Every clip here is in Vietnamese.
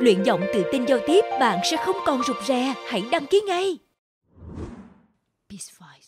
Luyện giọng tự tin giao tiếp, bạn sẽ không còn rụt rè. Hãy đăng ký ngay. Peace Voice.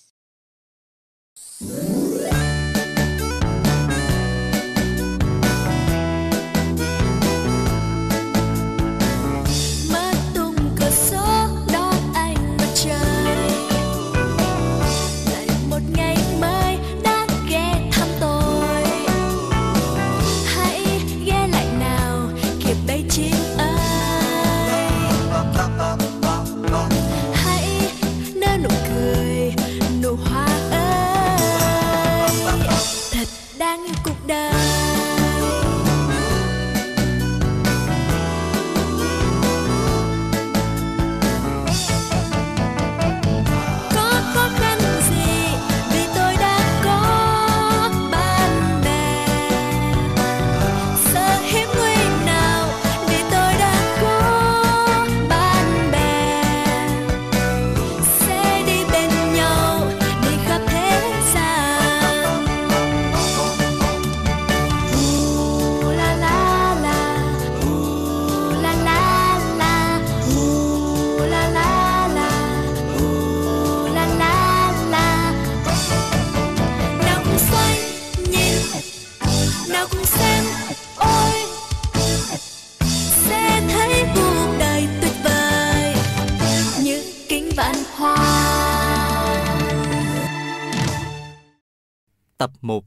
Tập 1.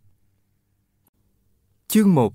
Chương 1.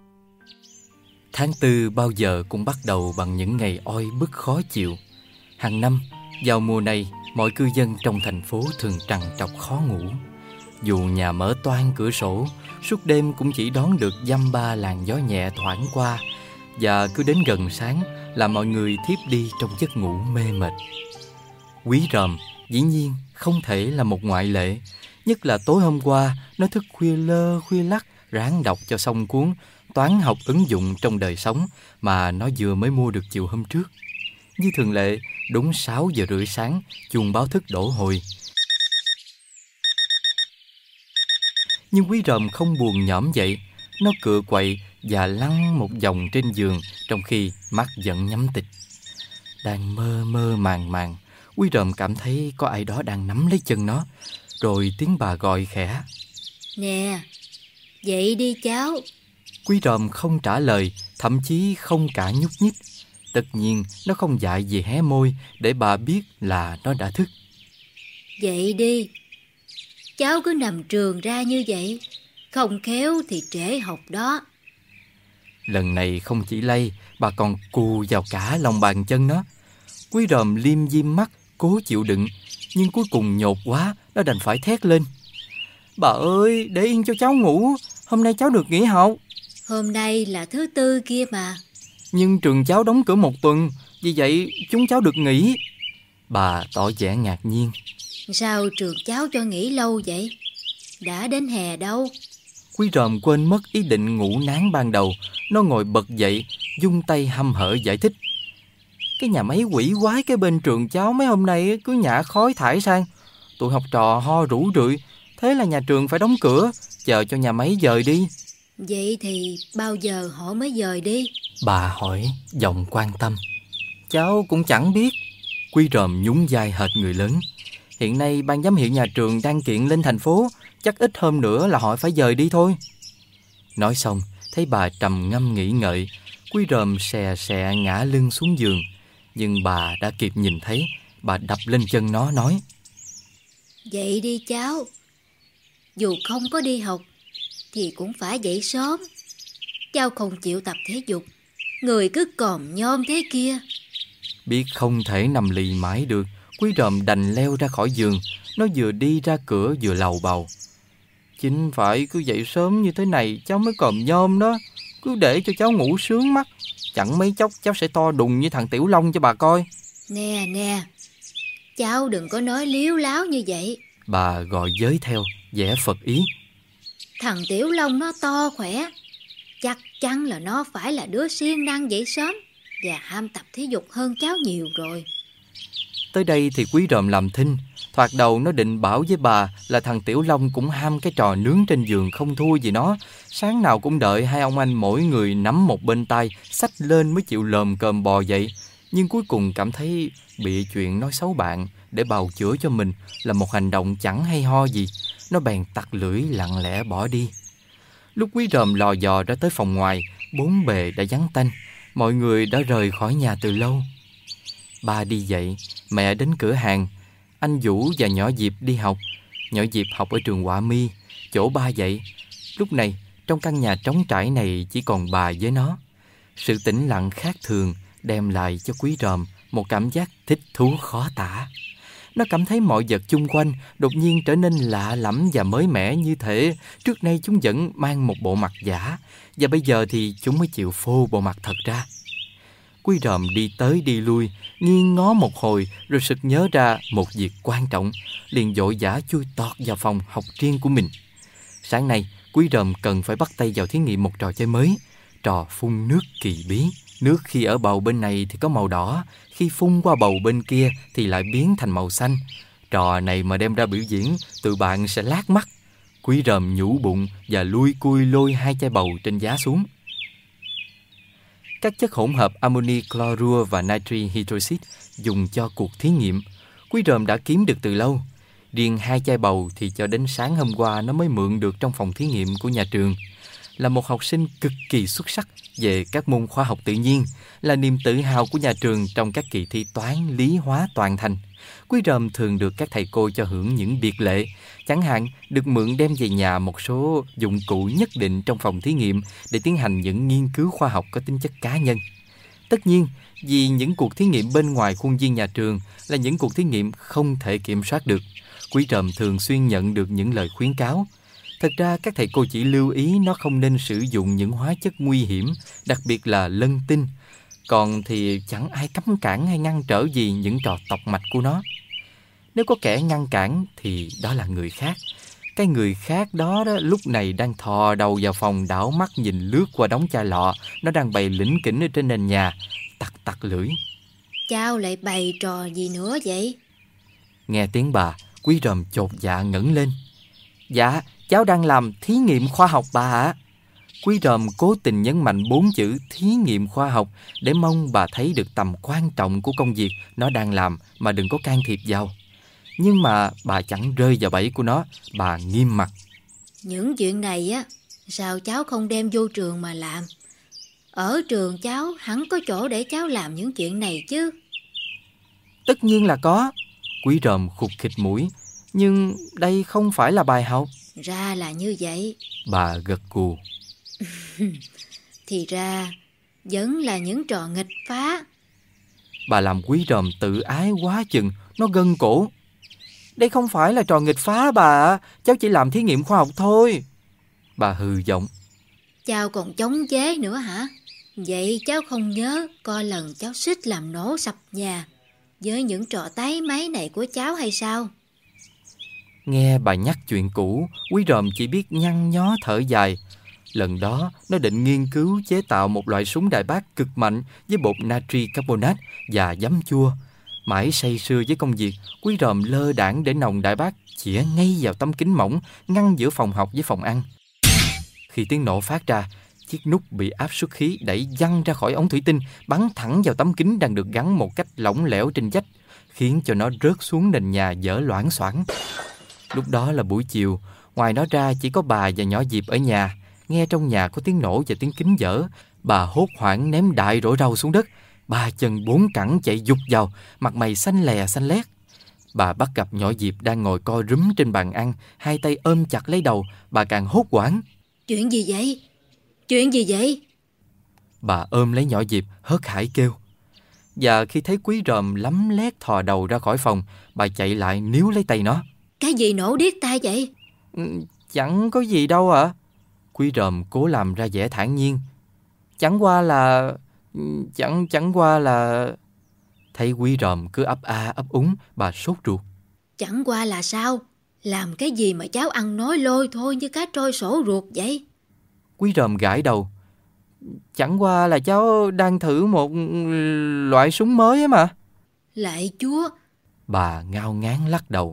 Tháng 4 bao giờ cũng bắt đầu bằng những ngày oi bức khó chịu. Hàng năm, vào mùa này, mọi cư dân trong thành phố thường trằn trọc khó ngủ. Dù nhà mở toang cửa sổ, suốt đêm cũng chỉ đón được dăm ba làn gió nhẹ thoảng qua, và cứ đến gần sáng là mọi người thiếp đi trong giấc ngủ mê mệt. Quý Ròm dĩ nhiên không thể là một ngoại lệ. Nhất là tối hôm qua, nó thức khuya lơ khuya lắc, ráng đọc cho xong cuốn Toán học ứng dụng trong đời sống mà nó vừa mới mua được chiều hôm trước. Như thường lệ, đúng 6 giờ rưỡi sáng, chuông báo thức đổ hồi. Nhưng Quý Ròm không buồn nhõm dậy. Nó cựa quậy và lăn một vòng trên giường, trong khi mắt vẫn nhắm tịch. Đang mơ mơ màng màng, Quý Ròm cảm thấy có ai đó đang nắm lấy chân nó. Rồi tiếng bà gọi khẽ: "Nè, dậy đi cháu." Quý Ròm không trả lời, thậm chí không cả nhúc nhích. Tất nhiên nó không dại gì hé môi để bà biết là nó đã thức. "Dậy đi, cháu cứ nằm trường ra như vậy, không khéo thì trễ học đó." Lần này không chỉ lay, bà còn cù vào cả lòng bàn chân nó. Quý Ròm liêm diêm mắt, cố chịu đựng, nhưng cuối cùng nhột quá, nó đành phải thét lên: "Bà ơi, để yên cho cháu ngủ, hôm nay cháu được nghỉ học." "Hôm nay là thứ Tư kia mà." "Nhưng trường cháu đóng cửa 1 tuần, vì vậy chúng cháu được nghỉ." Bà tỏ vẻ ngạc nhiên. "Sao trường cháu cho nghỉ lâu vậy? Đã đến hè đâu." Quý Ròm quên mất ý định ngủ nán ban đầu. Nó ngồi bật dậy, vung tay hăm hở giải thích: "Cái nhà máy quỷ quái cái bên trường cháu mấy hôm nay cứ nhả khói thải sang. Tụi học trò ho rủ rượi, thế là nhà trường phải đóng cửa, chờ cho nhà máy dời đi." "Vậy thì bao giờ họ mới dời đi?" bà hỏi, giọng quan tâm. "Cháu cũng chẳng biết." Quý Ròm nhún vai hệt người lớn. "Hiện nay ban giám hiệu nhà trường đang kiện lên thành phố, chắc ít hôm nữa là họ phải dời đi thôi." Nói xong, thấy bà trầm ngâm nghĩ ngợi, Quý Ròm xè xè ngã lưng xuống giường. Nhưng bà đã kịp nhìn thấy. Bà đập lên chân nó nói: "Dậy đi cháu, dù không có đi học thì cũng phải dậy sớm. Cháu không chịu tập thể dục, người cứ còm nhom thế kia." Biết không thể nằm lì mãi được, Quý Ròm đành leo ra khỏi giường. Nó vừa đi ra cửa vừa lầu bầu: "Chính phải cứ dậy sớm như thế này cháu mới còm nhom đó. Cứ để cho cháu ngủ sướng mắt, chẳng mấy chốc cháu sẽ to đùng như thằng Tiểu Long cho bà coi." Nè, cháu đừng có nói líu láo như vậy." Bà gọi giới theo, vẻ phật ý. "Thằng Tiểu Long nó to khỏe, chắc chắn là nó phải là đứa siêng năng dậy sớm và ham tập thể dục hơn cháu nhiều rồi." Tới đây thì Quý Ròm làm thinh. Thoạt đầu nó định bảo với bà là thằng Tiểu Long cũng ham cái trò nướng trên giường không thua gì nó. Sáng nào cũng đợi hai ông anh mỗi người nắm một bên tay, xách lên mới chịu lồm cồm bò dậy. Nhưng cuối cùng cảm thấy bị chuyện nói xấu bạn để bào chữa cho mình là một hành động chẳng hay ho gì. Nó bèn tặc lưỡi lặng lẽ bỏ đi. Lúc Quý Ròm lò dò ra tới phòng ngoài, bốn bề đã vắng tanh. Mọi người đã rời khỏi nhà từ lâu. Ba đi dậy, mẹ đến cửa hàng. Anh Vũ và nhỏ Diệp đi học. Nhỏ Diệp học ở trường Họa Mi, chỗ ba dạy. Lúc này, trong căn nhà trống trải này chỉ còn bà với nó. Sự tĩnh lặng khác thường đem lại cho Quý Ròm một cảm giác thích thú khó tả. Nó cảm thấy mọi vật chung quanh đột nhiên trở nên lạ lẫm và mới mẻ, như thể trước nay chúng vẫn mang một bộ mặt giả, và bây giờ thì chúng mới chịu phô bộ mặt thật ra. Quý Ròm đi tới đi lui, nghiêng ngó một hồi rồi sực nhớ ra một việc quan trọng, liền vội vã chui tọt vào phòng học riêng của mình. Sáng nay, Quý Ròm cần phải bắt tay vào thí nghiệm một trò chơi mới, trò phun nước kỳ bí. Nước khi ở bầu bên này thì có màu đỏ, khi phun qua bầu bên kia thì lại biến thành màu xanh. Trò này mà đem ra biểu diễn, tụi bạn sẽ lác mắt. Quý Ròm nhủ bụng và lui cui lôi hai chai bầu trên giá xuống. Các chất hỗn hợp amoni chlorua và natri hydroxit dùng cho cuộc thí nghiệm, Quý Ròm đã kiếm được từ lâu. Riêng hai chai bầu thì cho đến sáng hôm qua nó mới mượn được trong phòng thí nghiệm của nhà trường. Là một học sinh cực kỳ xuất sắc về các môn khoa học tự nhiên, là niềm tự hào của nhà trường trong các kỳ thi toán, lý, hóa toàn thành. Quý Ròm thường được các thầy cô cho hưởng những biệt lệ, chẳng hạn được mượn đem về nhà một số dụng cụ nhất định trong phòng thí nghiệm để tiến hành những nghiên cứu khoa học có tính chất cá nhân. Tất nhiên, vì những cuộc thí nghiệm bên ngoài khuôn viên nhà trường là những cuộc thí nghiệm không thể kiểm soát được, Quý Ròm thường xuyên nhận được những lời khuyến cáo. Thật ra các thầy cô chỉ lưu ý nó không nên sử dụng những hóa chất nguy hiểm, đặc biệt là lân tinh. Còn thì chẳng ai cấm cản hay ngăn trở gì những trò tọc mạch của nó. Nếu có kẻ ngăn cản thì đó là người khác. Cái người khác đó lúc này đang thò đầu vào phòng, đảo mắt nhìn lướt qua đống chai lọ nó đang bày lỉnh kỉnh ở trên nền nhà, tặc lưỡi. Cháu lại bày trò gì nữa vậy? Nghe tiếng bà, Quý Ròm chột dạ ngẩng lên. Dạ, cháu đang làm thí nghiệm khoa học bà ạ. Quý Ròm cố tình nhấn mạnh 4 chữ thí nghiệm khoa học để mong bà thấy được tầm quan trọng của công việc nó đang làm mà đừng có can thiệp vào. Nhưng mà bà chẳng rơi vào bẫy của nó, bà nghiêm mặt. Những chuyện này á, sao cháu không đem vô trường mà làm? Ở trường cháu hẳn có chỗ để cháu làm những chuyện này chứ. Tất nhiên là có. Quý Ròm khụt khịt mũi. Nhưng đây không phải là bài học. Ra là như vậy. Bà gật gù. Thì ra vẫn là những trò nghịch phá. Bà làm Quý Ròm tự ái quá chừng, nó gân cổ. Đây không phải là trò nghịch phá bà ạ, cháu chỉ làm thí nghiệm khoa học thôi. Bà hừ giọng. Cháu còn chống chế nữa hả? Vậy cháu không nhớ coi lần cháu suýt làm nổ sập nhà với những trò tái máy này của cháu hay sao? Nghe bà nhắc chuyện cũ, Quý Ròm chỉ biết nhăn nhó thở dài. Lần đó, nó định nghiên cứu chế tạo một loại súng đại bác cực mạnh với bột natri carbonate và giấm chua. Mãi say sưa với công việc, Quý Ròm lơ đãng để nòng đại bác chĩa ngay vào tấm kính mỏng ngăn giữa phòng học với phòng ăn. Khi tiếng nổ phát ra, chiếc nút bị áp suất khí đẩy văng ra khỏi ống thủy tinh, bắn thẳng vào tấm kính đang được gắn một cách lỏng lẻo trên vách, khiến cho nó rớt xuống nền nhà dở loảng xoảng. Lúc đó là buổi chiều, ngoài nó ra chỉ có bà và nhỏ Diệp ở nhà. Nghe trong nhà có tiếng nổ và tiếng kính vỡ, bà hốt hoảng ném đại rổ rau xuống đất. Ba chân bốn cẳng chạy vụt vào, mặt mày xanh lè xanh lét. Bà bắt gặp nhỏ Diệp đang ngồi co rúm trên bàn ăn, hai tay ôm chặt lấy đầu, bà càng hốt hoảng. Chuyện gì vậy? Chuyện gì vậy? Bà ôm lấy nhỏ Diệp, hớt hải kêu. Và khi thấy Quý Ròm lấm lét thò đầu ra khỏi phòng, bà chạy lại níu lấy tay nó. Cái gì nổ điếc tai vậy? Chẳng có gì đâu ạ. Quý Ròm cố làm ra vẻ thản nhiên. Chẳng qua là... Thấy Quý Ròm cứ ấp a ấp úng, bà sốt ruột. Chẳng qua là sao? Làm cái gì mà cháu ăn nói lôi thôi như cá trôi sổ ruột vậy? Quý Ròm gãi đầu. Chẳng qua là cháu đang thử một loại súng mới ấy mà. Lạy Chúa! Bà ngao ngán lắc đầu.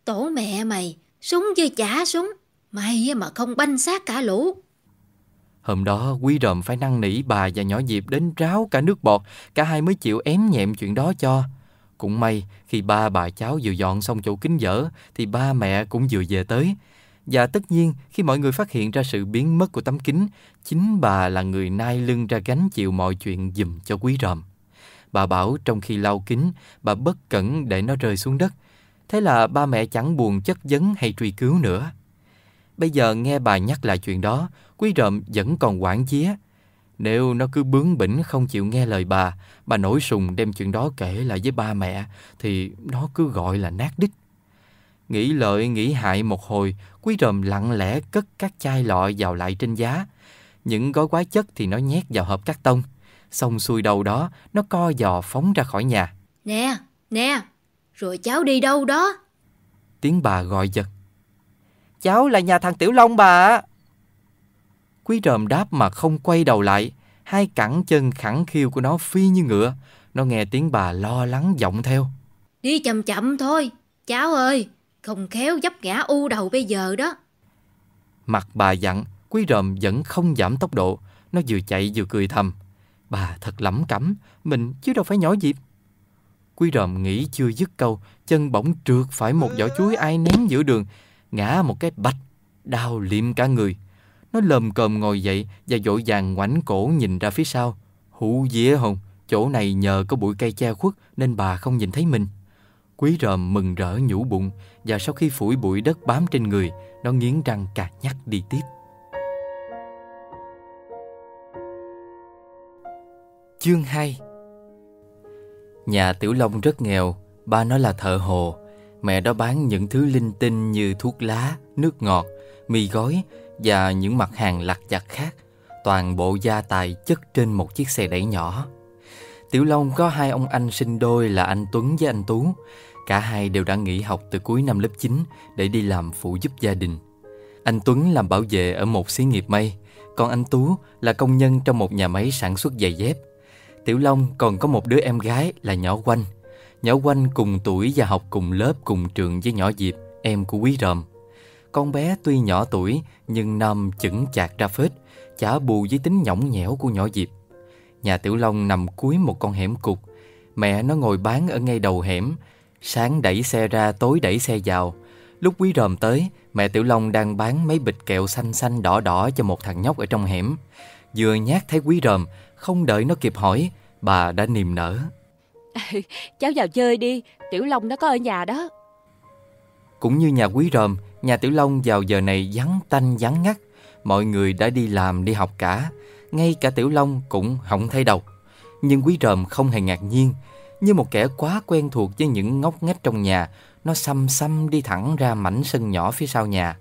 Tổ mẹ mày, súng với chả súng, mày mà không banh xác cả lũ. Hôm đó Quý Ròm phải năn nỉ bà và nhỏ Diệp đến ráo cả nước bọt, cả hai mới chịu ém nhẹm chuyện đó cho. Cũng may khi ba bà cháu vừa dọn xong chỗ kính dở thì ba mẹ cũng vừa về tới. Và tất nhiên khi mọi người phát hiện ra sự biến mất của tấm kính, chính bà là người nai lưng ra gánh chịu mọi chuyện giùm cho Quý Ròm. Bà bảo trong khi lau kính, bà bất cẩn để nó rơi xuống đất. Thế là ba mẹ chẳng buồn chất vấn hay truy cứu nữa. Bây giờ nghe bà nhắc lại chuyện đó, Quý Ròm vẫn còn hoảng vía. Nếu nó cứ bướng bỉnh không chịu nghe lời bà nổi sùng đem chuyện đó kể lại với ba mẹ, thì nó cứ gọi là nát đít. Nghĩ lợi nghĩ hại một hồi, Quý Ròm lặng lẽ cất các chai lọ vào lại trên giá. Những gói hóa chất thì nó nhét vào hộp cát tông. Xong xuôi đầu đó, nó co giò phóng ra khỏi nhà. Nè, rồi cháu đi đâu đó? Tiếng bà gọi giật. Cháu là nhà thằng Tiểu Long bà ạ. Quý Ròm đáp mà không quay đầu lại. Hai cẳng chân khẳng khiu của nó phi như ngựa. Nó nghe tiếng bà lo lắng vọng theo. Đi chậm chậm thôi, cháu ơi, không khéo vấp ngã u đầu bây giờ đó. Mặt bà dặn, Quý Ròm vẫn không giảm tốc độ. Nó vừa chạy vừa cười thầm. Bà thật lẩm cẩm, mình chứ đâu phải nhỏ Diệp. Quý Ròm nghĩ chưa dứt câu, chân bỗng trượt phải một vỏ chuối ai ném giữa đường, ngã một cái bạch, đau liệm cả người. Nó lồm cồm ngồi dậy và vội vàng ngoảnh cổ nhìn ra phía sau. Hụ vía hồn, chỗ này nhờ có bụi cây che khuất nên bà không nhìn thấy mình. Quý Ròm mừng rỡ nhủ bụng, và sau khi phủi bụi đất bám trên người, nó nghiến răng cà nhắc đi tiếp. Chương 2. Nhà Tiểu Long rất nghèo, ba nó là thợ hồ. Mẹ đó bán những thứ linh tinh như thuốc lá, nước ngọt, mì gói và những mặt hàng lặt vặt khác. Toàn bộ gia tài chất trên một chiếc xe đẩy nhỏ. Tiểu Long có hai ông anh sinh đôi là anh Tuấn với anh Tú. Cả hai đều đã nghỉ học từ cuối năm lớp 9 để đi làm phụ giúp gia đình. Anh Tuấn làm bảo vệ ở một xí nghiệp may, còn anh Tú là công nhân trong một nhà máy sản xuất giày dép. Tiểu Long còn có một đứa em gái là nhỏ Oanh. Nhỏ Oanh cùng tuổi và học cùng lớp cùng trường với nhỏ Diệp, em của Quý Ròm. Con bé tuy nhỏ tuổi nhưng năm chững chạc ra phết, chả bù với tính nhõng nhẽo của nhỏ Diệp. Nhà Tiểu Long nằm cuối một con hẻm cụt. Mẹ nó ngồi bán ở ngay đầu hẻm, sáng đẩy xe ra tối đẩy xe vào. Lúc Quý Ròm tới, mẹ Tiểu Long đang bán mấy bịch kẹo xanh xanh đỏ đỏ cho một thằng nhóc ở trong hẻm. Vừa nhát thấy Quý Ròm, không đợi nó kịp hỏi, bà đã niềm nở. Cháu vào chơi đi, Tiểu Long nó có ở nhà đó. Cũng như nhà Quý Ròm, nhà Tiểu Long vào giờ này vắng tanh vắng ngắt. Mọi người đã đi làm đi học cả, ngay cả Tiểu Long cũng không thấy đâu. Nhưng Quý Ròm không hề ngạc nhiên. Như một kẻ quá quen thuộc với những ngóc ngách trong nhà, nó xăm xăm đi thẳng ra mảnh sân nhỏ phía sau nhà.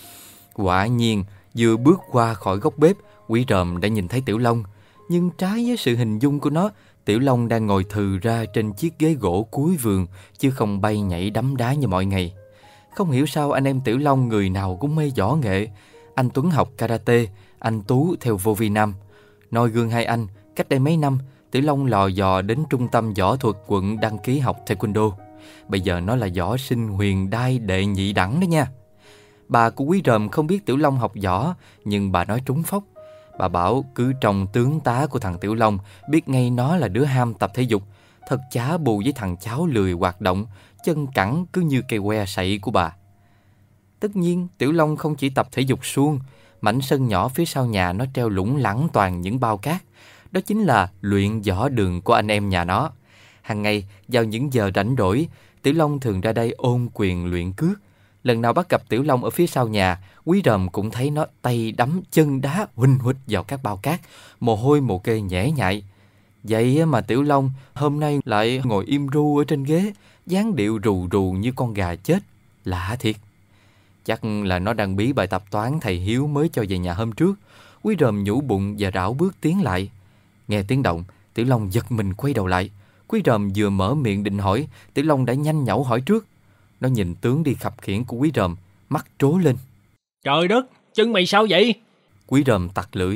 Quả nhiên, vừa bước qua khỏi góc bếp, Quý Ròm đã nhìn thấy Tiểu Long. Nhưng trái với sự hình dung của nó, Tiểu Long đang ngồi thừ ra trên chiếc ghế gỗ cuối vườn, chứ không bay nhảy đấm đá như mọi ngày. Không hiểu sao anh em Tiểu Long người nào cũng mê võ nghệ. Anh Tuấn học karate, anh Tú theo vô vi nam. Noi gương hai anh, cách đây mấy năm, Tiểu Long lò dò đến trung tâm võ thuật quận đăng ký học taekwondo. Bây giờ nó là võ sinh huyền đai đệ nhị đẳng đó nha. Bà của Quý Ròm không biết Tiểu Long học võ, nhưng bà nói trúng phốc. Bà bảo cứ trông tướng tá của thằng Tiểu Long, biết ngay nó là đứa ham tập thể dục. Thật chả bù với thằng cháu lười hoạt động, chân cẳng cứ như cây que sậy của bà. Tất nhiên Tiểu Long không chỉ tập thể dục suông. Mảnh sân nhỏ phía sau nhà nó treo lủng lẳng toàn những bao cát. Đó chính là luyện võ đường của anh em nhà nó. Hàng ngày vào những giờ rảnh rỗi, Tiểu Long thường ra đây ôn quyền luyện cước. Lần nào bắt gặp Tiểu Long ở phía sau nhà, Quý Ròm cũng thấy nó tay đấm chân đá huỳnh huỳnh vào các bao cát, mồ hôi mồ kê nhễ nhại. Vậy mà Tiểu Long hôm nay lại ngồi im ru ở trên ghế, dáng điệu rù rù như con gà chết. Lạ thiệt. Chắc là nó đang bí bài tập toán thầy Hiếu mới cho về nhà hôm trước. Quý Ròm nhủ bụng và rảo bước tiến lại. Nghe tiếng động, Tiểu Long giật mình quay đầu lại. Quý Ròm vừa mở miệng định hỏi, Tiểu Long đã nhanh nhảu hỏi trước. Nó nhìn tướng đi khập khiễng của Quý Ròm, mắt trố lên. Trời đất, chân mày sao vậy? Quý Ròm tặc lưỡi.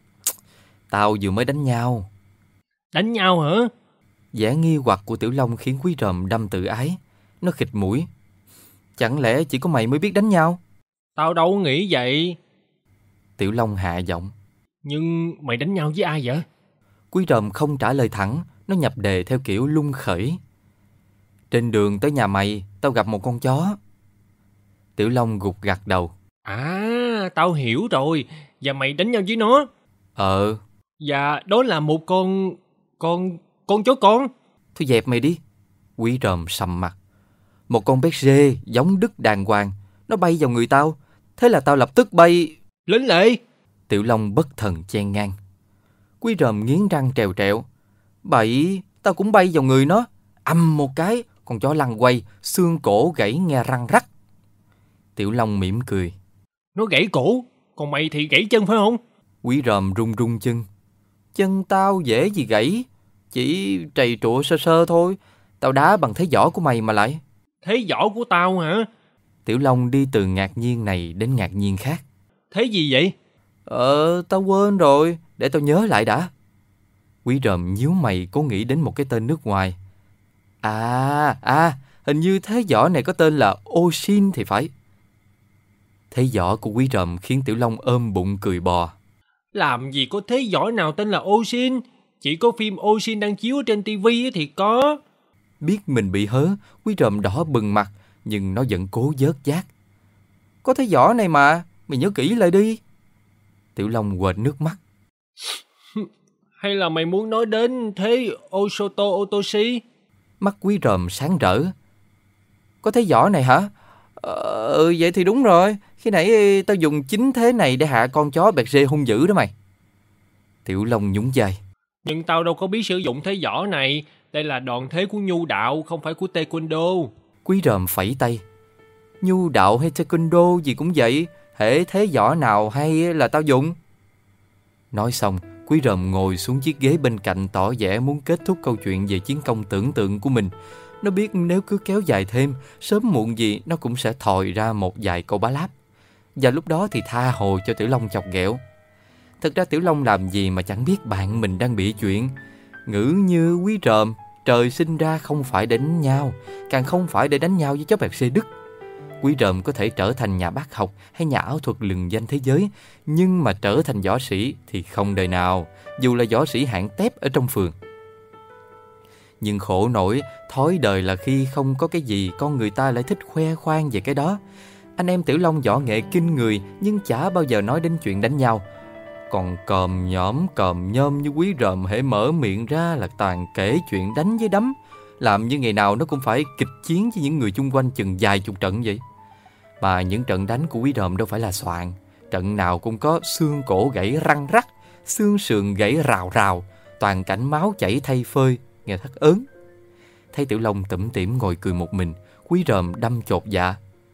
Tao vừa mới đánh nhau. Đánh nhau hả? Vẻ nghi hoặc của Tiểu Long khiến Quý Ròm đâm tự ái. Nó khịt mũi. Chẳng lẽ chỉ có mày mới biết đánh nhau? Tao đâu có nghĩ vậy. Tiểu Long hạ giọng. Nhưng mày đánh nhau với ai vậy? Quý Ròm không trả lời thẳng, nó nhập đề theo kiểu lung khởi. Trên đường tới nhà mày, tao gặp một con chó. Tiểu Long gục gặt đầu. À, tao hiểu rồi. Và mày đánh nhau với nó? Và đó là một con chó con. Thôi dẹp mày đi. Quý Ròm sầm mặt. Một con Berger giống đực đàng hoàng. Nó bay vào người tao. Thế là tao lập tức bay. Lính lệ. Tiểu Long bất thần chen ngang. Quý Ròm nghiến răng trèo trẹo. Bậy, tao cũng bay vào người nó. Ầm một cái, con chó lăn quay, xương cổ gãy nghe răng rắc. Tiểu Long mỉm cười. Nó gãy cổ, còn mày thì gãy chân phải không? Quý Ròm rung rung chân. Chân tao dễ gì gãy, chỉ trầy trụa sơ sơ thôi. Tao đá bằng thế võ của mày mà lại. Thế võ của tao hả? Tiểu Long đi từ ngạc nhiên này đến ngạc nhiên khác. Thế gì vậy? Tao quên rồi, để tao nhớ lại đã. Quý Ròm nhíu mày cố nghĩ đến một cái tên nước ngoài. Hình như thế võ này có tên là Oshin thì phải. Thế võ của Quý Ròm khiến Tiểu Long ôm bụng cười bò. Làm gì có thế võ nào tên là Oshin? Chỉ có phim Oshin đang chiếu trên tivi thì có. Biết mình bị hớ, Quý Ròm đỏ bừng mặt, nhưng nó vẫn cố vớt vát. Có thế võ này mà, mày nhớ kỹ lại đi. Tiểu Long quệt nước mắt. Hay là mày muốn nói đến thế Osoto Otoshi? Mắt Quý Ròm sáng rỡ. Có thế võ này hả? Vậy thì đúng rồi. Khi nãy tao dùng chính thế này để hạ con chó Berger hung dữ đó mày. Tiểu Long nhún vai. Nhưng tao đâu có biết sử dụng thế võ này. Đây là đòn thế của nhu đạo, không phải của taekwondo. Quý Ròm phẩy tay. Nhu đạo hay taekwondo gì cũng vậy. Hễ thế võ nào hay là tao dùng. Nói xong, Quý Ròm ngồi xuống chiếc ghế bên cạnh tỏ vẻ muốn kết thúc câu chuyện về chiến công tưởng tượng của mình. Nó biết nếu cứ kéo dài thêm, sớm muộn gì nó cũng sẽ thòi ra một vài câu bá láp. Và lúc đó thì tha hồ cho Tiểu Long chọc ghẹo. Thật ra Tiểu Long làm gì mà chẳng biết bạn mình đang bị chuyện. Ngữ như Quý Ròm, trời sinh ra không phải để đánh nhau, càng không phải để đánh nhau với chó Berger Đức. Quý Ròm có thể trở thành nhà bác học hay nhà ảo thuật lừng danh thế giới, nhưng mà trở thành võ sĩ thì không đời nào, dù là võ sĩ hạng tép ở trong phường. Nhưng khổ nổi, thói đời là khi không có cái gì con người ta lại thích khoe khoang về cái đó. Anh em Tiểu Long võ nghệ kinh người nhưng chả bao giờ nói đến chuyện đánh nhau. Còn còm nhôm như Quý Ròm hễ mở miệng ra là toàn kể chuyện đánh với đấm, làm như ngày nào nó cũng phải kịch chiến với những người chung quanh chừng vài chục trận vậy. Mà những trận đánh của Quý Ròm đâu phải là soạn. Trận nào cũng có xương cổ gãy răng rắc, xương sườn gãy rào rào, toàn cảnh máu chảy thay phơi, nghe thất ớn. Thấy Tiểu Long tủm tỉm ngồi cười một mình, Quý Ròm đâm chột dạ.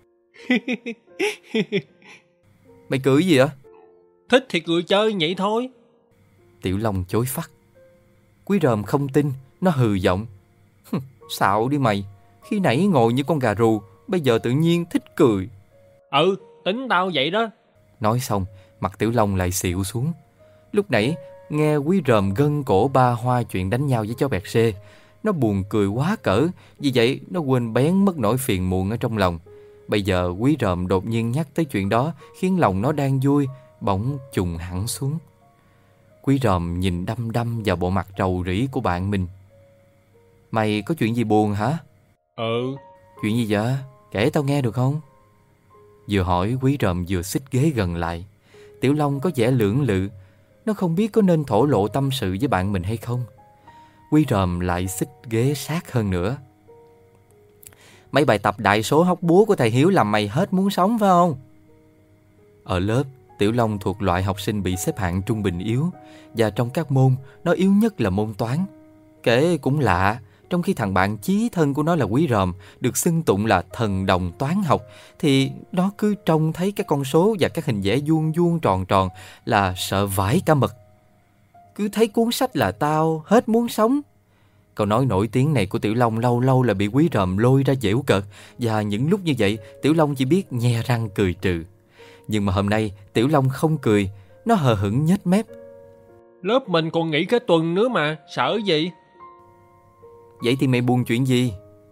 Mày cười gì vậy? Thích thì cười chơi vậy thôi. Tiểu Long chối phắt. Quý Ròm không tin, nó hừ giọng. Xạo đi mày, khi nãy ngồi như con gà rù, bây giờ tự nhiên thích cười. Tính tao vậy đó. Nói xong, mặt Tiểu Long lại xịu xuống. Lúc nãy, nghe Quý Ròm gân cổ ba hoa chuyện đánh nhau với chó Berger, nó buồn cười quá cỡ, vì vậy nó quên bén mất nỗi phiền muộn ở trong lòng. Bây giờ Quý Ròm đột nhiên nhắc tới chuyện đó, khiến lòng nó đang vui bỗng trùng hẳn xuống. Quý Ròm nhìn đăm đăm vào bộ mặt rầu rĩ của bạn mình. Mày có chuyện gì buồn hả? Chuyện gì vậy? Kể tao nghe được không? Vừa hỏi, Quý Ròm vừa xích ghế gần lại. Tiểu Long có vẻ lưỡng lự. Nó không biết có nên thổ lộ tâm sự với bạn mình hay không. Quý Ròm lại xích ghế sát hơn nữa. Mấy bài tập đại số hóc búa của thầy Hiếu làm mày hết muốn sống phải không? Ở lớp, Tiểu Long thuộc loại học sinh bị xếp hạng trung bình yếu, và trong các môn, nó yếu nhất là môn toán. Kể cũng lạ, trong khi thằng bạn chí thân của nó là Quý Ròm được xưng tụng là thần đồng toán học, thì nó cứ trông thấy các con số và các hình vẽ vuông vuông tròn tròn là sợ vãi cả mật. Cứ thấy cuốn sách là tao hết muốn sống. Câu nói nổi tiếng này của Tiểu Long lâu lâu là bị Quý Ròm lôi ra giễu cợt, và những lúc như vậy Tiểu Long chỉ biết nhe răng cười trừ. Nhưng mà hôm nay Tiểu Long không cười, nó hờ hững nhếch mép. Lớp mình còn nghỉ cái tuần nữa mà, sợ gì? Vậy thì mày buồn chuyện gì?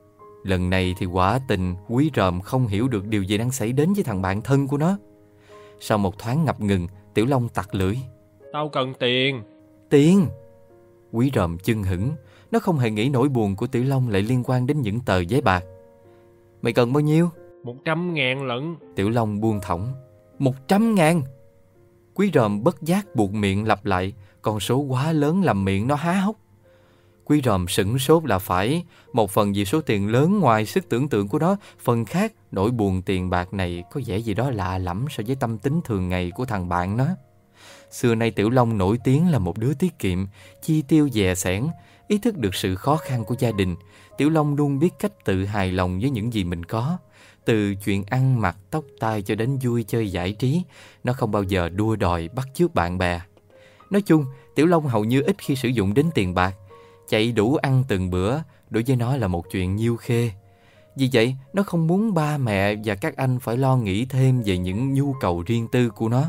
Lần này thì quả tình Quý Ròm không hiểu được điều gì đang xảy đến với thằng bạn thân của nó. Sau một thoáng ngập ngừng, Tiểu Long tặc lưỡi. Tao cần tiền. Tiền? Quý Ròm chưng hửng. Nó không hề nghĩ nỗi buồn của Tiểu Long lại liên quan đến những tờ giấy bạc. Mày cần bao nhiêu? 100.000 lận. Tiểu Long buông thõng. 100.000? Quý Ròm bất giác buột miệng lặp lại. Con số quá lớn làm miệng nó há hốc. Quý Ròm sửng sốt là phải. Một phần vì số tiền lớn ngoài sức tưởng tượng của nó, phần khác nỗi buồn tiền bạc này có vẻ gì đó lạ lẫm so với tâm tính thường ngày của thằng bạn nó. Xưa nay Tiểu Long nổi tiếng là một đứa tiết kiệm, chi tiêu dè sẻn. Ý thức được sự khó khăn của gia đình, Tiểu Long luôn biết cách tự hài lòng với những gì mình có. Từ chuyện ăn mặc tóc tai cho đến vui chơi giải trí, nó không bao giờ đua đòi bắt chước bạn bè. Nói chung, Tiểu Long hầu như ít khi sử dụng đến tiền bạc. Chạy đủ ăn từng bữa đối với nó là một chuyện nhiêu khê. Vì vậy, nó không muốn ba mẹ và các anh phải lo nghĩ thêm về những nhu cầu riêng tư của nó.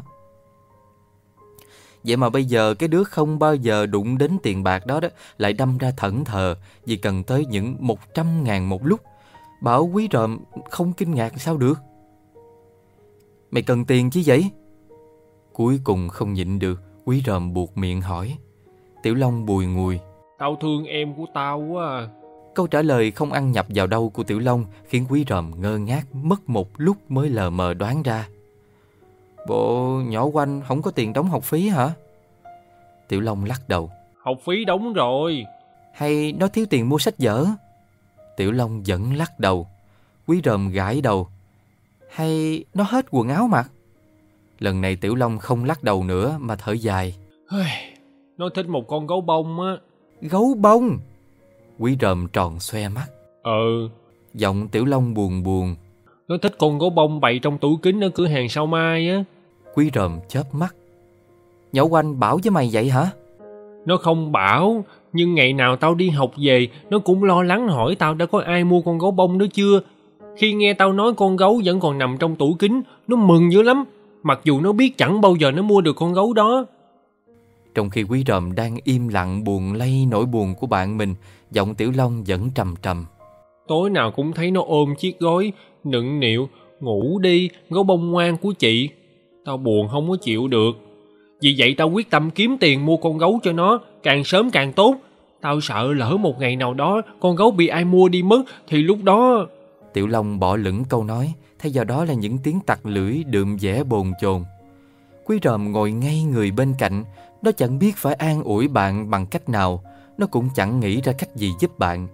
Vậy mà bây giờ cái đứa không bao giờ đụng đến tiền bạc đó lại đâm ra thẫn thờ vì cần tới những 100.000 một lúc. Bảo Quý Ròm không kinh ngạc sao được. Mày cần tiền chứ vậy? Cuối cùng không nhịn được, Quý Ròm buột miệng hỏi. Tiểu Long bùi ngùi. Tao thương em của tao quá à. Câu trả lời không ăn nhập vào đâu của Tiểu Long khiến Quý Ròm ngơ ngác mất một lúc mới lờ mờ đoán ra. Bộ nhỏ Oanh không có tiền đóng học phí hả? Tiểu Long lắc đầu. Học phí đóng rồi. Hay nó thiếu tiền mua sách vở? Tiểu Long vẫn lắc đầu. Quý Ròm gãi đầu. Hay nó hết quần áo mặc? Lần này Tiểu Long không lắc đầu nữa mà thở dài. Nó thích một con gấu bông á. Gấu bông? Quý Ròm tròn xoe mắt. Giọng Tiểu Long buồn buồn. Nó thích con gấu bông bày trong tủ kính ở cửa hàng Sao Mai á. Quý Ròm chớp mắt. Nhỏ Oanh bảo với mày vậy hả? Nó không bảo, nhưng ngày nào tao đi học về, nó cũng lo lắng hỏi tao đã có ai mua con gấu bông đó chưa. Khi nghe tao nói con gấu vẫn còn nằm trong tủ kính, nó mừng dữ lắm, mặc dù nó biết chẳng bao giờ nó mua được con gấu đó. Trong khi Quý Ròm đang im lặng buồn lây nỗi buồn của bạn mình, giọng Tiểu Long vẫn trầm trầm. Tối nào cũng thấy nó ôm chiếc gối, nựng nịu, ngủ đi, gấu bông ngoan của chị. Tao buồn không có chịu được. Vì vậy tao quyết tâm kiếm tiền mua con gấu cho nó, càng sớm càng tốt. Tao sợ lỡ một ngày nào đó con gấu bị ai mua đi mất thì lúc đó... Tiểu Long bỏ lửng câu nói, thay vào đó là những tiếng tặc lưỡi đượm vẻ bồn chồn. Quý Ròm ngồi ngay người bên cạnh, nó chẳng biết phải an ủi bạn bằng cách nào, nó cũng chẳng nghĩ ra cách gì giúp bạn.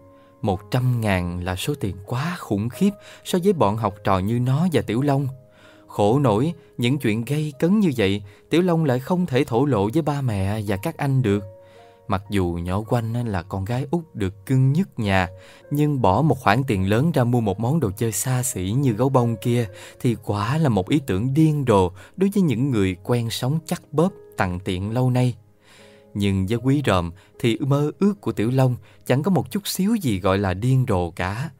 100.000 là số tiền quá khủng khiếp so với bọn học trò như nó và Tiểu Long. Khổ nổi, những chuyện gây cấn như vậy, Tiểu Long lại không thể thổ lộ với ba mẹ và các anh được. Mặc dù nhỏ Oanh là con gái út được cưng nhất nhà, nhưng bỏ một khoản tiền lớn ra mua một món đồ chơi xa xỉ như gấu bông kia thì quả là một ý tưởng điên rồ đối với những người quen sống chắc bóp tằn tiện lâu nay. Nhưng với Quý Ròm thì mơ ước của Tiểu Long chẳng có một chút xíu gì gọi là điên rồ cả.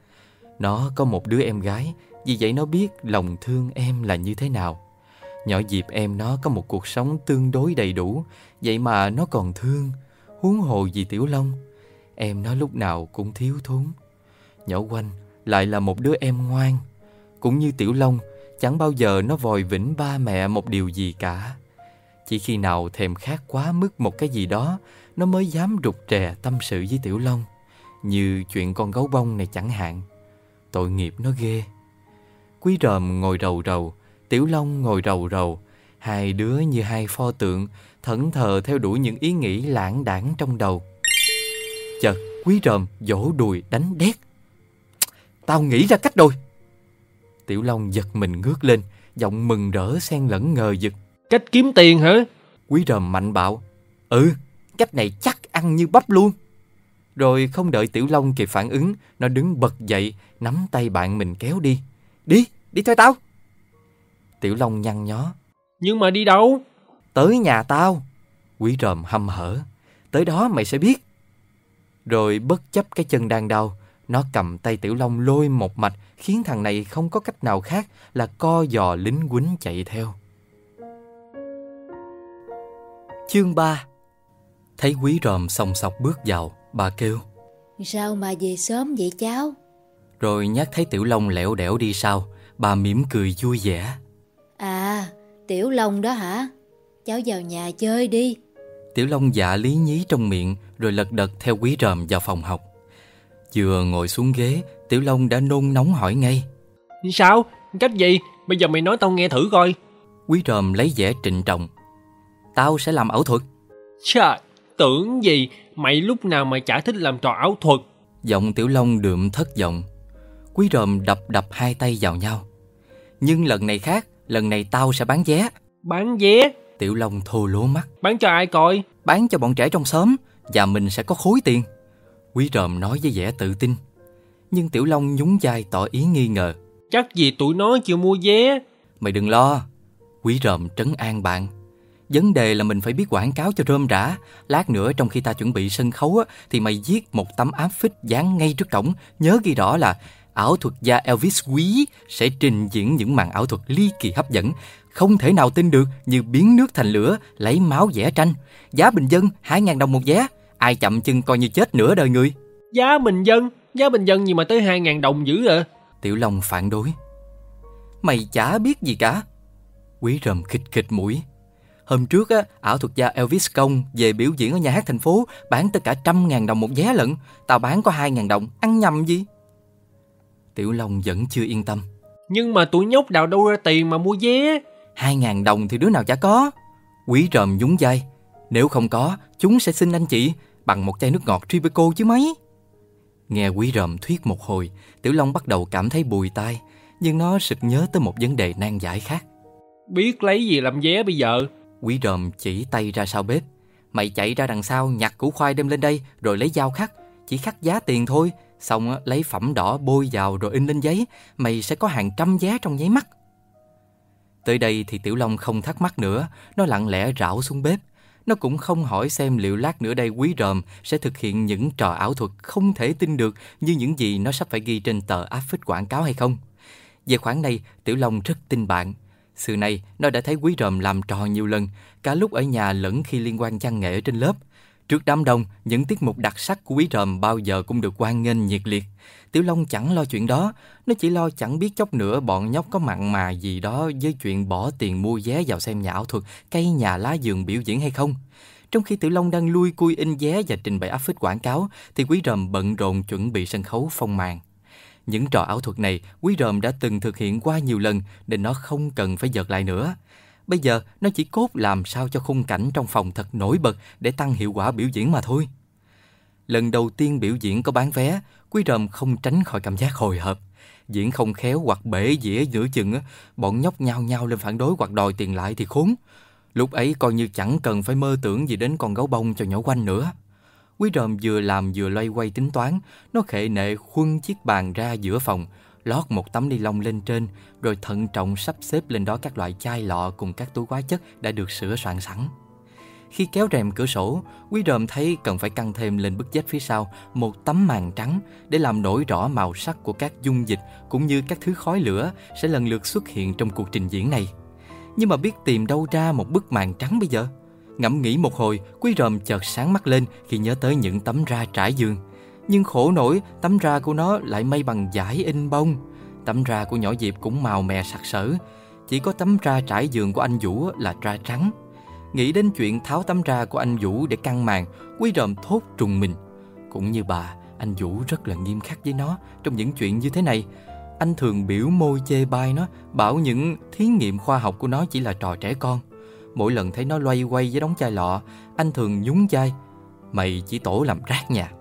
Nó có một đứa em gái, vì vậy nó biết lòng thương em là như thế nào. Nhỏ Diệp em nó có một cuộc sống tương đối đầy đủ, vậy mà nó còn thương. Huống hồ gì Tiểu Long, em nó lúc nào cũng thiếu thốn. Nhỏ Oanh lại là một đứa em ngoan. Cũng như Tiểu Long, chẳng bao giờ nó vòi vĩnh ba mẹ một điều gì cả. Chỉ khi nào thèm khát quá mức một cái gì đó, nó mới dám rụt rè tâm sự với Tiểu Long. Như chuyện con gấu bông này chẳng hạn. Tội nghiệp nó ghê. Quý Ròm ngồi rầu rầu, Tiểu Long ngồi rầu rầu. Hai đứa như hai pho tượng, thẫn thờ theo đuổi những ý nghĩ lãng đãng trong đầu. Chợt Quý Ròm vỗ đùi đánh đét. Tao nghĩ ra cách rồi. Tiểu Long giật mình ngước lên, giọng mừng rỡ xen lẫn ngờ vực. Cách kiếm tiền hả? Quý Ròm mạnh bạo. Cách này chắc ăn như bắp luôn. Rồi không đợi Tiểu Long kịp phản ứng, nó đứng bật dậy, nắm tay bạn mình kéo đi. Đi thôi tao. Tiểu Long nhăn nhó. Nhưng mà đi đâu? Tới nhà tao. Quý Ròm hăm hở. Tới đó mày sẽ biết. Rồi bất chấp cái chân đang đau, nó cầm tay Tiểu Long lôi một mạch, khiến thằng này không có cách nào khác là co giò lính quýnh chạy theo. Chương 3. Thấy Quý Ròm sòng sọc bước vào, bà kêu. Sao mà về sớm vậy cháu? Rồi nhắc thấy Tiểu Long lẻo đẻo đi sau, bà mỉm cười vui vẻ. À, Tiểu Long đó hả? Cháu vào nhà chơi đi. Tiểu Long dạ lý nhí trong miệng rồi lật đật theo Quý Ròm vào phòng học. Vừa ngồi xuống ghế, Tiểu Long đã nôn nóng hỏi ngay. Sao? Cách gì? Bây giờ mày nói tao nghe thử coi. Quý Ròm lấy vẻ trịnh trọng. Tao sẽ làm ảo thuật. Trời, tưởng gì? Mày lúc nào mày chả thích làm trò ảo thuật. Giọng Tiểu Long đượm thất vọng. Quý Ròm đập hai tay vào nhau. Nhưng lần này khác, lần này tao sẽ bán vé. Bán vé? Tiểu Long thô lố mắt. Bán cho ai coi? Bán cho bọn trẻ trong xóm, và mình sẽ có khối tiền. Quý Ròm nói với vẻ tự tin. Nhưng Tiểu Long nhún vai tỏ ý nghi ngờ. Chắc gì tụi nó chưa mua vé. Mày đừng lo. Quý Ròm trấn an bạn. Vấn đề là mình phải biết quảng cáo cho rôm rã. Lát nữa trong khi ta chuẩn bị sân khấu á, thì mày viết một tấm áp phích dán ngay trước cổng. Nhớ ghi rõ là ảo thuật gia Elvis Quý sẽ trình diễn những màn ảo thuật ly kỳ hấp dẫn, không thể nào tin được, như biến nước thành lửa, lấy máu vẽ tranh. Giá bình dân 2.000 đồng một vé. Ai chậm chân coi như chết nửa đời người. Giá bình dân gì mà tới 2.000 đồng dữ à? Tiểu Long phản đối. Mày chả biết gì cả. Quý Ròm khịt khịt mũi. Hôm trước á, ảo thuật gia Elvis Công về biểu diễn ở nhà hát thành phố, bán tất cả 100.000 đồng một vé lận. Tao bán có 2.000 đồng, ăn nhầm gì? Tiểu Long vẫn chưa yên tâm. Nhưng mà tụi nhóc đào đâu ra tiền mà mua vé? 2.000 đồng thì đứa nào chả có. Quý Ròm nhún vai. Nếu không có, chúng sẽ xin anh chị bằng một chai nước ngọt Tribeco chứ mấy. Nghe Quý Ròm thuyết một hồi, Tiểu Long bắt đầu cảm thấy bùi tai. Nhưng nó sực nhớ tới một vấn đề nan giải khác. Biết lấy gì làm vé bây giờ? Quý Ròm chỉ tay ra sau bếp. Mày chạy ra đằng sau nhặt củ khoai đem lên đây, rồi lấy dao khắc. Chỉ khắc giá tiền thôi. Xong lấy phẩm đỏ bôi vào rồi in lên giấy. Mày sẽ có hàng trăm vé trong nháy mắt. Tới đây thì Tiểu Long không thắc mắc nữa. Nó lặng lẽ rảo xuống bếp. Nó cũng không hỏi xem liệu lát nữa đây Quý Ròm sẽ thực hiện những trò ảo thuật không thể tin được như những gì nó sắp phải ghi trên tờ áp phích quảng cáo hay không. Về khoản này, Tiểu Long rất tin bạn. Xưa nay, nó đã thấy Quý Ròm làm trò nhiều lần, cả lúc ở nhà lẫn khi liên quan văn nghệ trên lớp. Trước đám đông, những tiết mục đặc sắc của Quý Ròm bao giờ cũng được hoan nghênh nhiệt liệt. Tiểu Long chẳng lo chuyện đó, nó chỉ lo chẳng biết chốc nữa bọn nhóc có mặn mà gì đó với chuyện bỏ tiền mua vé vào xem nhà ảo thuật, cây nhà lá vườn biểu diễn hay không. Trong khi Tiểu Long đang lui cui in vé và trình bày áp phích quảng cáo, thì Quý Ròm bận rộn chuẩn bị sân khấu phong màn. Những trò ảo thuật này, Quý Ròm đã từng thực hiện qua nhiều lần nên nó không cần phải dợt lại nữa. Bây giờ, nó chỉ cốt làm sao cho khung cảnh trong phòng thật nổi bật để tăng hiệu quả biểu diễn mà thôi. Lần đầu tiên biểu diễn có bán vé, Quý Ròm không tránh khỏi cảm giác hồi hộp. Diễn không khéo hoặc bể dĩa giữa chừng, bọn nhóc nhao nhao lên phản đối hoặc đòi tiền lại thì khốn. Lúc ấy coi như chẳng cần phải mơ tưởng gì đến con gấu bông cho nhỏ quanh nữa. Quý Ròm vừa làm vừa loay quay tính toán. Nó khệ nệ khuân chiếc bàn ra giữa phòng, lót một tấm ni lông lên trên, rồi thận trọng sắp xếp lên đó các loại chai lọ cùng các túi hóa chất đã được sửa soạn sẵn. Khi kéo rèm cửa sổ, Quý Ròm thấy cần phải căng thêm lên bức vách phía sau một tấm màn trắng để làm nổi rõ màu sắc của các dung dịch cũng như các thứ khói lửa sẽ lần lượt xuất hiện trong cuộc trình diễn này. Nhưng mà biết tìm đâu ra một bức màn trắng bây giờ? Ngẫm nghĩ một hồi, Quý Ròm chợt sáng mắt lên khi nhớ tới những tấm ra trải giường. Nhưng khổ nổi, tấm ra của nó lại may bằng vải in bông. Tấm ra của nhỏ Diệp cũng màu mè sặc sỡ. Chỉ có tấm ra trải giường của anh Vũ là ra trắng. Nghĩ đến chuyện tháo tấm ra của anh Vũ để căng màn, Quý Ròm thốt trùng mình. Cũng như bà, anh Vũ rất là nghiêm khắc với nó trong những chuyện như thế này. Anh thường biểu môi chê bai nó, bảo những thí nghiệm khoa học của nó chỉ là trò trẻ con. Mỗi lần thấy nó loay quay với đống chai lọ, anh thường nhún vai. Mày chỉ tổ làm rác nhà.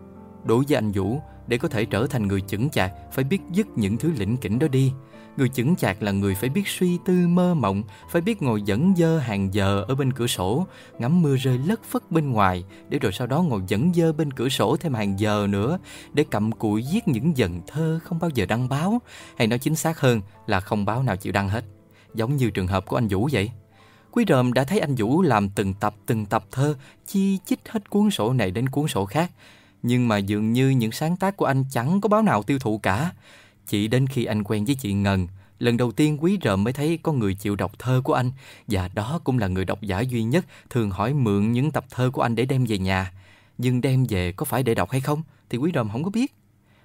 Đối với anh Vũ, để có thể trở thành người chững chạc, phải biết dứt những thứ lỉnh kỉnh đó đi. Người chững chạc là người phải biết suy tư mơ mộng, phải biết ngồi dẫn dơ hàng giờ ở bên cửa sổ, ngắm mưa rơi lất phất bên ngoài, để rồi sau đó ngồi dẫn dơ bên cửa sổ thêm hàng giờ nữa, để cặm cụi viết những dần thơ không bao giờ đăng báo, hay nói chính xác hơn là không báo nào chịu đăng hết. Giống như trường hợp của anh Vũ vậy. Quý Ròm đã thấy anh Vũ làm từng tập thơ, chi chít hết cuốn sổ này đến cuốn sổ khác. Nhưng mà dường như những sáng tác của anh chẳng có báo nào tiêu thụ cả. Chỉ đến khi anh quen với chị Ngân, lần đầu tiên Quý Ròm mới thấy có người chịu đọc thơ của anh. Và đó cũng là người độc giả duy nhất thường hỏi mượn những tập thơ của anh để đem về nhà. Nhưng đem về có phải để đọc hay không thì Quý Ròm không có biết.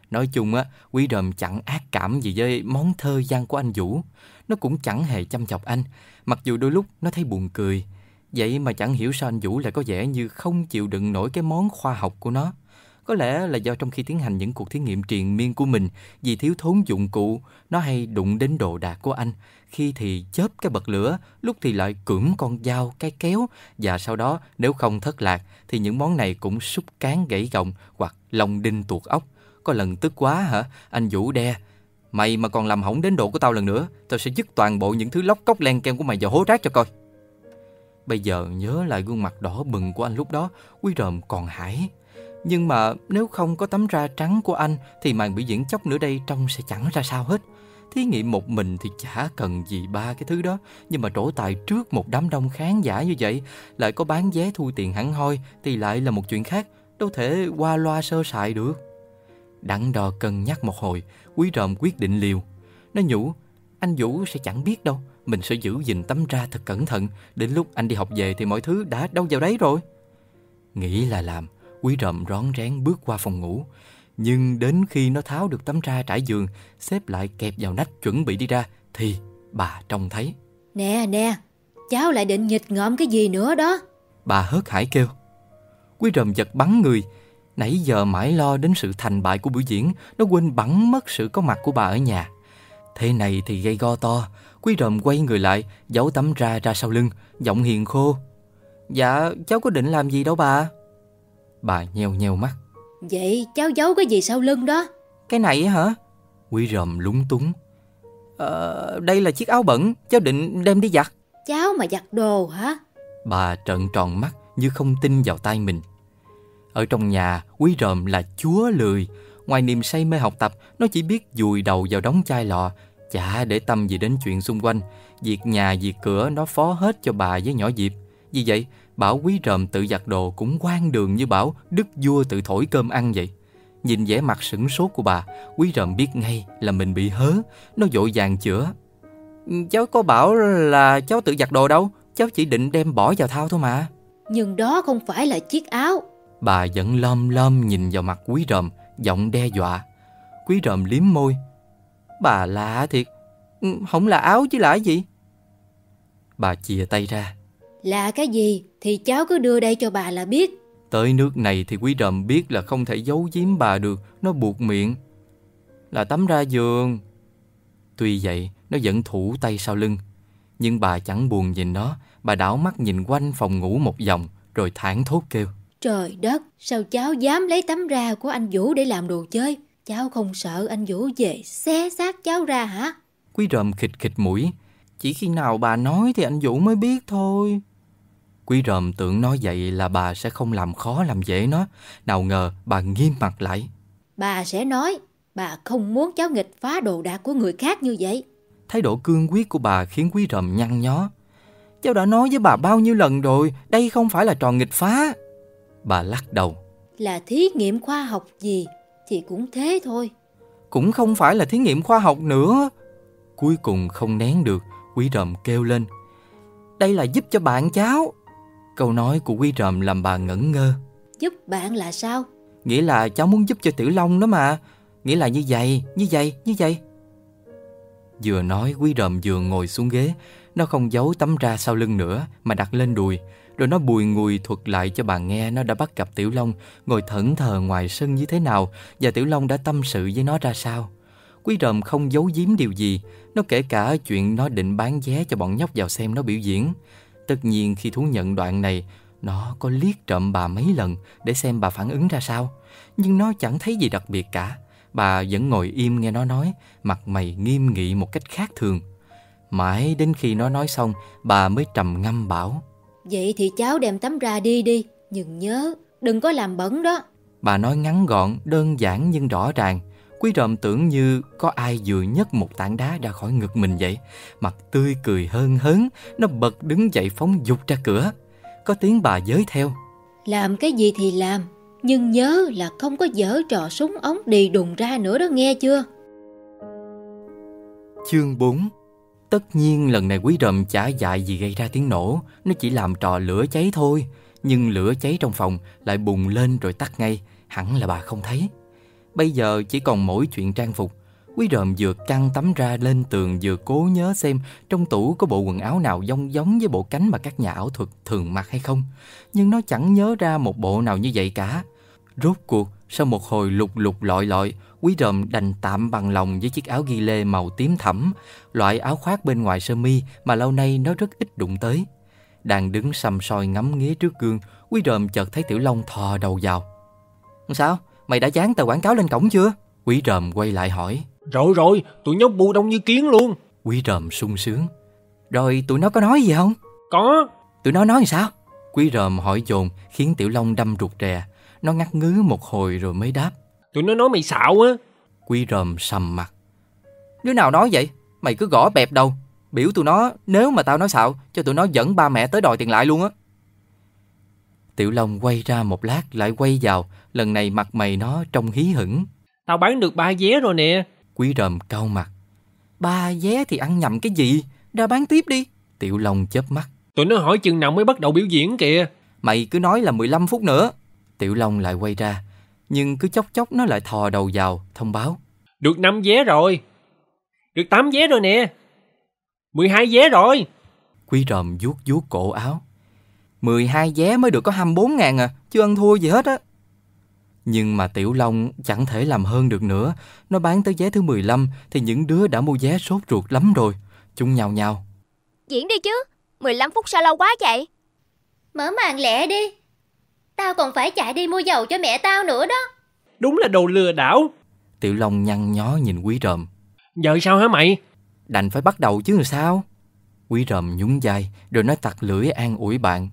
Nói chung á, Quý Ròm chẳng ác cảm gì với món thơ văn của anh Vũ. Nó cũng chẳng hề chăm chọc anh, mặc dù đôi lúc nó thấy buồn cười. Vậy mà chẳng hiểu sao anh Vũ lại có vẻ như không chịu đựng nổi cái món khoa học của nó. Có lẽ là do trong khi tiến hành những cuộc thí nghiệm triền miên của mình, vì thiếu thốn dụng cụ, nó hay đụng đến đồ đạc của anh. Khi thì chớp cái bật lửa, lúc thì lại cưỡng con dao, cái kéo. Và sau đó nếu không thất lạc thì những món này cũng xúc cán gãy gọng hoặc lông đinh tuột ốc. Có lần tức quá hả, anh Vũ đe: "Mày mà còn làm hỏng đến đồ của tao lần nữa, tao sẽ dứt toàn bộ những thứ lóc cóc len keng của mày vào hố rác cho coi." Bây giờ nhớ lại gương mặt đỏ bừng của anh lúc đó, Quý Ròm còn hãi. Nhưng mà nếu không có tấm da trắng của anh thì màn biểu diễn chốc nữa đây trông sẽ chẳng ra sao hết. Thí nghiệm một mình thì chả cần gì ba cái thứ đó, nhưng mà trổ tài trước một đám đông khán giả như vậy, lại có bán vé thu tiền hẳn hoi thì lại là một chuyện khác, đâu thể qua loa sơ sài được. Đắn đo cân nhắc một hồi, Quý Ròm quyết định liều. Nó nhủ: anh Vũ sẽ chẳng biết đâu, mình sẽ giữ gìn tấm da thật cẩn thận, đến lúc anh đi học về thì mọi thứ đã đâu vào đấy rồi. Nghĩ là làm, Quý Ròm rón rén bước qua phòng ngủ. Nhưng đến khi nó tháo được tấm da trải giường, xếp lại kẹp vào nách chuẩn bị đi ra, thì bà trông thấy. Nè, cháu lại định nghịch ngợm cái gì nữa đó? Bà hớt hải kêu. Quý Ròm giật bắn người. Nãy giờ mãi lo đến sự thành bại của buổi diễn, nó quên bẵng mất sự có mặt của bà ở nhà. Thế này thì gây go to. Quý Ròm quay người lại, giấu tấm da ra sau lưng, giọng hiền khô: "Dạ, cháu có định làm gì đâu bà." Bà nheo nheo mắt. "Vậy cháu giấu cái gì sau lưng đó?" "Cái này hả?" Quý Ròm lúng túng. Đây là chiếc áo bẩn, cháu định đem đi giặt." "Cháu mà giặt đồ hả?" Bà trợn tròn mắt như không tin vào tai mình. Ở trong nhà, Quý Ròm là chúa lười. Ngoài niềm say mê học tập, nó chỉ biết vùi đầu vào đống chai lọ, chả để tâm gì đến chuyện xung quanh. Việc nhà, việc cửa nó phó hết cho bà với nhỏ Diệp. Vì vậy, bảo Quý Ròm tự giặt đồ cũng hoang đường như bảo đức vua tự thổi cơm ăn vậy. Nhìn vẻ mặt sửng sốt của bà, Quý Ròm biết ngay là mình bị hớ. Nó vội vàng chữa: "Cháu có bảo là cháu tự giặt đồ đâu, cháu chỉ định đem bỏ vào thau thôi mà." "Nhưng đó không phải là chiếc áo." Bà vẫn lom lom nhìn vào mặt Quý Ròm, giọng đe dọa. Quý Ròm liếm môi: "Bà lạ thiệt, không là áo chứ là gì?" Bà chìa tay ra: "Là cái gì thì cháu cứ đưa đây cho bà là biết." Tới nước này thì Quý Ròm biết là không thể giấu giếm bà được. Nó buột miệng: "Là tấm ra giường." Tuy vậy, nó vẫn thủ tay sau lưng. Nhưng bà chẳng buồn nhìn nó. Bà đảo mắt nhìn quanh phòng ngủ một vòng, rồi thảng thốt kêu: "Trời đất, sao cháu dám lấy tấm da của anh Vũ để làm đồ chơi? Cháu không sợ anh Vũ về xé xác cháu ra hả?" Quý Ròm khịt khịt mũi: "Chỉ khi nào bà nói thì anh Vũ mới biết thôi." Quý Ròm tưởng nói vậy là bà sẽ không làm khó làm dễ nó. Nào ngờ bà nghiêm mặt lại: "Bà sẽ nói, bà không muốn cháu nghịch phá đồ đạc của người khác như vậy." Thái độ cương quyết của bà khiến Quý Ròm nhăn nhó. "Cháu đã nói với bà bao nhiêu lần rồi, đây không phải là trò nghịch phá." Bà lắc đầu: "Là thí nghiệm khoa học gì thì cũng thế thôi." "Cũng không phải là thí nghiệm khoa học nữa." Cuối cùng không nén được, Quý Ròm kêu lên: "Đây là giúp cho bạn cháu." Câu nói của Quý Ròm làm bà ngẩn ngơ. "Giúp bạn là sao?" "Nghĩa là cháu muốn giúp cho Tiểu Long đó mà. Nghĩa là như vậy. Vừa nói, Quý Ròm vừa ngồi xuống ghế. Nó không giấu tấm da sau lưng nữa mà đặt lên đùi. Rồi nó bùi ngùi thuật lại cho bà nghe nó đã bắt gặp Tiểu Long ngồi thẫn thờ ngoài sân như thế nào, và Tiểu Long đã tâm sự với nó ra sao. Quý Ròm không giấu giếm điều gì. Nó kể cả chuyện nó định bán vé cho bọn nhóc vào xem nó biểu diễn. Tất nhiên khi thú nhận đoạn này, nó có liếc trộm bà mấy lần để xem bà phản ứng ra sao. Nhưng nó chẳng thấy gì đặc biệt cả. Bà vẫn ngồi im nghe nó nói, mặt mày nghiêm nghị một cách khác thường. Mãi đến khi nó nói xong, bà mới trầm ngâm bảo: "Vậy thì cháu đem tấm ra đi, nhưng nhớ đừng có làm bẩn đó." Bà nói ngắn gọn, đơn giản nhưng rõ ràng. Quý Ròm tưởng như có ai vừa nhấc một tảng đá ra khỏi ngực mình vậy. Mặt tươi cười hớn hớn, nó bật đứng dậy phóng vụt ra cửa. Có tiếng bà giới theo: "Làm cái gì thì làm, nhưng nhớ là không có giở trò súng ống đì đùng ra nữa đó nghe chưa?" Chương 4. Tất nhiên lần này Quý Ròm chả dại gì gây ra tiếng nổ. Nó chỉ làm trò lửa cháy thôi. Nhưng lửa cháy trong phòng lại bùng lên rồi tắt ngay. Hẳn là bà không thấy. Bây giờ chỉ còn mỗi chuyện trang phục. Quý Ròm vừa căng tấm ra lên tường vừa cố nhớ xem trong tủ có bộ quần áo nào giống với bộ cánh mà các nhà ảo thuật thường mặc hay không. Nhưng nó chẳng nhớ ra một bộ nào như vậy cả. Rốt cuộc, sau một hồi lục lục lọi lọi, Quý Ròm đành tạm bằng lòng với chiếc áo ghi lê màu tím thẫm, loại áo khoác bên ngoài sơ mi mà lâu nay nó rất ít đụng tới. Đang đứng săm soi ngắm nghía trước gương, Quý Ròm chợt thấy Tiểu Long thò đầu vào. Sao? Mày đã dán tờ quảng cáo lên cổng chưa? Quý Ròm quay lại hỏi. Rồi, tụi nhóc bu đông như kiến luôn. Quý Ròm sung sướng. Rồi tụi nó có nói gì không? Có. Tụi nó nói sao? Quý Ròm hỏi dồn khiến Tiểu Long đâm rụt rè. Nó ngắt ngứ một hồi rồi mới đáp. Tụi nó nói mày xạo á. Quý Ròm sầm mặt. Đứa nào nói vậy? Mày cứ gõ bẹp đầu. Biểu tụi nó nếu mà tao nói xạo cho tụi nó dẫn ba mẹ tới đòi tiền lại luôn á. Tiểu Long quay ra một lát lại quay vào. Lần này mặt mày nó trông hí hửng. Tao bán được 3 vé rồi nè. Quý Ròm cau mặt. 3 vé thì ăn nhầm cái gì? Ra bán tiếp đi. Tiểu Long chớp mắt. Tụi nó hỏi chừng nào mới bắt đầu biểu diễn kìa. Mày cứ nói là 15 phút nữa. Tiểu Long lại quay ra. Nhưng cứ chốc chốc nó lại thò đầu vào thông báo. Được 5 vé rồi. Được 8 vé rồi nè. 12 vé rồi. Quý Ròm vuốt cổ áo. 12 vé mới được có 24.000 à. Chứ ăn thua gì hết á. Nhưng mà Tiểu Long chẳng thể làm hơn được nữa. Nó bán tới vé thứ 15 thì những đứa đã mua vé sốt ruột lắm rồi. Chúng nhào nhào. Diễn đi chứ. 15 phút sao lâu quá vậy? Mở màn lẹ đi. Tao còn phải chạy đi mua dầu cho mẹ tao nữa đó. Đúng là đồ lừa đảo. Tiểu Long nhăn nhó nhìn Quý Ròm. Giờ sao hả mày? Đành phải bắt đầu chứ làm sao. Quý Ròm nhún vai rồi nói tặc lưỡi an ủi bạn.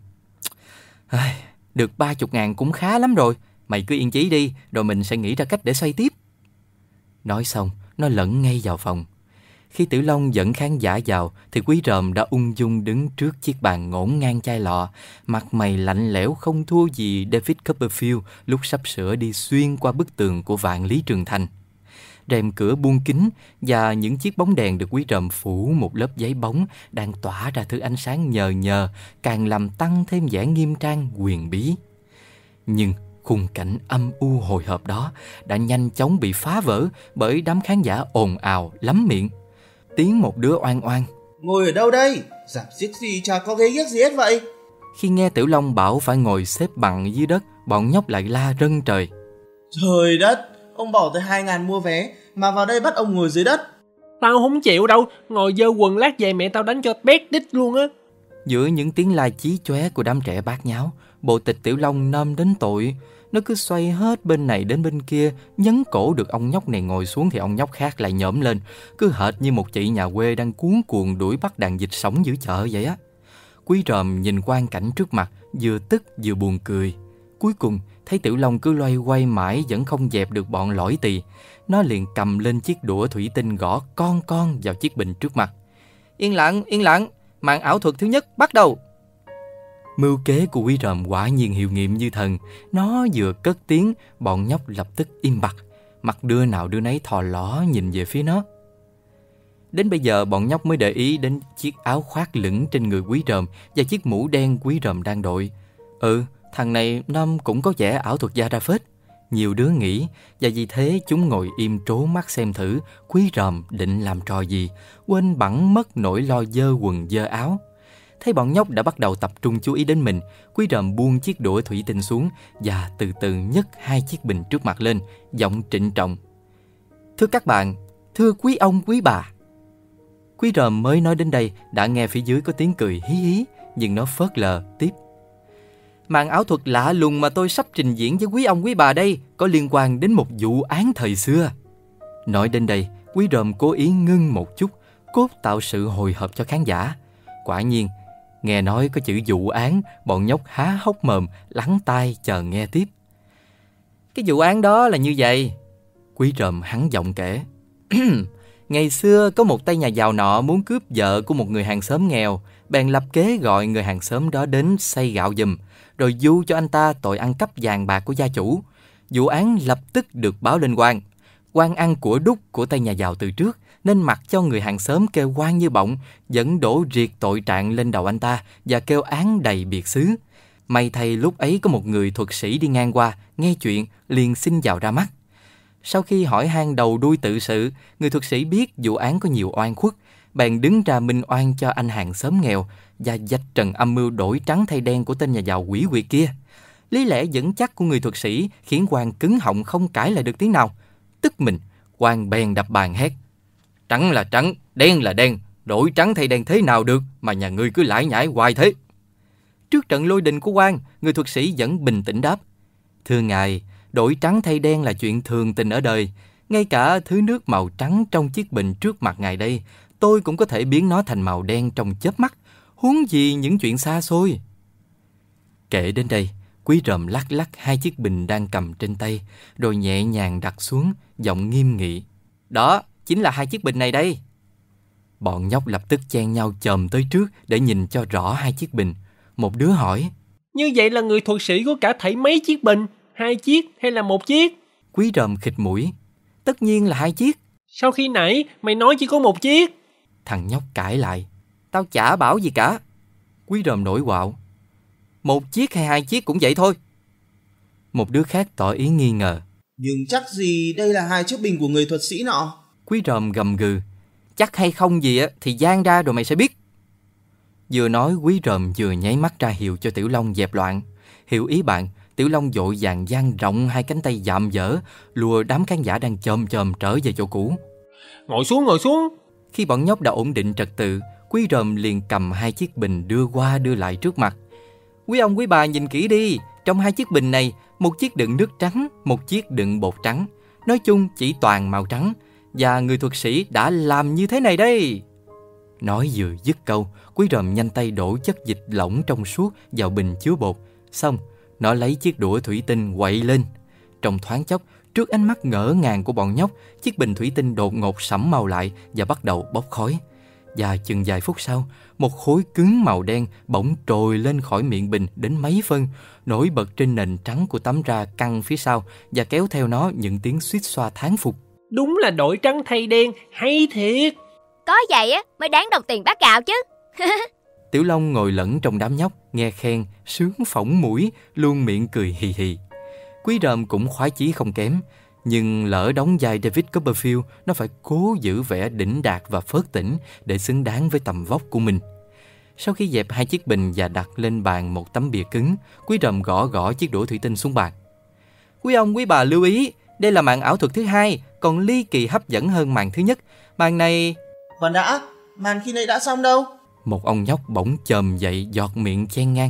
Được 30.000 cũng khá lắm rồi. Mày cứ yên chí đi, rồi mình sẽ nghĩ ra cách để xoay tiếp. Nói xong, nó lẫn ngay vào phòng. Khi Tiểu Long dẫn khán giả vào, thì Quý Ròm đã ung dung đứng trước chiếc bàn ngổn ngang chai lọ, mặt mày lạnh lẽo không thua gì David Copperfield lúc sắp sửa đi xuyên qua bức tường của Vạn Lý Trường Thành. Rèm cửa buông kín và những chiếc bóng đèn được Quý Ròm phủ một lớp giấy bóng đang tỏa ra thứ ánh sáng nhờ nhờ, càng làm tăng thêm vẻ nghiêm trang huyền bí. Nhưng khung cảnh âm u hồi hộp đó đã nhanh chóng bị phá vỡ bởi đám khán giả ồn ào lắm miệng. Tiếng một đứa oan oan. Ngồi ở đâu đây? Rạp xiếc gì chả có ghế ghiếc gì hết vậy? Khi nghe Tiểu Long bảo phải ngồi xếp bằng dưới đất, bọn nhóc lại la rân trời. Trời đất, ông bỏ tới 2.000 mua vé mà vào đây bắt ông ngồi dưới đất. Tao không chịu đâu, ngồi dơ quần lát về mẹ tao đánh cho bét đít luôn á. Giữa những tiếng la chí chóe của đám trẻ bát nháo, bộ tịch Tiểu Long nơm đến tội. Nó cứ xoay hết bên này đến bên kia, nhấn cổ được ông nhóc này ngồi xuống thì ông nhóc khác lại nhổm lên, cứ hệt như một chị nhà quê đang cuống cuồng đuổi bắt đàn vịt sống giữa chợ vậy á. Quý Ròm nhìn quang cảnh trước mặt, vừa tức vừa buồn cười. Cuối cùng thấy Tiểu Long cứ loay quay mãi vẫn không dẹp được bọn lỏi tì. Nó liền cầm lên chiếc đũa thủy tinh gõ con vào chiếc bình trước mặt. Yên lặng, màn ảo thuật thứ nhất bắt đầu. Mưu kế của Quý Ròm quả nhiên hiệu nghiệm như thần. Nó vừa cất tiếng, bọn nhóc lập tức im bặt, mặt đứa nào đứa nấy thò ló nhìn về phía nó. Đến bây giờ bọn nhóc mới để ý đến chiếc áo khoác lửng trên người Quý Ròm và chiếc mũ đen Quý Ròm đang đội. Thằng này nó cũng có vẻ ảo thuật gia ra phết. Nhiều đứa nghĩ, và vì thế chúng ngồi im trố mắt xem thử Quý Ròm định làm trò gì, quên bẵng mất nỗi lo dơ quần dơ áo. Thấy bọn nhóc đã bắt đầu tập trung chú ý đến mình, Quý Ròm buông chiếc đũa thủy tinh xuống và từ từ nhấc 2 chiếc bình trước mặt lên, giọng trịnh trọng. Thưa các bạn, thưa quý ông quý bà. Quý Ròm mới nói đến đây đã nghe phía dưới có tiếng cười hí hí, nhưng nó phớt lờ tiếp. Màn ảo thuật lạ lùng mà tôi sắp trình diễn với quý ông quý bà đây có liên quan đến một vụ án thời xưa. Nói đến đây, Quý Ròm cố ý ngưng một chút, cốt tạo sự hồi hộp cho khán giả. Quả nhiên, nghe nói có chữ vụ án, bọn nhóc há hốc mồm, lắng tai chờ nghe tiếp. Cái vụ án đó là như vậy. Quý Ròm hắn giọng kể. Ngày xưa có một tay nhà giàu nọ muốn cướp vợ của một người hàng xóm nghèo, bèn lập kế gọi người hàng xóm đó đến xay gạo giùm, rồi du cho anh ta tội ăn cắp vàng bạc của gia chủ. Vụ án lập tức được báo lên quan. Quan ăn của đúc của tay nhà giàu từ trước, nên mặc cho người hàng xóm kêu oan như bọng, dẫn đổ riệt tội trạng lên đầu anh ta và kêu án đầy biệt xứ. May thay lúc ấy có một người thuật sĩ đi ngang qua, nghe chuyện liền xin vào ra mắt. Sau khi hỏi han đầu đuôi tự sự, người thuật sĩ biết vụ án có nhiều oan khuất, bèn đứng ra minh oan cho anh hàng xóm nghèo và vạch trần âm mưu đổi trắng thay đen của tên nhà giàu quỷ quyệt kia. Lý lẽ vững chắc của người thuật sĩ khiến quan cứng họng không cãi lại được tiếng nào. Tức mình, quan bèn đập bàn hét: Trắng là trắng, đen là đen, đổi trắng thay đen thế nào được mà nhà ngươi cứ lải nhải hoài thế? Trước trận lôi đình của quan, người thuật sĩ vẫn bình tĩnh đáp: Thưa ngài, đổi trắng thay đen là chuyện thường tình ở đời. Ngay cả thứ nước màu trắng trong chiếc bình trước mặt ngài đây, tôi cũng có thể biến nó thành màu đen trong chớp mắt, huống gì những chuyện xa xôi. Kể đến đây, Quý Ròm lắc lắc hai chiếc bình đang cầm trên tay, rồi nhẹ nhàng đặt xuống, giọng nghiêm nghị: Đó, chính là hai chiếc bình này đây. Bọn nhóc lập tức chen nhau chồm tới trước để nhìn cho rõ hai chiếc bình. Một đứa hỏi: Như vậy là người thuật sĩ có cả thảy mấy chiếc bình? 2 chiếc hay là 1 chiếc? Quý Ròm khịt mũi: Tất nhiên là 2 chiếc. Sao khi nãy mày nói chỉ có 1 chiếc? Thằng nhóc cãi lại: Tao chả bảo gì cả. Quý Ròm nổi quạo: 1 chiếc hay 2 chiếc cũng vậy thôi. Một đứa khác tỏ ý nghi ngờ: Nhưng chắc gì đây là 2 chiếc bình của người thuật sĩ nọ? Quý Ròm gầm gừ: Chắc hay không gì á thì giang ra rồi mày sẽ biết. Vừa nói, Quý Ròm vừa nháy mắt ra hiệu cho Tiểu Long dẹp loạn. Hiểu ý bạn, Tiểu Long vội vàng dang rộng 2 cánh tay dạm dở, lùa đám khán giả đang chồm chồm trở về chỗ cũ. Ngồi xuống. Khi bọn nhóc đã ổn định trật tự, Quý Ròm liền cầm 2 chiếc bình đưa qua đưa lại trước mặt. Quý ông quý bà nhìn kỹ đi, trong 2 chiếc bình này, 1 chiếc đựng nước trắng, 1 chiếc đựng bột trắng. Nói chung chỉ toàn màu trắng, và người thuật sĩ đã làm như thế này đây. Nói vừa dứt câu, Quý Ròm nhanh tay đổ chất dịch lỏng trong suốt vào bình chứa bột. Xong, nó lấy chiếc đũa thủy tinh quậy lên. Trong thoáng chốc, trước ánh mắt ngỡ ngàng của bọn nhóc, chiếc bình thủy tinh đột ngột sẫm màu lại và bắt đầu bốc khói. Và chừng vài phút sau, một khối cứng màu đen bỗng trồi lên khỏi miệng bình đến mấy phân, nổi bật trên nền trắng của tấm da căng phía sau và kéo theo nó những tiếng xuýt xoa thán phục. Đúng là đổi trắng thay đen, hay thiệt. Có vậy á mới đáng đồng tiền bát gạo chứ. Tiểu Long ngồi lẫn trong đám nhóc, nghe khen, sướng phỏng mũi, luôn miệng cười hì hì. Quý Ròm cũng khoái chí không kém, nhưng lỡ đóng vai David Copperfield, nó phải cố giữ vẻ đỉnh đạt và phớt tỉnh để xứng đáng với tầm vóc của mình. Sau khi dẹp 2 chiếc bình và đặt lên bàn một tấm bìa cứng, Quý Ròm gõ chiếc đũa thủy tinh xuống bàn. Quý ông quý bà lưu ý, đây là màn ảo thuật thứ 2, còn ly kỳ hấp dẫn hơn màn thứ nhất. Màn này... Khoan đã, màn khi nãy đã xong đâu? Một ông nhóc bỗng chồm dậy, giọt miệng chen ngang.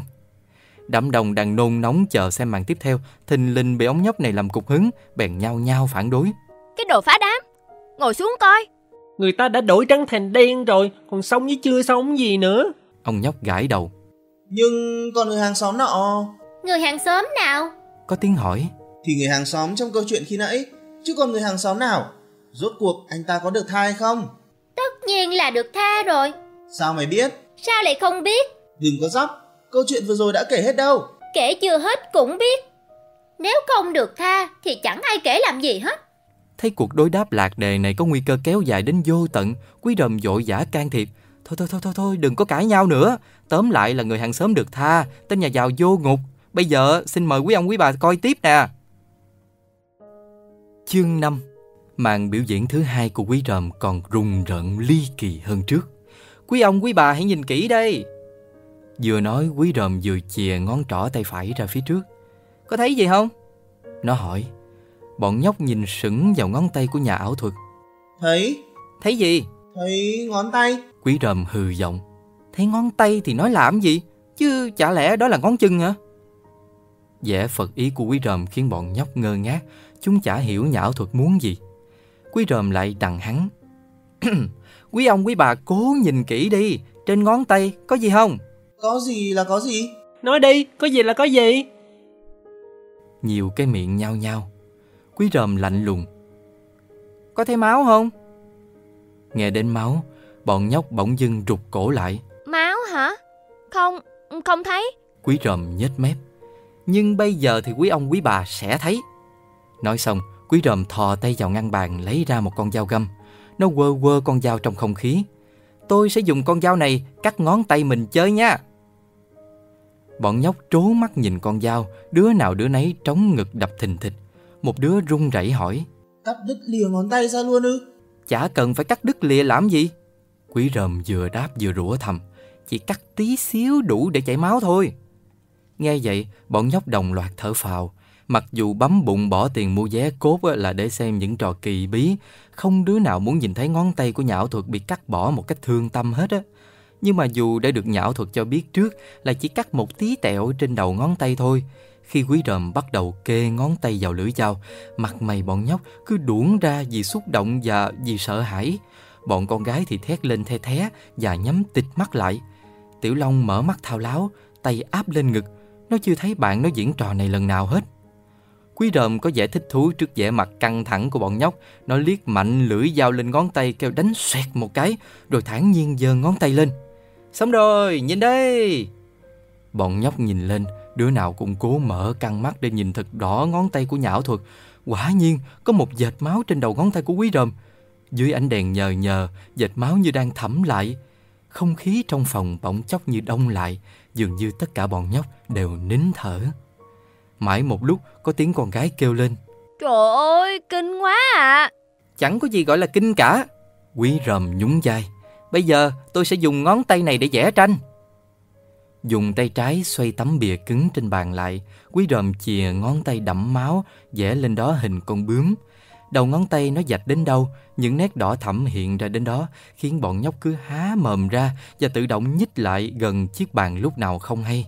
Đám đông đang nôn nóng chờ xem màn tiếp theo, thình lình bị ông nhóc này làm cục hứng, bèn nhao nhao phản đối. Cái đồ phá đám, ngồi xuống coi. Người ta đã đổi trắng thành đen rồi, còn xong với chưa xong gì nữa. Ông nhóc gãi đầu. Nhưng còn người hàng xóm nọ? Người hàng xóm nào? Có tiếng hỏi. Thì người hàng xóm trong câu chuyện khi nãy, chứ còn người hàng xóm nào? Rốt cuộc anh ta có được tha hay không? Tất nhiên là được tha rồi. Sao mày biết? Sao lại không biết? Đừng có dóc, câu chuyện vừa rồi đã kể hết đâu. Kể chưa hết cũng biết. Nếu không được tha thì chẳng ai kể làm gì hết. Thấy cuộc đối đáp lạc đề này có nguy cơ kéo dài đến vô tận, Quý Ròm vội vã can thiệp. Thôi, đừng có cãi nhau nữa. Tóm lại là người hàng xóm được tha, tên nhà giàu vô ngục. Bây giờ xin mời quý ông quý bà coi tiếp nè. Chương 5. Màn biểu diễn thứ 2 của Quý Ròm còn rùng rợn ly kỳ hơn trước. Quý ông quý bà hãy nhìn kỹ đây. Vừa nói, Quý Ròm vừa chìa ngón trỏ tay phải ra phía trước. Có thấy gì không? Nó hỏi. Bọn nhóc nhìn sững vào ngón tay của nhà ảo thuật. Thấy. Thấy gì? Thấy ngón tay. Quý Ròm hừ giọng. Thấy ngón tay thì nói làm gì? Chứ chả lẽ đó là ngón chân hả? Vẻ phật ý của Quý Ròm khiến bọn nhóc ngơ ngác. Chúng chả hiểu nhà ảo thuật muốn gì. Quý Ròm lại đằng hắn. Quý ông quý bà cố nhìn kỹ đi. Trên ngón tay có gì không? Có gì là có gì? Nói đi, có gì là có gì? Nhiều cái miệng nhao nhao. Quý Ròm lạnh lùng. Có thấy máu không? Nghe đến máu, bọn nhóc bỗng dưng rụt cổ lại. Máu hả? Không thấy. Quý Ròm nhếch mép. Nhưng bây giờ thì quý ông quý bà sẽ thấy. Nói xong, Quý Ròm thò tay vào ngăn bàn lấy ra một con dao găm. Nó quơ con dao trong không khí. Tôi sẽ dùng con dao này cắt ngón tay mình chơi nha. Bọn nhóc trố mắt nhìn con dao, đứa nào đứa nấy trống ngực đập thình thịch. Một đứa run rẩy hỏi. cắt đứt lìa ngón tay ra luôn ư? Chả cần phải cắt đứt lìa làm gì. Quý Ròm vừa đáp vừa rủa thầm. Chỉ cắt tí xíu đủ để chảy máu thôi. Nghe vậy, bọn nhóc đồng loạt thở phào. Mặc dù bấm bụng bỏ tiền mua vé cốt là để xem những trò kỳ bí, không đứa nào muốn nhìn thấy ngón tay của nhà ảo thuật bị cắt bỏ một cách thương tâm hết á. Nhưng mà dù đã được nhà ảo thuật cho biết trước là chỉ cắt một tí tẹo trên đầu ngón tay thôi, khi Quý Ròm bắt đầu kê ngón tay vào lưỡi dao, mặt mày bọn nhóc cứ đuỗng ra vì xúc động và vì sợ hãi. Bọn con gái thì thét lên the thé và nhắm tịt mắt lại. Tiểu Long mở mắt thao láo, tay áp lên ngực. Nó chưa thấy bạn nó diễn trò này lần nào hết. Quý Ròm có vẻ thích thú trước vẻ mặt căng thẳng của bọn nhóc. Nó liếc mạnh lưỡi dao lên ngón tay, kêu đánh xoẹt một cái, rồi thản nhiên giơ ngón tay lên. Xong rồi, nhìn đây. Bọn nhóc nhìn lên, đứa nào cũng cố mở căng mắt để nhìn thật rõ ngón tay của nhà ảo thuật. Quả nhiên có một vệt máu trên đầu ngón tay của Quý Ròm. Dưới ánh đèn nhờ nhờ, vệt máu như đang thẩm lại. Không khí trong phòng bỗng chốc như đông lại, dường như tất cả bọn nhóc đều nín thở. Mãi một lúc có tiếng con gái kêu lên. Trời ơi, kinh quá à. Chẳng có gì gọi là kinh cả. Quý Ròm nhún vai. Bây giờ tôi sẽ dùng ngón tay này để vẽ tranh. Dùng tay trái xoay tấm bìa cứng trên bàn lại. Quý Ròm chìa ngón tay đẫm máu, vẽ lên đó hình con bướm. Đầu ngón tay nó vạch đến đâu, những nét đỏ thẫm hiện ra đến đó, khiến bọn nhóc cứ há mồm ra và tự động nhích lại gần chiếc bàn lúc nào không hay.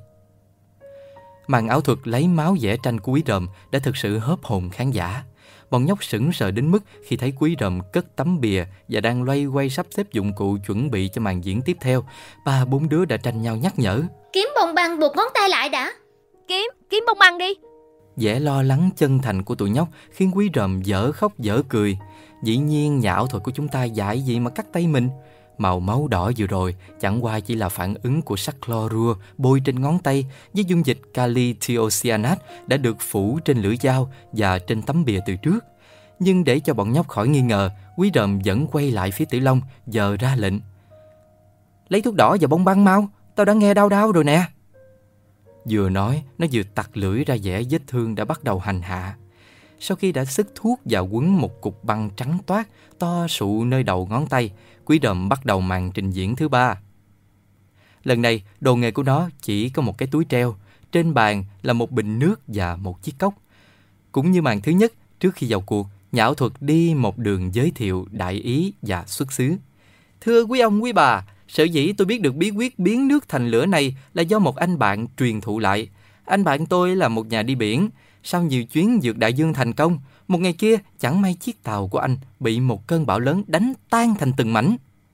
Màn ảo thuật lấy máu vẽ tranh của Quý Ròm đã thực sự hớp hồn khán giả. Bọn nhóc sững sờ đến mức khi thấy Quý Ròm cất tấm bìa và đang loay hoay sắp xếp dụng cụ chuẩn bị cho màn diễn tiếp theo, 3-4 đứa đã tranh nhau nhắc nhở. Kiếm bông băng buộc ngón tay lại đã. Kiếm bông băng đi. Vẻ lo lắng chân thành của tụi nhóc khiến Quý Ròm dở khóc dở cười. Dĩ nhiên nhà ảo thuật của chúng ta dại gì mà cắt tay mình. Màu máu đỏ vừa rồi chẳng qua chỉ là phản ứng của sắt clorua bôi trên ngón tay với dung dịch kali thiocyanate đã được phủ trên lưỡi dao và trên tấm bìa từ trước. Nhưng để cho bọn nhóc khỏi nghi ngờ, Quý Ròm vẫn quay lại phía Tiểu Long, giờ ra lệnh. Lấy thuốc đỏ và bông băng mau, tao đã nghe đau đau rồi nè. Vừa nói, nó vừa tặc lưỡi ra vẽ vết thương đã bắt đầu hành hạ. Sau khi đã xức thuốc và quấn một cục băng trắng toát to sụ nơi đầu ngón tay, Quý Ròm bắt đầu màn trình diễn thứ 3. Lần này, đồ nghề của nó chỉ có một cái túi treo. Trên bàn là một bình nước và một chiếc cốc. Cũng như màn thứ nhất, trước khi vào cuộc, nhà ảo thuật đi một đường giới thiệu đại ý và xuất xứ. Thưa quý ông quý bà, sở dĩ tôi biết được bí quyết biến nước thành lửa này là do một anh bạn truyền thụ lại. Anh bạn tôi là một nhà đi biển. Sau nhiều chuyến vượt đại dương thành công, một ngày kia chẳng may chiếc tàu của anh bị một cơn bão lớn đánh tan thành từng mảnh.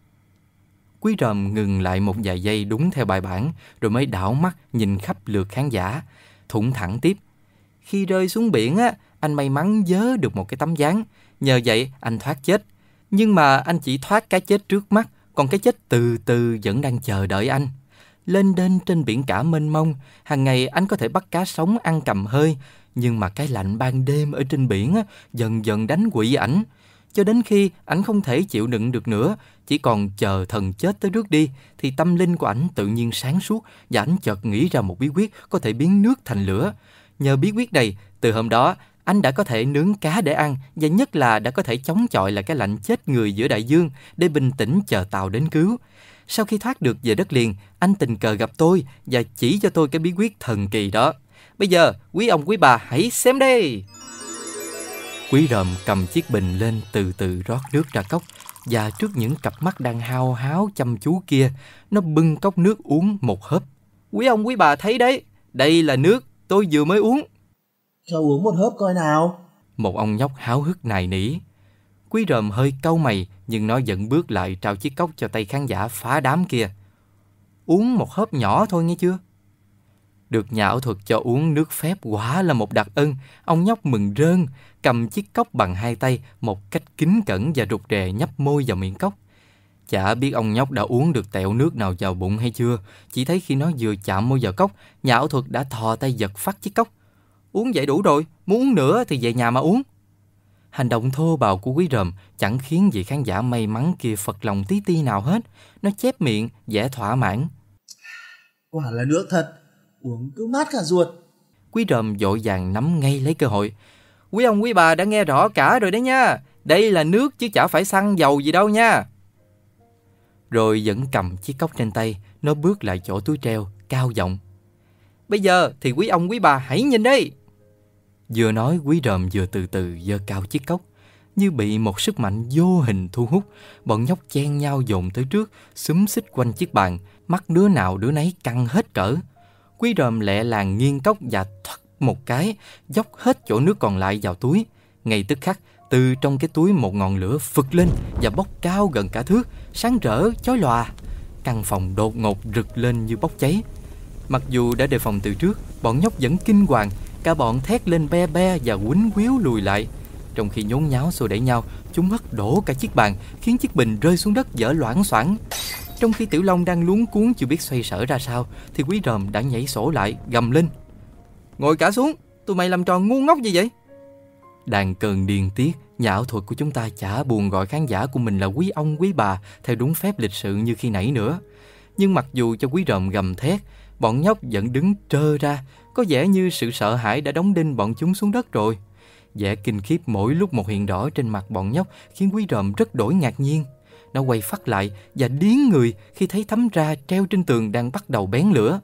Quý Ròm ngừng lại một vài giây đúng theo bài bản, rồi mới đảo mắt nhìn khắp lượt khán giả, thủng thẳng tiếp. Khi rơi xuống biển anh may mắn vớ được một cái tấm ván, nhờ vậy anh thoát chết. Nhưng mà anh chỉ thoát cái chết trước mắt, còn cái chết từ từ vẫn đang chờ đợi anh. Lên đên trên biển cả mênh mông, hàng ngày anh có thể bắt cá sống ăn cầm hơi, nhưng mà cái lạnh ban đêm ở trên biển dần dần đánh quỵ ảnh. Cho đến khi ảnh không thể chịu đựng được nữa, chỉ còn chờ thần chết tới rước đi, thì tâm linh của ảnh tự nhiên sáng suốt và ảnh chợt nghĩ ra một bí quyết có thể biến nước thành lửa. Nhờ bí quyết này, từ hôm đó anh đã có thể nướng cá để ăn, và nhất là đã có thể chống chọi lại cái lạnh chết người giữa đại dương để bình tĩnh chờ tàu đến cứu. Sau khi thoát được về đất liền, anh tình cờ gặp tôi và chỉ cho tôi cái bí quyết thần kỳ đó. Bây giờ, quý ông quý bà hãy xem đây. Quý Ròm cầm chiếc bình lên từ từ rót nước ra cốc, và trước những cặp mắt đang hao háo chăm chú kia, nó bưng cốc nước uống một hớp. Quý ông quý bà thấy đấy, đây là nước tôi vừa mới uống. Cho uống một hớp coi nào. Một ông nhóc háo hức nài nỉ. Quý Ròm hơi cau mày, nhưng nó vẫn bước lại trao chiếc cốc cho tay khán giả phá đám kia. Uống một hớp nhỏ thôi nghe chưa? Được nhà ảo thuật cho uống nước phép quả là một đặc ân. Ông nhóc mừng rơn, cầm chiếc cốc bằng hai tay một cách kính cẩn và rụt rè nhấp môi vào miệng cốc. Chả biết ông nhóc đã uống được tẹo nước nào vào bụng hay chưa, chỉ thấy khi nó vừa chạm môi vào cốc, nhà ảo thuật đã thò tay giật phắt chiếc cốc. Uống vậy đủ rồi, muốn uống nữa thì về nhà mà uống. Hành động thô bạo của Quý Ròm chẳng khiến vị khán giả may mắn kia phật lòng tí ti nào hết. Nó chép miệng, vẻ thỏa mãn. Quả là nước thật, uống cứ mát cả ruột. Quý Ròm vội vàng nắm ngay lấy cơ hội. Quý ông quý bà đã nghe rõ cả rồi đấy nha. Đây là nước chứ chả phải xăng dầu gì đâu nha. Rồi vẫn cầm chiếc cốc trên tay, nó bước lại chỗ túi treo, cao giọng: Bây giờ thì quý ông quý bà hãy nhìn đây. Vừa nói, Quý Ròm vừa từ từ giơ cao chiếc cốc. Như bị một sức mạnh vô hình thu hút, bọn nhóc chen nhau dồn tới trước, xúm xít quanh chiếc bàn, mắt đứa nào đứa nấy căng hết cỡ. Quý Ròm lẹ làng nghiêng cốc và thoắt một cái, dốc hết chỗ nước còn lại vào túi. Ngay tức khắc, từ trong cái túi một ngọn lửa phực lên và bốc cao gần cả thước, sáng rỡ chói lòa. Căn phòng đột ngột rực lên như bốc cháy. Mặc dù đã đề phòng từ trước, bọn nhóc vẫn kinh hoàng. Cả bọn thét lên be be và quýnh quýu lùi lại. Trong khi nhốn nháo xô đẩy nhau, chúng hất đổ cả chiếc bàn, khiến chiếc bình rơi xuống đất dở loảng xoảng. Trong khi Tiểu Long đang luống cuống chưa biết xoay sở ra sao, thì Quý Ròm đã nhảy sổ lại, gầm lên: Ngồi cả xuống, tụi mày làm trò ngu ngốc gì vậy? Đàn cờn điên tiết, nhà ảo thuật của chúng ta chả buồn gọi khán giả của mình là quý ông quý bà theo đúng phép lịch sự như khi nãy nữa. Nhưng mặc dù cho Quý Ròm gầm thét, bọn nhóc vẫn đứng trơ ra, có vẻ như sự sợ hãi đã đóng đinh bọn chúng xuống đất rồi. Vẻ kinh khiếp mỗi lúc một hiện rõ trên mặt bọn nhóc khiến Quý Ròm rất đổi ngạc nhiên. Nó quay phắt lại và điếng người khi thấy tấm ra treo trên tường đang bắt đầu bén lửa.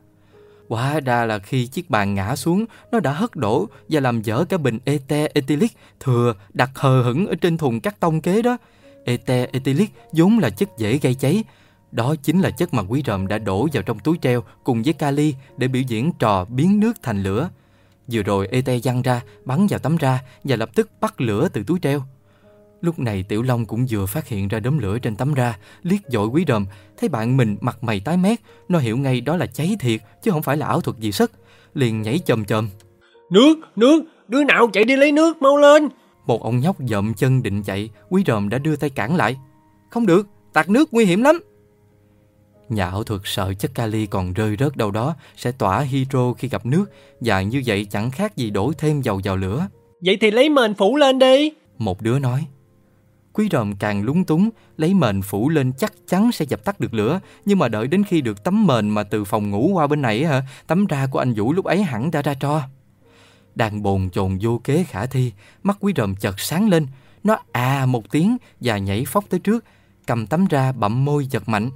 Hóa ra là khi chiếc bàn ngã xuống, nó đã hất đổ và làm vỡ cả bình ete-ethylic thừa đặt hờ hững ở trên thùng cắt tông kế đó. Ete-ethylic vốn là chất dễ gây cháy. Đó chính là chất mà Quý Ròm đã đổ vào trong túi treo cùng với kali để biểu diễn trò biến nước thành lửa. Vừa rồi ete văng ra, bắn vào tấm ra và lập tức bắt lửa từ túi treo. Lúc này Tiểu Long cũng vừa phát hiện ra đốm lửa trên tấm ra, liếc dội Quý Ròm, thấy bạn mình mặt mày tái mét, nó hiểu ngay đó là cháy thiệt chứ không phải là ảo thuật gì sức, liền nhảy chồm chồm: Nước, đứa nào chạy đi lấy nước, mau lên! Một ông nhóc dậm chân định chạy, Quý Ròm đã đưa tay cản lại: Không được, tạt nước nguy hiểm lắm. Nhà ảo thuật sợ chất kali còn rơi rớt đâu đó sẽ tỏa hydro khi gặp nước, và như vậy chẳng khác gì đổ thêm dầu vào lửa. Vậy thì lấy mền phủ lên đi, một đứa nói. Quý Ròm càng lúng túng, lấy mền phủ lên chắc chắn sẽ dập tắt được lửa, nhưng mà đợi đến khi được tấm mền mà từ phòng ngủ qua bên này tấm ra của anh Vũ lúc ấy hẳn đã ra tro. Đang bồn chồn vô kế khả thi, mắt Quý Ròm chợt sáng lên, nó một tiếng và nhảy phóc tới trước, cầm tấm ra bặm môi giật mạnh.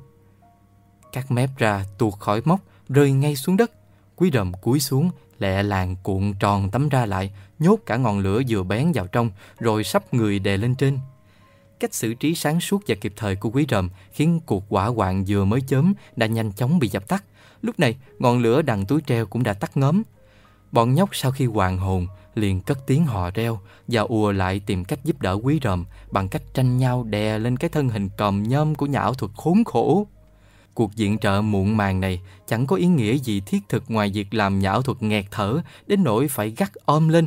Các mép ra tuột khỏi móc, rơi ngay xuống đất. Quý Ròm cúi xuống, lẹ làng cuộn tròn tấm ra lại, nhốt cả ngọn lửa vừa bén vào trong, rồi sắp người đè lên trên. Cách xử trí sáng suốt và kịp thời của Quý Ròm khiến cuộc hỏa hoạn vừa mới chớm đã nhanh chóng bị dập tắt. Lúc này, ngọn lửa đằng túi treo cũng đã tắt ngóm. Bọn nhóc sau khi hoàn hồn liền cất tiếng hò reo và ùa lại tìm cách giúp đỡ Quý Ròm bằng cách tranh nhau đè lên cái thân hình còm nhom của nhà ảo thuật khốn khổ. Cuộc viện trợ muộn màng này chẳng có ý nghĩa gì thiết thực ngoài việc làm nhà ảo thuật nghẹt thở đến nỗi phải gắt ôm lên: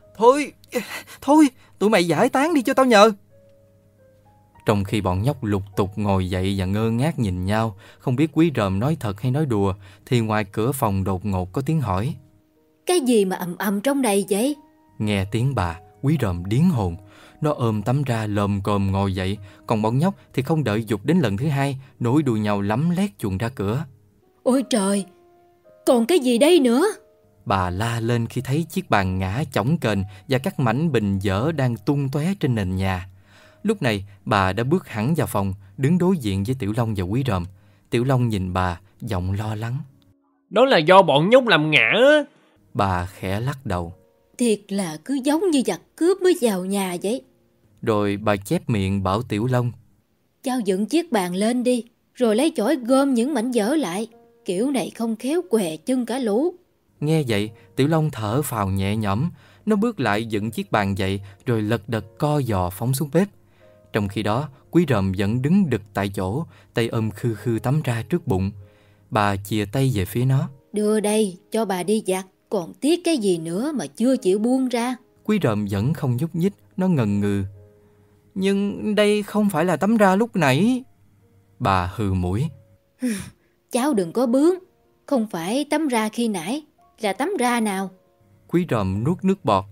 Thôi, tụi mày giải tán đi cho tao nhờ. Trong khi bọn nhóc lục tục ngồi dậy và ngơ ngác nhìn nhau, không biết Quý Ròm nói thật hay nói đùa, thì ngoài cửa phòng đột ngột có tiếng hỏi: Cái gì mà ầm ầm trong đây vậy? Nghe tiếng bà, Quý Ròm điếng hồn. Nó ôm tấm ra lồm cồm ngồi dậy, còn bọn nhóc thì không đợi giục đến lần thứ hai, nối đuôi nhau lắm lét chuồn ra cửa. Ôi trời, còn cái gì đây nữa? Bà la lên khi thấy chiếc bàn ngã chỏng kềnh và các mảnh bình dở đang tung tóe trên nền nhà. Lúc này bà đã bước hẳn vào phòng, đứng đối diện với Tiểu Long và Quý Ròm. Tiểu Long nhìn bà, giọng lo lắng: Đó là do bọn nhóc làm ngã. Bà khẽ lắc đầu: Thiệt là cứ giống như giặc cướp mới vào nhà vậy. Rồi bà chép miệng bảo Tiểu Long: Cháu dựng chiếc bàn lên đi, rồi lấy chổi gom những mảnh vỡ lại. Kiểu này không khéo què chân cả lũ. Nghe vậy, Tiểu Long thở phào nhẹ nhõm. Nó bước lại dựng chiếc bàn dậy, rồi lật đật co giò phóng xuống bếp. Trong khi đó, Quý Ròm vẫn đứng đực tại chỗ, tay ôm khư khư tấm ra trước bụng. Bà chìa tay về phía nó: Đưa đây, cho bà đi giặt. Còn tiếc cái gì nữa mà chưa chịu buông ra? Quý Ròm vẫn không nhúc nhích, nó ngần ngừ: Nhưng đây không phải là tấm ra lúc nãy. Bà hừ mũi: Cháu đừng có bướng. Không phải tấm ra khi nãy, là tấm ra nào? Quý Ròm nuốt nước bọt: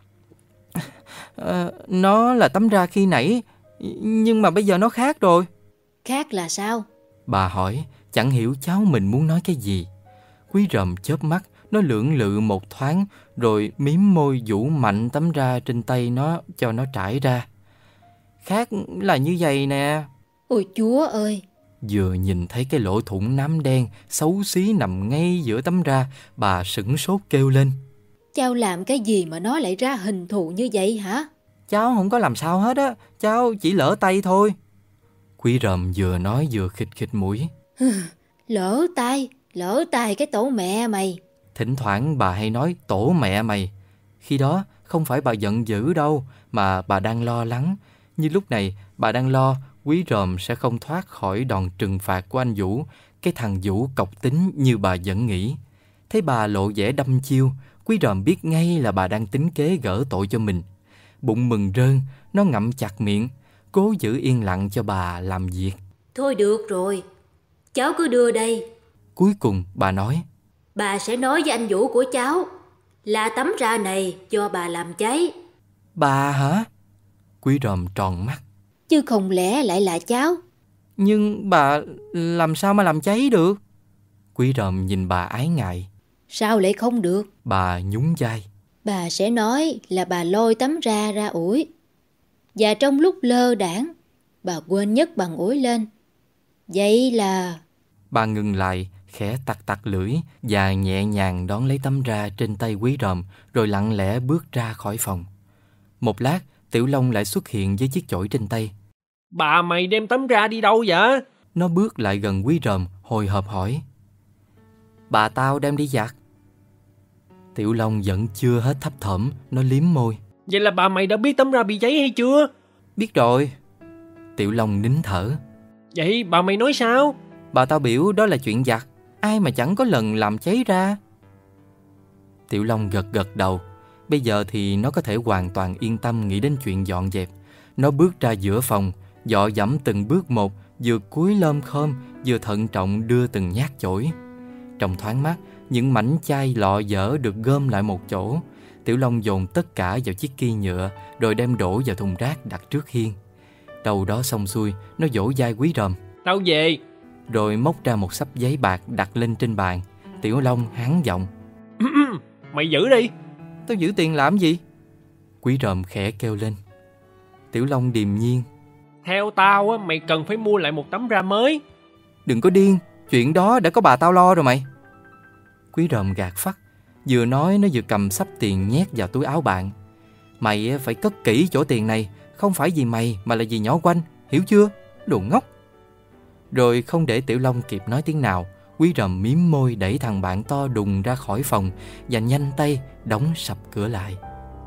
Nó là tấm ra khi nãy, nhưng mà bây giờ nó khác rồi. Khác là sao? Bà hỏi, chẳng hiểu cháu mình muốn nói cái gì. Quý Ròm chớp mắt, Nó lưỡng lự một thoáng rồi mím môi vũ mạnh tấm ra trên tay nó cho nó trải ra. Khác là như vậy nè. Ôi Chúa ơi! Vừa nhìn thấy cái lỗ thủng nám đen xấu xí nằm ngay giữa tấm ra, bà sửng sốt kêu lên. Cháu làm cái gì mà nó lại ra hình thù như vậy hả? Cháu không có làm sao hết á, cháu chỉ lỡ tay thôi. Quý Ròm vừa nói vừa khịt khịt mũi. Lỡ tay cái tổ mẹ mày. Thỉnh thoảng bà hay nói tổ mẹ mày. Khi đó không phải bà giận dữ đâu, mà bà đang lo lắng. Như lúc này bà đang lo Quý Ròm sẽ không thoát khỏi đòn trừng phạt của anh Vũ, cái thằng Vũ cọc tính như bà vẫn nghĩ. Thấy bà lộ vẻ đăm chiêu, Quý Ròm biết ngay là bà đang tính kế gỡ tội cho mình. Bụng mừng rơn, nó ngậm chặt miệng, cố giữ yên lặng cho bà làm việc. Thôi được rồi, cháu cứ đưa đây. Cuối cùng bà nói. Bà sẽ nói với anh Vũ của cháu là tấm ra này do bà làm cháy. Bà hả? Quý Ròm tròn mắt. Chứ không lẽ lại là cháu? Nhưng bà làm sao mà làm cháy được? Quý Ròm nhìn bà ái ngại. Sao lại không được? Bà nhún vai. Bà sẽ nói là bà lôi tấm ra ủi. Và trong lúc lơ đãng, bà quên nhấc bằng ủi lên. Vậy là... Bà ngừng lại, khẽ tặc tặc lưỡi và nhẹ nhàng đón lấy tấm ra trên tay Quý Ròm, rồi lặng lẽ bước ra khỏi phòng. Một lát, Tiểu Long lại xuất hiện với chiếc chổi trên tay. Bà mày đem tấm ra đi đâu vậy? Nó bước lại gần Quý Ròm, hồi hộp hỏi. Bà tao đem đi giặt. Tiểu Long vẫn chưa hết thấp thỏm, nó liếm môi. Vậy là bà mày đã biết tấm ra bị cháy hay chưa? Biết rồi. Tiểu Long nín thở. Vậy bà mày nói sao? Bà tao biểu đó là chuyện giặt, ai mà chẳng có lần làm cháy ra. Tiểu Long gật gật đầu. Bây giờ thì nó có thể hoàn toàn yên tâm nghĩ đến chuyện dọn dẹp. Nó bước ra giữa phòng, dọ dẫm từng bước một, vừa cúi lom khom, vừa thận trọng đưa từng nhát chổi. Trong thoáng mắt, những mảnh chai lọ dở được gom lại một chỗ. Tiểu Long dồn tất cả vào chiếc ki nhựa, rồi đem đổ vào thùng rác đặt trước hiên. Đầu đó xong xuôi, nó vỗ vai Quý Ròm. Tao về. Rồi móc ra một xấp giấy bạc đặt lên trên bàn. Tiểu Long hắng giọng. Mày giữ đi. Tao giữ tiền làm gì? Quý Ròm khẽ kêu lên. Tiểu Long điềm nhiên. Theo tao á, mày cần phải mua lại một tấm ra mới. Đừng có điên, chuyện đó đã có bà tao lo rồi mày. Quý Ròm gạt phắt. Vừa nói nó vừa cầm xấp tiền nhét vào túi áo bạn. Mày phải cất kỹ chỗ tiền này, không phải vì mày mà là vì nhỏ Quanh, hiểu chưa? Đồ ngốc. Rồi không để Tiểu Long kịp nói tiếng nào, Quý Ròm mím môi đẩy thằng bạn to đùng ra khỏi phòng và nhanh tay đóng sập cửa lại.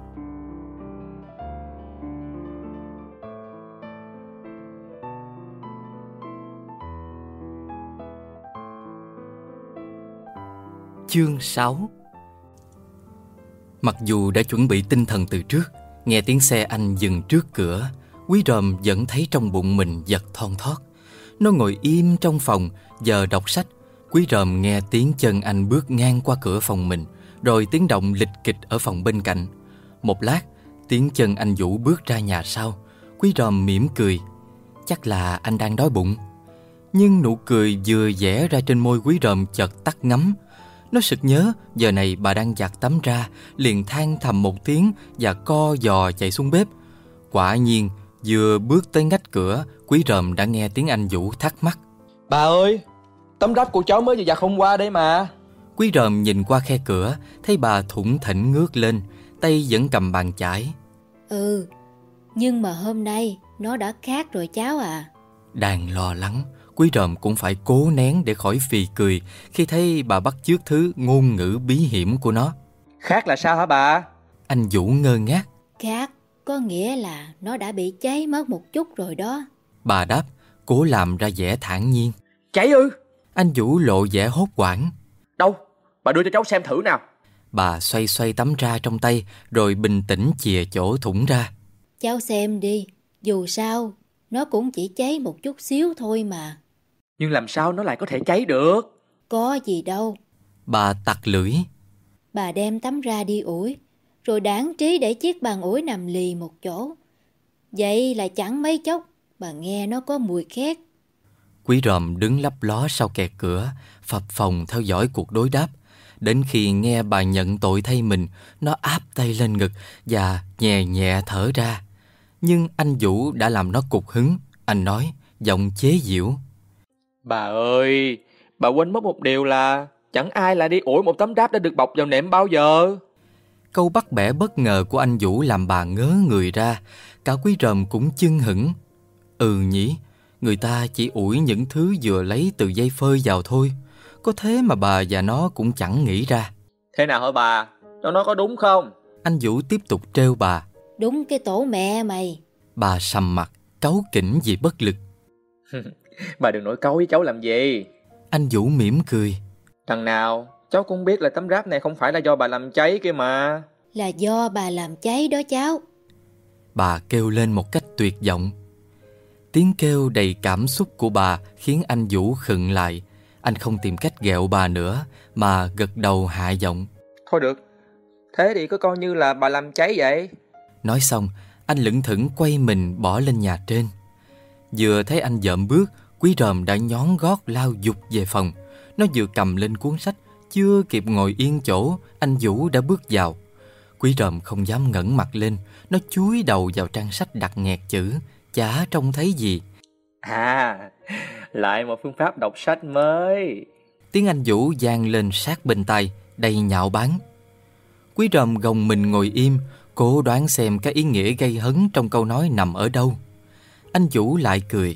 Chương 6. Mặc dù đã chuẩn bị tinh thần từ trước, nghe tiếng xe anh dừng trước cửa, Quý Ròm vẫn thấy trong bụng mình giật thon thót. Nó ngồi im trong phòng, giờ đọc sách. Quý Ròm nghe tiếng chân anh bước ngang qua cửa phòng mình, rồi tiếng động lịch kịch ở phòng bên cạnh. Một lát, tiếng chân anh Vũ bước ra nhà sau. Quý Ròm mỉm cười. Chắc là anh đang đói bụng. Nhưng nụ cười vừa vẽ ra trên môi Quý Ròm chợt tắt ngấm. Nó sực nhớ giờ này bà đang giặt tắm ra, liền than thầm một tiếng và co giò chạy xuống bếp. Quả nhiên, vừa bước tới ngách cửa, Quý Ròm đã nghe tiếng anh Vũ thắc mắc. Bà ơi, tấm rách của cháu mới vừa giặt hôm qua đấy mà. Quý Ròm nhìn qua khe cửa, thấy bà thủng thỉnh ngước lên, tay vẫn cầm bàn chải. Nhưng mà hôm nay nó đã khác rồi cháu à. Đang lo lắng, Quý Ròm cũng phải cố nén để khỏi phì cười khi thấy bà bắt chước thứ ngôn ngữ bí hiểm của nó. Khác là sao hả bà? Anh Vũ ngơ ngác. Khác có nghĩa là nó đã bị cháy mất một chút rồi đó. Bà đáp, cố làm ra vẻ thản nhiên. Cháy ư? Anh Vũ lộ vẻ hốt hoảng. Đâu? Bà đưa cho cháu xem thử nào. Bà xoay xoay tấm ra trong tay, rồi bình tĩnh chìa chỗ thủng ra. Cháu xem đi, dù sao nó cũng chỉ cháy một chút xíu thôi mà. Nhưng làm sao nó lại có thể cháy được? Có gì đâu. Bà tặc lưỡi. Bà đem tấm ra đi ủi, rồi đáng trí để chiếc bàn ủi nằm lì một chỗ. Vậy là chẳng mấy chốc bà nghe nó có mùi khét. Quý Ròm đứng lấp ló sau kẹt cửa, phập phồng theo dõi cuộc đối đáp. Đến khi nghe bà nhận tội thay mình, nó áp tay lên ngực và nhẹ nhẹ thở ra. Nhưng anh Vũ đã làm nó cục hứng. Anh nói, giọng chế giễu: Bà ơi, bà quên mất một điều là chẳng ai lại đi ủi một tấm đáp đã được bọc vào nệm bao giờ. Câu bắt bẻ bất ngờ của anh Vũ làm bà ngớ người ra. Cả Quý Ròm cũng chưng hửng. Nhỉ, người ta chỉ ủi những thứ vừa lấy từ dây phơi vào thôi. Có thế mà bà và nó cũng chẳng nghĩ ra. Thế nào hả bà? Nó nói có đúng không? Anh Vũ tiếp tục trêu bà. Đúng cái tổ mẹ mày. Bà sầm mặt, cáu kỉnh vì bất lực. Bà đừng nổi cáu với cháu làm gì. Anh Vũ mỉm cười. Thằng nào, cháu cũng biết là tấm ráp này không phải là do bà làm cháy kia mà. Là do bà làm cháy đó cháu. Bà kêu lên một cách tuyệt vọng. Tiếng kêu đầy cảm xúc của bà khiến anh Vũ khựng lại. Anh không tìm cách ghẹo bà nữa, mà gật đầu hạ giọng. Thôi được, thế thì cứ coi như là bà làm cháy vậy. Nói xong, anh lững thững quay mình bỏ lên nhà trên. Vừa thấy anh dợm bước, Quý Ròm đã nhón gót lao vụt về phòng. Nó vừa cầm lên cuốn sách, chưa kịp ngồi yên chỗ, anh Vũ đã bước vào. Quý Ròm không dám ngẩng mặt lên. Nó chúi đầu vào trang sách đặt nghẹt chữ, chả trông thấy gì. Lại một phương pháp đọc sách mới. Tiếng anh Vũ vang lên sát bên tai, đầy nhạo báng. Quý Ròm gồng mình ngồi im, cố đoán xem cái ý nghĩa gây hấn trong câu nói nằm ở đâu. Anh Vũ lại cười.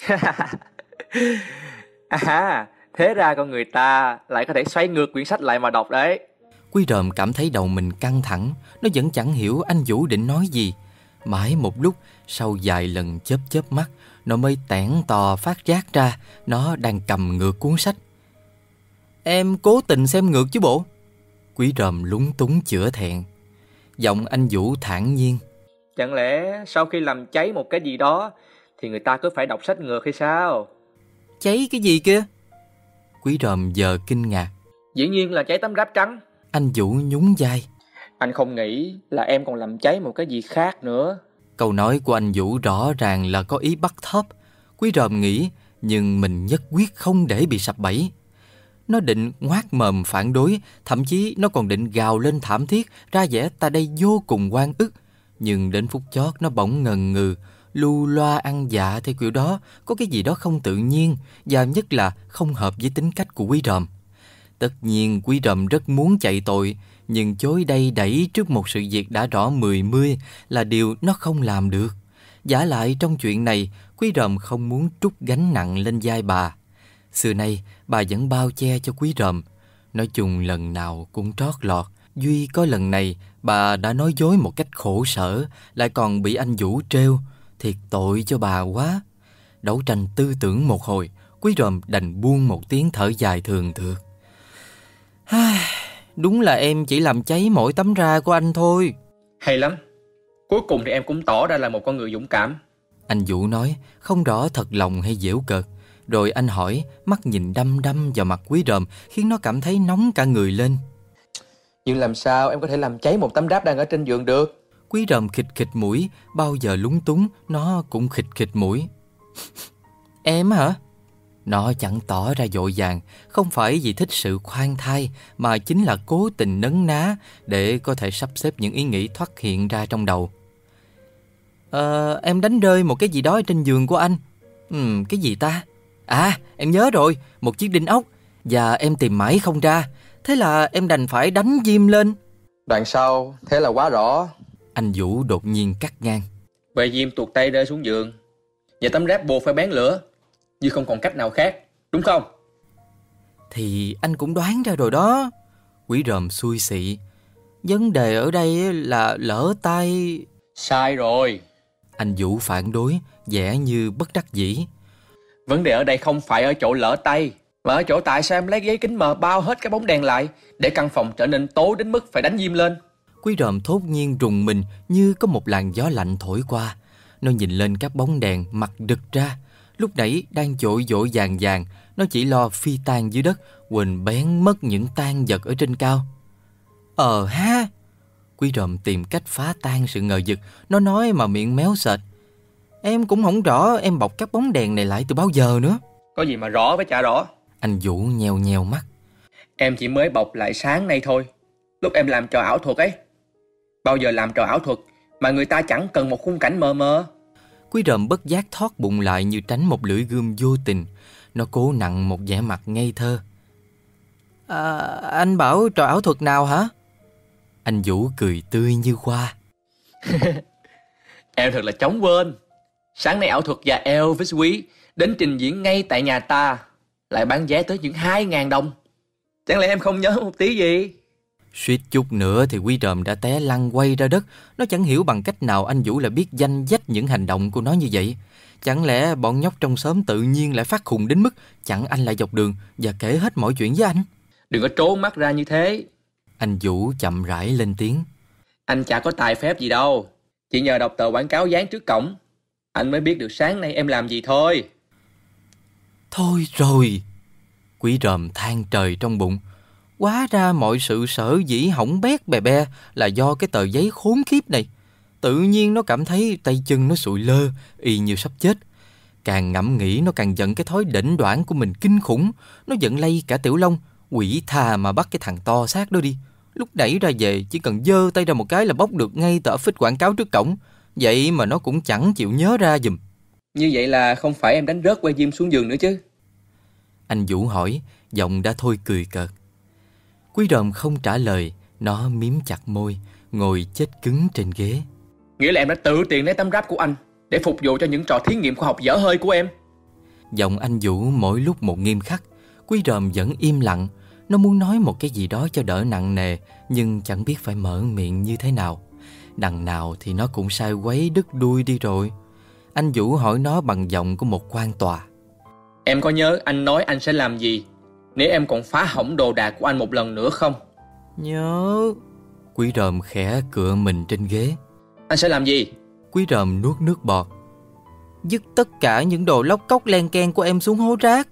Thế ra con người ta lại có thể xoay ngược quyển sách lại mà đọc đấy. Quý Ròm cảm thấy đầu mình căng thẳng. Nó vẫn chẳng hiểu anh Vũ định nói gì. Mãi một lúc, sau vài lần chớp mắt, nó mới tẻn tò phát giác ra nó đang cầm ngược cuốn sách. Em cố tình xem ngược chứ bộ. Quý Ròm lúng túng chữa thẹn. Giọng anh Vũ thản nhiên. Chẳng lẽ sau khi làm cháy một cái gì đó thì người ta cứ phải đọc sách ngược hay sao? Cháy cái gì kia? Quý Ròm giờ kinh ngạc. Dĩ nhiên là cháy tấm ráp trắng. Anh Vũ nhún vai. Anh không nghĩ là em còn làm cháy một cái gì khác nữa. Câu nói của anh Vũ rõ ràng là có ý bắt thóp. Quý Ròm nghĩ, nhưng mình nhất quyết không để bị sập bẫy. Nó định ngoác mồm phản đối, thậm chí nó còn định gào lên thảm thiết, ra vẻ ta đây vô cùng oan ức. Nhưng đến phút chót nó bỗng ngần ngừ, lu loa ăn dạ theo kiểu đó, có cái gì đó không tự nhiên, và nhất là không hợp với tính cách của Quý Ròm. Tất nhiên Quý Ròm rất muốn chạy tội, nhưng chối đây đẩy trước một sự việc đã rõ mười mươi là điều nó không làm được. Vả lại trong chuyện này, Quý Ròm không muốn trút gánh nặng lên vai bà. Xưa nay bà vẫn bao che cho Quý Ròm. Nói chung lần nào cũng trót lọt. Duy có lần này bà đã nói dối một cách khổ sở, lại còn bị anh Vũ trêu. Thiệt tội cho bà quá. Đấu tranh tư tưởng một hồi, Quý Ròm đành buông một tiếng thở dài thường thượt. Đúng là em chỉ làm cháy mỗi tấm ra của anh thôi. Hay lắm. Cuối cùng thì em cũng tỏ ra là một con người dũng cảm. Anh Vũ nói, không rõ thật lòng hay giễu cợt. Rồi anh hỏi, mắt nhìn đăm đăm vào mặt Quý Ròm, khiến nó cảm thấy nóng cả người lên. Nhưng làm sao em có thể làm cháy một tấm đáp đang ở trên giường được? Quý Ròm khịt khịt mũi, bao giờ lúng túng, nó cũng khịt khịt mũi. Em hả? Nó chẳng tỏ ra vội vàng, không phải vì thích sự khoan thai, mà chính là cố tình nấn ná để có thể sắp xếp những ý nghĩ thoát hiện ra trong đầu. Em đánh rơi một cái gì đó trên giường của anh. Cái gì ta? Em nhớ rồi, một chiếc đinh ốc. Và em tìm mãi không ra, thế là em đành phải đánh diêm lên. Đoạn sau, thế là quá rõ. Anh Vũ đột nhiên cắt ngang. Vậy diêm tuột tay rơi xuống giường, và tấm ráp buộc phải bén lửa, như không còn cách nào khác, đúng không? Thì anh cũng đoán ra rồi đó. Quý Ròm xui xị. Vấn đề ở đây là lỡ tay. Sai rồi. Anh Vũ phản đối, vẻ như bất đắc dĩ. Vấn đề ở đây không phải ở chỗ lỡ tay, mà ở chỗ tại sao em lấy giấy kính mờ bao hết cái bóng đèn lại, để căn phòng trở nên tối đến mức phải đánh diêm lên. Quý Ròm thốt nhiên rùng mình như có một làn gió lạnh thổi qua. Nó nhìn lên các bóng đèn mặt đực ra. Lúc nãy đang vội vàng, nó chỉ lo phi tan dưới đất, quên bén mất những tang vật ở trên cao. Quý Ròm tìm cách phá tan sự ngờ vực. Nó nói mà miệng méo sệt. Em cũng không rõ em bọc các bóng đèn này lại từ bao giờ nữa. Có gì mà rõ với chả rõ. Anh Vũ nheo nheo mắt. Em chỉ mới bọc lại sáng nay thôi, lúc em làm trò ảo thuật ấy. Bao giờ làm trò ảo thuật mà người ta chẳng cần một khung cảnh mờ mờ. Quý Ròm bất giác thoát bụng lại như tránh một lưỡi gươm vô tình. Nó cố nặn một vẻ mặt ngây thơ. Anh bảo trò ảo thuật nào hả? Anh Vũ cười tươi như hoa. Em thật là chóng quên. Sáng nay ảo thuật và Elvis quý đến trình diễn ngay tại nhà ta, lại bán vé tới những 2.000 đồng. Chẳng lẽ em không nhớ một tí gì? Suýt chút nữa thì Quý Ròm đã té lăn quay ra đất. Nó chẳng hiểu bằng cách nào anh Vũ lại biết danh dách những hành động của nó như vậy. Chẳng lẽ bọn nhóc trong xóm tự nhiên lại phát khùng đến mức chặn anh lại dọc đường và kể hết mọi chuyện với anh? Đừng có trốn mắt ra như thế. Anh Vũ chậm rãi lên tiếng. Anh chả có tài phép gì đâu, chỉ nhờ đọc tờ quảng cáo dán trước cổng, anh mới biết được sáng nay em làm gì thôi. Thôi rồi. Quý Ròm than trời trong bụng. Hóa ra mọi sự sở dĩ hỏng bét bè be là do cái tờ giấy khốn kiếp này. Tự nhiên nó cảm thấy tay chân nó sụi lơ, y như sắp chết. Càng ngẫm nghĩ nó càng giận cái thói đỉnh đoản của mình kinh khủng. Nó giận lây cả Tiểu Long. Quỷ thà mà bắt cái thằng to xác đó đi. Lúc nãy ra về chỉ cần giơ tay ra một cái là bóc được ngay tờ phích quảng cáo trước cổng. Vậy mà nó cũng chẳng chịu nhớ ra giùm. Như vậy là không phải em đánh rớt que diêm xuống giường nữa chứ? Anh Vũ hỏi, giọng đã thôi cười cợt. Quý Ròm không trả lời. Nó miếm chặt môi, ngồi chết cứng trên ghế. Nghĩa là em đã tự tiền lấy tấm ráp của anh để phục vụ cho những trò thí nghiệm khoa học dở hơi của em. Giọng anh Vũ mỗi lúc một nghiêm khắc. Quý Ròm vẫn im lặng. Nó muốn nói một cái gì đó cho đỡ nặng nề, nhưng chẳng biết phải mở miệng như thế nào. Đằng nào thì nó cũng sai quấy đứt đuôi đi rồi. Anh Vũ hỏi nó bằng giọng của một quan tòa. Em có nhớ anh nói anh sẽ làm gì nếu em còn phá hỏng đồ đạc của anh một lần nữa không? Nhớ. Quý Ròm khẽ cựa mình trên ghế. Anh sẽ làm gì? Quý Ròm nuốt nước bọt. Dứt tất cả những đồ lóc cóc len keng của em xuống hố rác.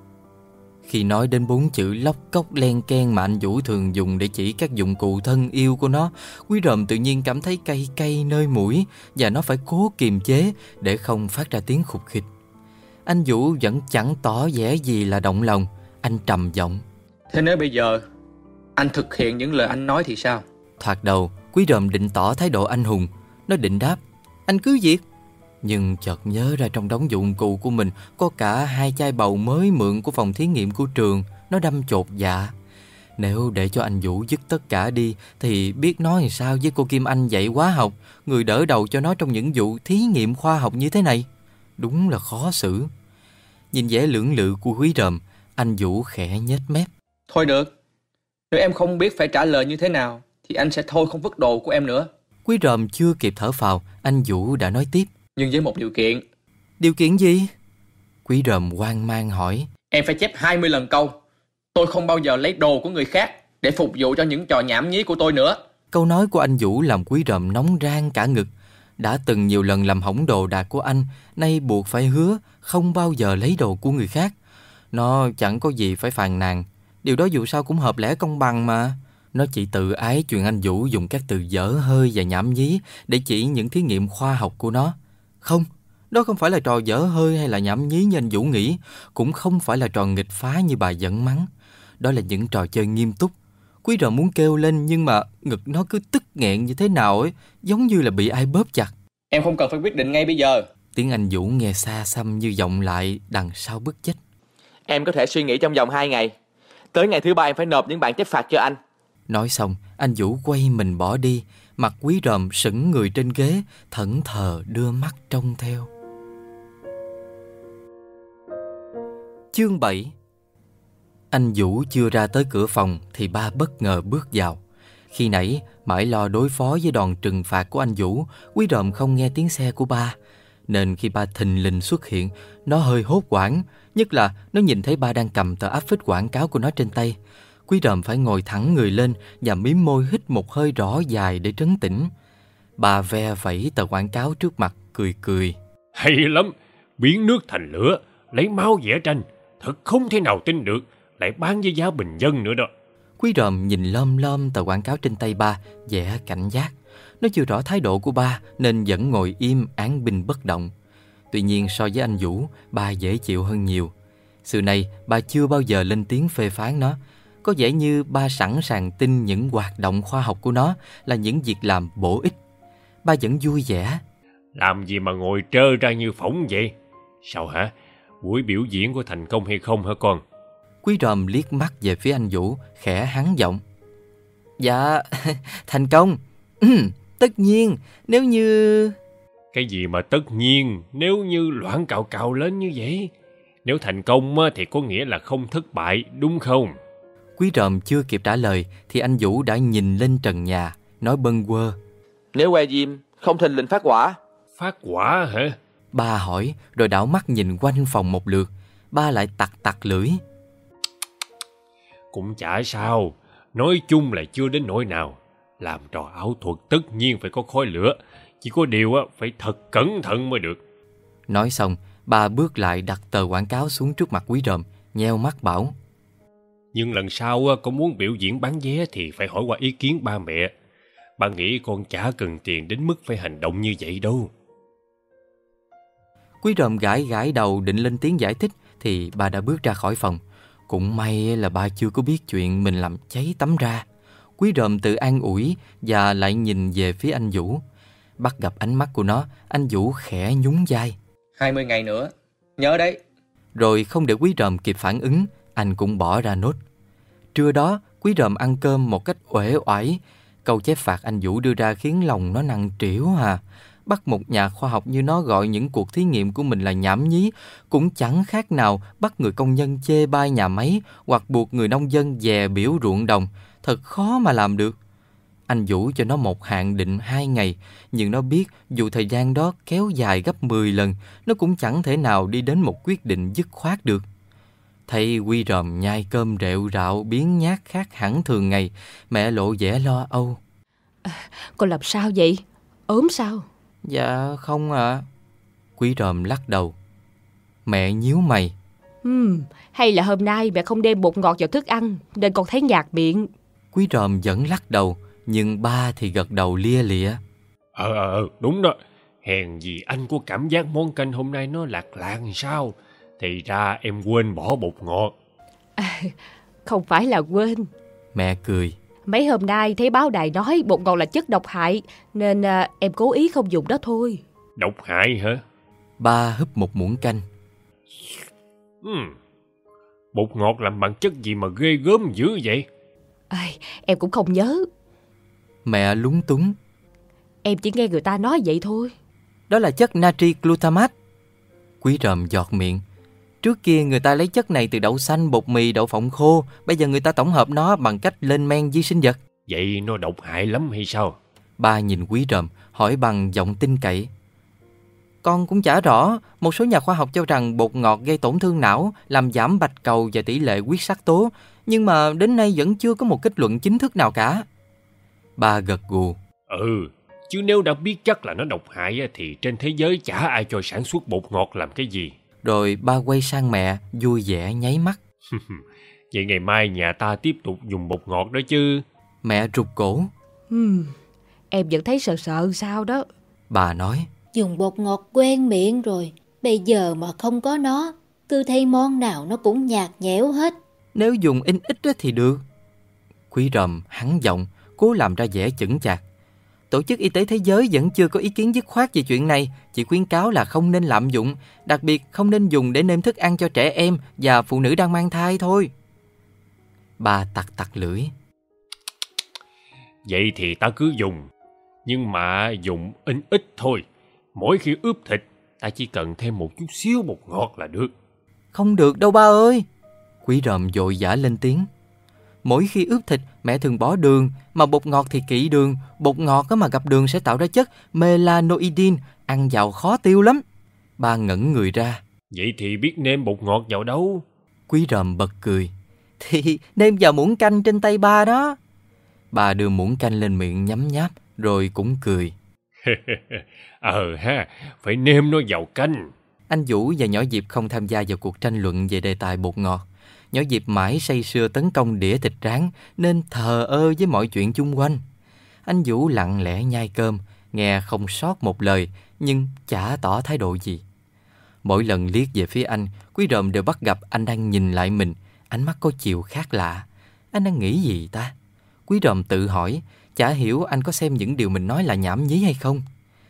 Khi nói đến 4 chữ lóc cóc len keng mà anh Vũ thường dùng để chỉ các dụng cụ thân yêu của nó, Quý Ròm tự nhiên cảm thấy cay cay nơi mũi và nó phải cố kiềm chế để không phát ra tiếng khục khịch. Anh Vũ vẫn chẳng tỏ vẻ gì là động lòng. Anh trầm giọng. Thế nếu bây giờ anh thực hiện những lời anh nói thì sao? Thoạt đầu Quý Ròm định tỏ thái độ anh hùng. Nó định đáp anh cứ việc. Nhưng chợt nhớ ra trong đống dụng cụ của mình có cả 2 chai bầu mới mượn của phòng thí nghiệm của trường. Nó đâm chột dạ. Nếu để cho anh Vũ dứt tất cả đi thì biết nói làm sao với cô Kim Anh dạy hóa học, người đỡ đầu cho nó trong những vụ thí nghiệm khoa học như thế này. Đúng là khó xử. Nhìn vẻ lưỡng lự của Quý Ròm, anh Vũ khẽ nhếch mép. Thôi được, nếu em không biết phải trả lời như thế nào thì anh sẽ thôi không vứt đồ của em nữa. Quý Ròm chưa kịp thở phào, anh Vũ đã nói tiếp. Nhưng với một điều kiện. Điều kiện gì? Quý Ròm hoang mang hỏi. Em phải chép 20 lần câu tôi không bao giờ lấy đồ của người khác để phục vụ cho những trò nhảm nhí của tôi nữa. Câu nói của anh Vũ làm Quý Ròm nóng rang cả ngực. Đã từng nhiều lần làm hỏng đồ đạc của anh, nay buộc phải hứa không bao giờ lấy đồ của người khác. Nó chẳng có gì phải phàn nàn. Điều đó dù sao cũng hợp lẽ công bằng mà. Nó chỉ tự ái chuyện anh Vũ dùng các từ dở hơi và nhảm nhí để chỉ những thí nghiệm khoa học của nó. Không, đó không phải là trò dở hơi hay là nhảm nhí như anh Vũ nghĩ. Cũng không phải là trò nghịch phá như bà dẫn mắng. Đó là những trò chơi nghiêm túc. Quý Ròm muốn kêu lên nhưng mà ngực nó cứ tức nghẹn như thế nào ấy, giống như là bị ai bóp chặt. Em không cần phải quyết định ngay bây giờ. Tiếng anh Vũ nghe xa xăm như vọng lại đằng sau bức chết. Em có thể suy nghĩ trong vòng 2 ngày. Tới ngày thứ 3 em phải nộp những bản chép phạt cho anh. Nói xong, anh Vũ quay mình bỏ đi. Mặt Quý Ròm sững người trên ghế, thẫn thờ đưa mắt trông theo. Chương 7. Anh Vũ chưa ra tới cửa phòng thì ba bất ngờ bước vào. Khi nãy mãi lo đối phó với đòn trừng phạt của anh Vũ, Quý Ròm không nghe tiếng xe của ba. Nên khi ba thình lình xuất hiện, nó hơi hốt hoảng. Nhất là nó nhìn thấy ba đang cầm tờ áp phích quảng cáo của nó trên tay. Quý Ròm phải ngồi thẳng người lên và mím môi hít một hơi rõ dài để trấn tĩnh. Bà ve vẩy tờ quảng cáo trước mặt, cười cười. Hay lắm, biến nước thành lửa, lấy máu vẽ tranh. Thật không thể nào tin được, lại bán với giá bình dân nữa đó. Quý Ròm nhìn lom lom tờ quảng cáo trên tay ba, vẻ cảnh giác. Nó chưa rõ thái độ của ba nên vẫn ngồi im án binh bất động. Tuy nhiên so với anh Vũ, ba dễ chịu hơn nhiều. Sự này ba chưa bao giờ lên tiếng phê phán nó. Có vẻ như ba sẵn sàng tin những hoạt động khoa học của nó là những việc làm bổ ích. Ba vẫn vui vẻ. Làm gì mà ngồi trơ ra như phỏng vậy? Sao hả? Buổi biểu diễn có thành công hay không hả con? Quý Ròm liếc mắt về phía anh Vũ, khẽ hắn giọng. Dạ, thành công. Tất nhiên, nếu như... Cái gì mà tất nhiên, nếu như loạn cào cào lên như vậy? Nếu thành công thì có nghĩa là không thất bại, đúng không? Quý Ròm chưa kịp trả lời thì anh Vũ đã nhìn lên trần nhà, nói bâng quơ. Nếu que diêm không thình lình phát quả. Phát quả hả? Ba hỏi rồi đảo mắt nhìn quanh phòng một lượt. Ba lại tặc lưỡi. Cũng chả sao, nói chung là chưa đến nỗi nào. Làm trò ảo thuật tất nhiên phải có khói lửa, chỉ có điều phải thật cẩn thận mới được. Nói xong, ba bước lại đặt tờ quảng cáo xuống trước mặt Quý Ròm, nheo mắt bảo. Nhưng lần sau con muốn biểu diễn bán vé thì phải hỏi qua ý kiến ba mẹ. Ba nghĩ con chả cần tiền đến mức phải hành động như vậy đâu. Quý Ròm gãi đầu định lên tiếng giải thích thì ba đã bước ra khỏi phòng. Cũng may là ba chưa có biết chuyện mình làm cháy tắm ra. Quý Ròm tự an ủi và lại nhìn về phía anh Vũ. Bắt gặp ánh mắt của nó, anh Vũ khẽ nhún vai. 20 ngày nữa, nhớ đấy. Rồi không để Quý Ròm kịp phản ứng, anh cũng bỏ ra nốt. Trưa đó, Quý Ròm ăn cơm một cách uể oải. Câu chép phạt anh Vũ đưa ra khiến lòng nó nặng trĩu à. Bắt một nhà khoa học như nó gọi những cuộc thí nghiệm của mình là nhảm nhí cũng chẳng khác nào bắt người công nhân chê bai nhà máy hoặc buộc người nông dân dè biểu ruộng đồng. Thật khó mà làm được. Anh Vũ cho nó một hạn định 2 ngày, nhưng nó biết dù thời gian đó kéo dài gấp 10 lần, nó cũng chẳng thể nào đi đến một quyết định dứt khoát được. Thấy Quý Ròm nhai cơm rệu rạo biếng nhác khác hẳn thường ngày, mẹ lộ vẻ lo âu. Con làm sao vậy? Ốm sao? Dạ không ạ. Quý Ròm lắc đầu. Mẹ nhíu mày. Hay là hôm nay mẹ không đem bột ngọt vào thức ăn nên con thấy nhạt miệng. Quý Ròm vẫn lắc đầu, nhưng ba thì gật đầu lia lịa. Đúng đó. Hèn gì anh có cảm giác món canh hôm nay nó lạc sao? Thì ra em quên bỏ bột ngọt. Không phải là quên. Mẹ cười. Mấy hôm nay thấy báo đài nói bột ngọt là chất độc hại, nên em cố ý không dùng đó thôi. Độc hại hả? Ba húp một muỗng canh. Bột ngọt làm bằng chất gì mà ghê gớm dữ vậy? Em cũng không nhớ. Mẹ lúng túng. Em chỉ nghe người ta nói vậy thôi. Đó là chất natri glutamate. Quý Ròm giọt miệng. Trước kia người ta lấy chất này từ đậu xanh, bột mì, đậu phộng khô. Bây giờ người ta tổng hợp nó bằng cách lên men vi sinh vật. Vậy nó độc hại lắm hay sao? Ba nhìn Quý Ròm, hỏi bằng giọng tin cậy. Con cũng chả rõ. Một số nhà khoa học cho rằng bột ngọt gây tổn thương não, làm giảm bạch cầu và tỷ lệ huyết sắc tố. Nhưng mà đến nay vẫn chưa có một kết luận chính thức nào cả. Ba gật gù. Chứ nếu đã biết chắc là nó độc hại thì trên thế giới chả ai cho sản xuất bột ngọt làm cái gì. Rồi ba quay sang mẹ, vui vẻ nháy mắt. Vậy ngày mai nhà ta tiếp tục dùng bột ngọt đó chứ? Mẹ rụt cổ. Em vẫn thấy sợ sao đó. Bà nói. Dùng bột ngọt quen miệng rồi, bây giờ mà không có nó, cứ thấy món nào nó cũng nhạt nhẽo hết. Nếu dùng ít thì được. Quý Ròm hắn giọng, cố làm ra vẻ chững chạc. Tổ chức Y tế Thế giới vẫn chưa có ý kiến dứt khoát về chuyện này, chỉ khuyến cáo là không nên lạm dụng, đặc biệt không nên dùng để nêm thức ăn cho trẻ em và phụ nữ đang mang thai thôi. Bà tặc lưỡi. Vậy thì ta cứ dùng, nhưng mà dùng ít thôi. Mỗi khi ướp thịt, ta chỉ cần thêm một chút xíu bột ngọt là được. Không được đâu ba ơi. Quý Ròm vội vã lên tiếng. Mỗi khi ướp thịt, mẹ thường bỏ đường, mà bột ngọt thì kỵ đường. Bột ngọt mà gặp đường sẽ tạo ra chất melanoidin, ăn vào khó tiêu lắm. Ba ngẩn người ra. Vậy thì biết nêm bột ngọt vào đâu? Quý Ròm bật cười. Thì nêm vào muỗng canh trên tay ba đó. Ba đưa muỗng canh lên miệng nhấm nháp, rồi cũng cười. Phải nêm nó vào canh. Anh Vũ và nhỏ Diệp không tham gia vào cuộc tranh luận về đề tài bột ngọt. Nhỏ Diệp mãi say sưa tấn công đĩa thịt rán nên thờ ơ với mọi chuyện chung quanh. Anh Vũ lặng lẽ nhai cơm, nghe không sót một lời nhưng chả tỏ thái độ gì. Mỗi lần liếc về phía anh, Quý Ròm đều bắt gặp anh đang nhìn lại mình, ánh mắt có chiều khác lạ. Anh đang nghĩ gì ta? Quý Ròm tự hỏi, chả hiểu anh có xem những điều mình nói là nhảm nhí hay không.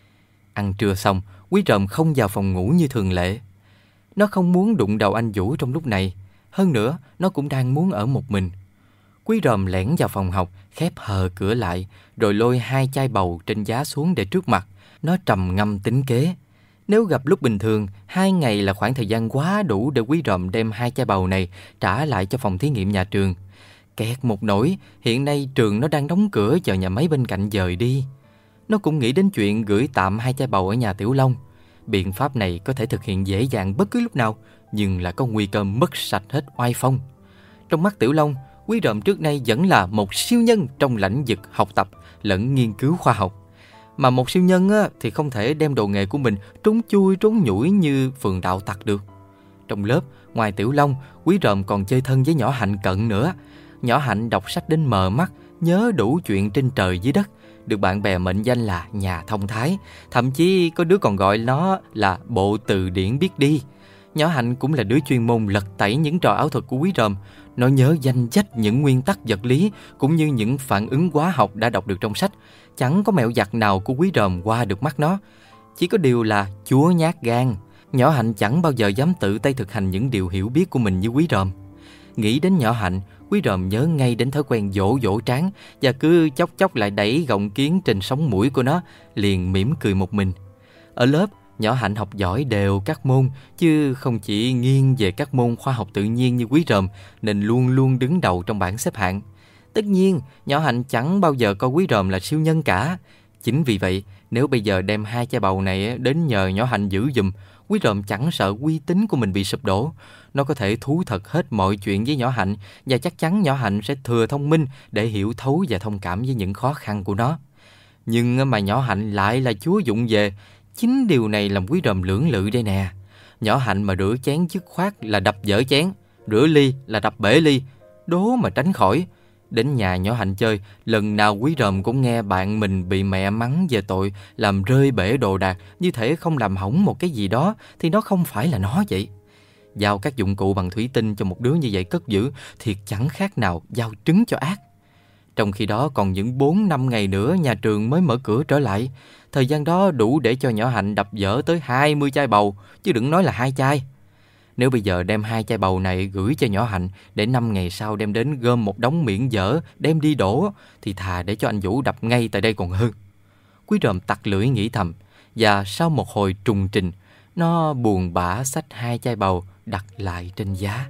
Ăn trưa xong, Quý Ròm không vào phòng ngủ như thường lệ. Nó không muốn đụng đầu anh Vũ trong lúc này. Hơn nữa, nó cũng đang muốn ở một mình. Quý Ròm lẻn vào phòng học, khép hờ cửa lại, rồi lôi 2 chai bầu trên giá xuống để trước mặt. Nó trầm ngâm tính kế. Nếu gặp lúc bình thường, 2 ngày là khoảng thời gian quá đủ để Quý Ròm đem 2 chai bầu này trả lại cho phòng thí nghiệm nhà trường. Kẹt một nỗi, hiện nay trường nó đang đóng cửa chờ nhà máy bên cạnh dời đi. Nó cũng nghĩ đến chuyện gửi tạm 2 chai bầu ở nhà Tiểu Long. Biện pháp này có thể thực hiện dễ dàng bất cứ lúc nào, nhưng là có nguy cơ mất sạch hết oai phong. Trong mắt Tiểu Long, Quý Ròm trước nay vẫn là một siêu nhân trong lĩnh vực học tập lẫn nghiên cứu khoa học. Mà một siêu nhân thì không thể đem đồ nghề của mình trốn chui trốn nhủi như phường đạo tặc được. Trong lớp, ngoài Tiểu Long, Quý Ròm còn chơi thân với nhỏ Hạnh Cận nữa. Nhỏ Hạnh đọc sách đến mờ mắt, nhớ đủ chuyện trên trời dưới đất, được bạn bè mệnh danh là nhà thông thái. Thậm chí có đứa còn gọi nó là bộ từ điển biết đi. Nhỏ Hạnh cũng là đứa chuyên môn lật tẩy những trò ảo thuật của Quý Ròm. Nó nhớ danh sách những nguyên tắc vật lý cũng như những phản ứng hóa học đã đọc được trong sách. Chẳng có mẹo giặt nào của Quý Ròm qua được mắt nó. Chỉ có điều là chúa nhát gan. Nhỏ Hạnh chẳng bao giờ dám tự tay thực hành những điều hiểu biết của mình như Quý Ròm. Nghĩ đến nhỏ Hạnh, Quý Ròm nhớ ngay đến thói quen dỗ trán và cứ chốc chốc lại đẩy gọng kiến trên sống mũi của nó, liền mỉm cười một mình. Ở lớp, nhỏ Hạnh học giỏi đều các môn, chứ không chỉ nghiêng về các môn khoa học tự nhiên như Quý Ròm, nên luôn luôn đứng đầu trong bảng xếp hạng. Tất nhiên, nhỏ Hạnh chẳng bao giờ coi Quý Ròm là siêu nhân cả. Chính vì vậy, nếu bây giờ đem 2 chai bầu này đến nhờ nhỏ Hạnh giữ giùm, Quý Ròm chẳng sợ uy tín của mình bị sụp đổ. Nó có thể thú thật hết mọi chuyện với nhỏ Hạnh, và chắc chắn nhỏ Hạnh sẽ thừa thông minh để hiểu thấu và thông cảm với những khó khăn của nó. Nhưng mà nhỏ Hạnh lại là chúa vụng về. Chính điều này làm Quý Ròm lưỡng lự đây nè. Nhỏ Hạnh mà rửa chén dứt khoát là đập vỡ chén, rửa ly là đập bể ly, đố mà tránh khỏi. Đến nhà nhỏ Hạnh chơi, lần nào Quý Ròm cũng nghe bạn mình bị mẹ mắng về tội làm rơi bể đồ đạc, như thể không làm hỏng một cái gì đó thì nó không phải là nó vậy. Giao các dụng cụ bằng thủy tinh cho một đứa như vậy cất giữ thiệt chẳng khác nào giao trứng cho ác. Trong khi đó còn những 4-5 ngày nữa nhà trường mới mở cửa trở lại. Thời gian đó đủ để cho nhỏ Hạnh đập vỡ tới 20 chai bầu, chứ đừng nói là 2 chai. Nếu bây giờ đem 2 chai bầu này gửi cho nhỏ Hạnh để 5 ngày sau đem đến gom một đống miệng dở đem đi đổ, thì thà để cho anh Vũ đập ngay tại đây còn hơn. Quý Ròm tặc lưỡi nghĩ thầm, và sau một hồi trùng trình, nó buồn bã xách 2 chai bầu đặt lại trên giá.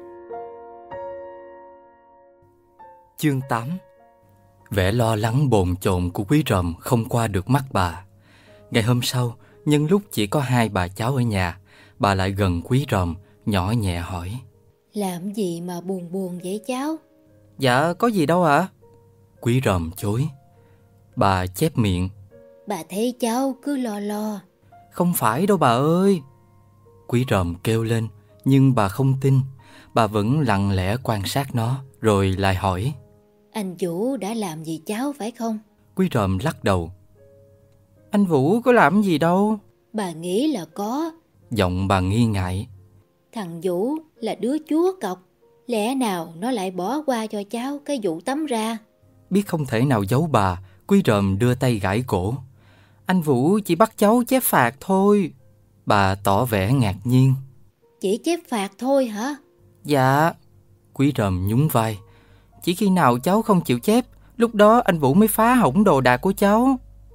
Chương 8. Vẻ lo lắng bồn chồn của Quý Ròm không qua được mắt bà. Ngày hôm sau, nhân lúc chỉ có 2 bà cháu ở nhà, bà lại gần Quý Ròm, nhỏ nhẹ hỏi: Làm gì mà buồn buồn vậy cháu? Dạ, có gì đâu ạ. Quý Ròm chối. Bà chép miệng: Bà thấy cháu cứ lo. Không phải đâu bà ơi. Quý Ròm kêu lên, nhưng bà không tin. Bà vẫn lặng lẽ quan sát nó, rồi lại hỏi: Anh Vũ đã làm gì cháu phải không? Quý Ròm lắc đầu: Anh Vũ có làm gì đâu. Bà nghĩ là có. Giọng bà nghi ngại. Thằng Vũ là đứa chúa cọc, lẽ nào nó lại bỏ qua cho cháu cái vụ tắm ra? Biết không thể nào giấu bà, Quý Ròm đưa tay gãi cổ. Anh Vũ chỉ bắt cháu chép phạt thôi. Bà tỏ vẻ ngạc nhiên. Chỉ chép phạt thôi hả? Dạ. Quý Ròm nhún vai. Chỉ khi nào cháu không chịu chép, lúc đó anh Vũ mới phá hỏng đồ đạc của cháu.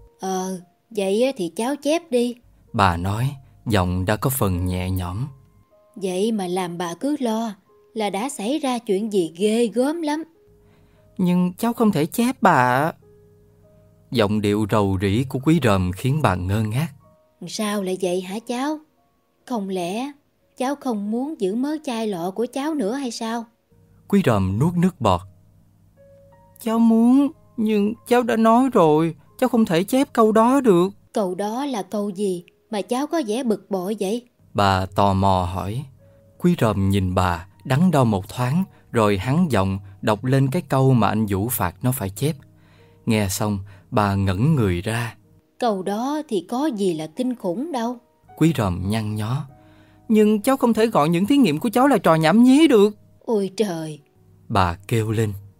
Vậy thì cháu chép đi. Bà nói, giọng đã có phần nhẹ nhõm. Vậy mà làm bà cứ lo là đã xảy ra chuyện gì ghê gớm lắm. Nhưng cháu không thể chép bà ạ. Giọng điệu rầu rĩ của Quý Ròm khiến bà ngơ ngác. Sao lại vậy hả cháu? Không lẽ cháu không muốn giữ mớ chai lọ của cháu nữa hay sao? Quý Ròm nuốt nước bọt. Cháu muốn, nhưng cháu đã nói rồi, cháu không thể chép câu đó được. Câu đó là câu gì mà cháu có vẻ bực bội vậy? Bà tò mò hỏi. Quý Ròm nhìn bà, đắn đo một thoáng, rồi hắn giọng đọc lên cái câu mà anh Vũ phạt nó phải chép. Nghe xong, bà ngẩn người ra. Câu đó thì có gì là kinh khủng đâu. Quý Ròm nhăn nhó. Nhưng cháu không thể gọi những thí nghiệm của cháu là trò nhảm nhí được. Ôi trời! Bà kêu lên.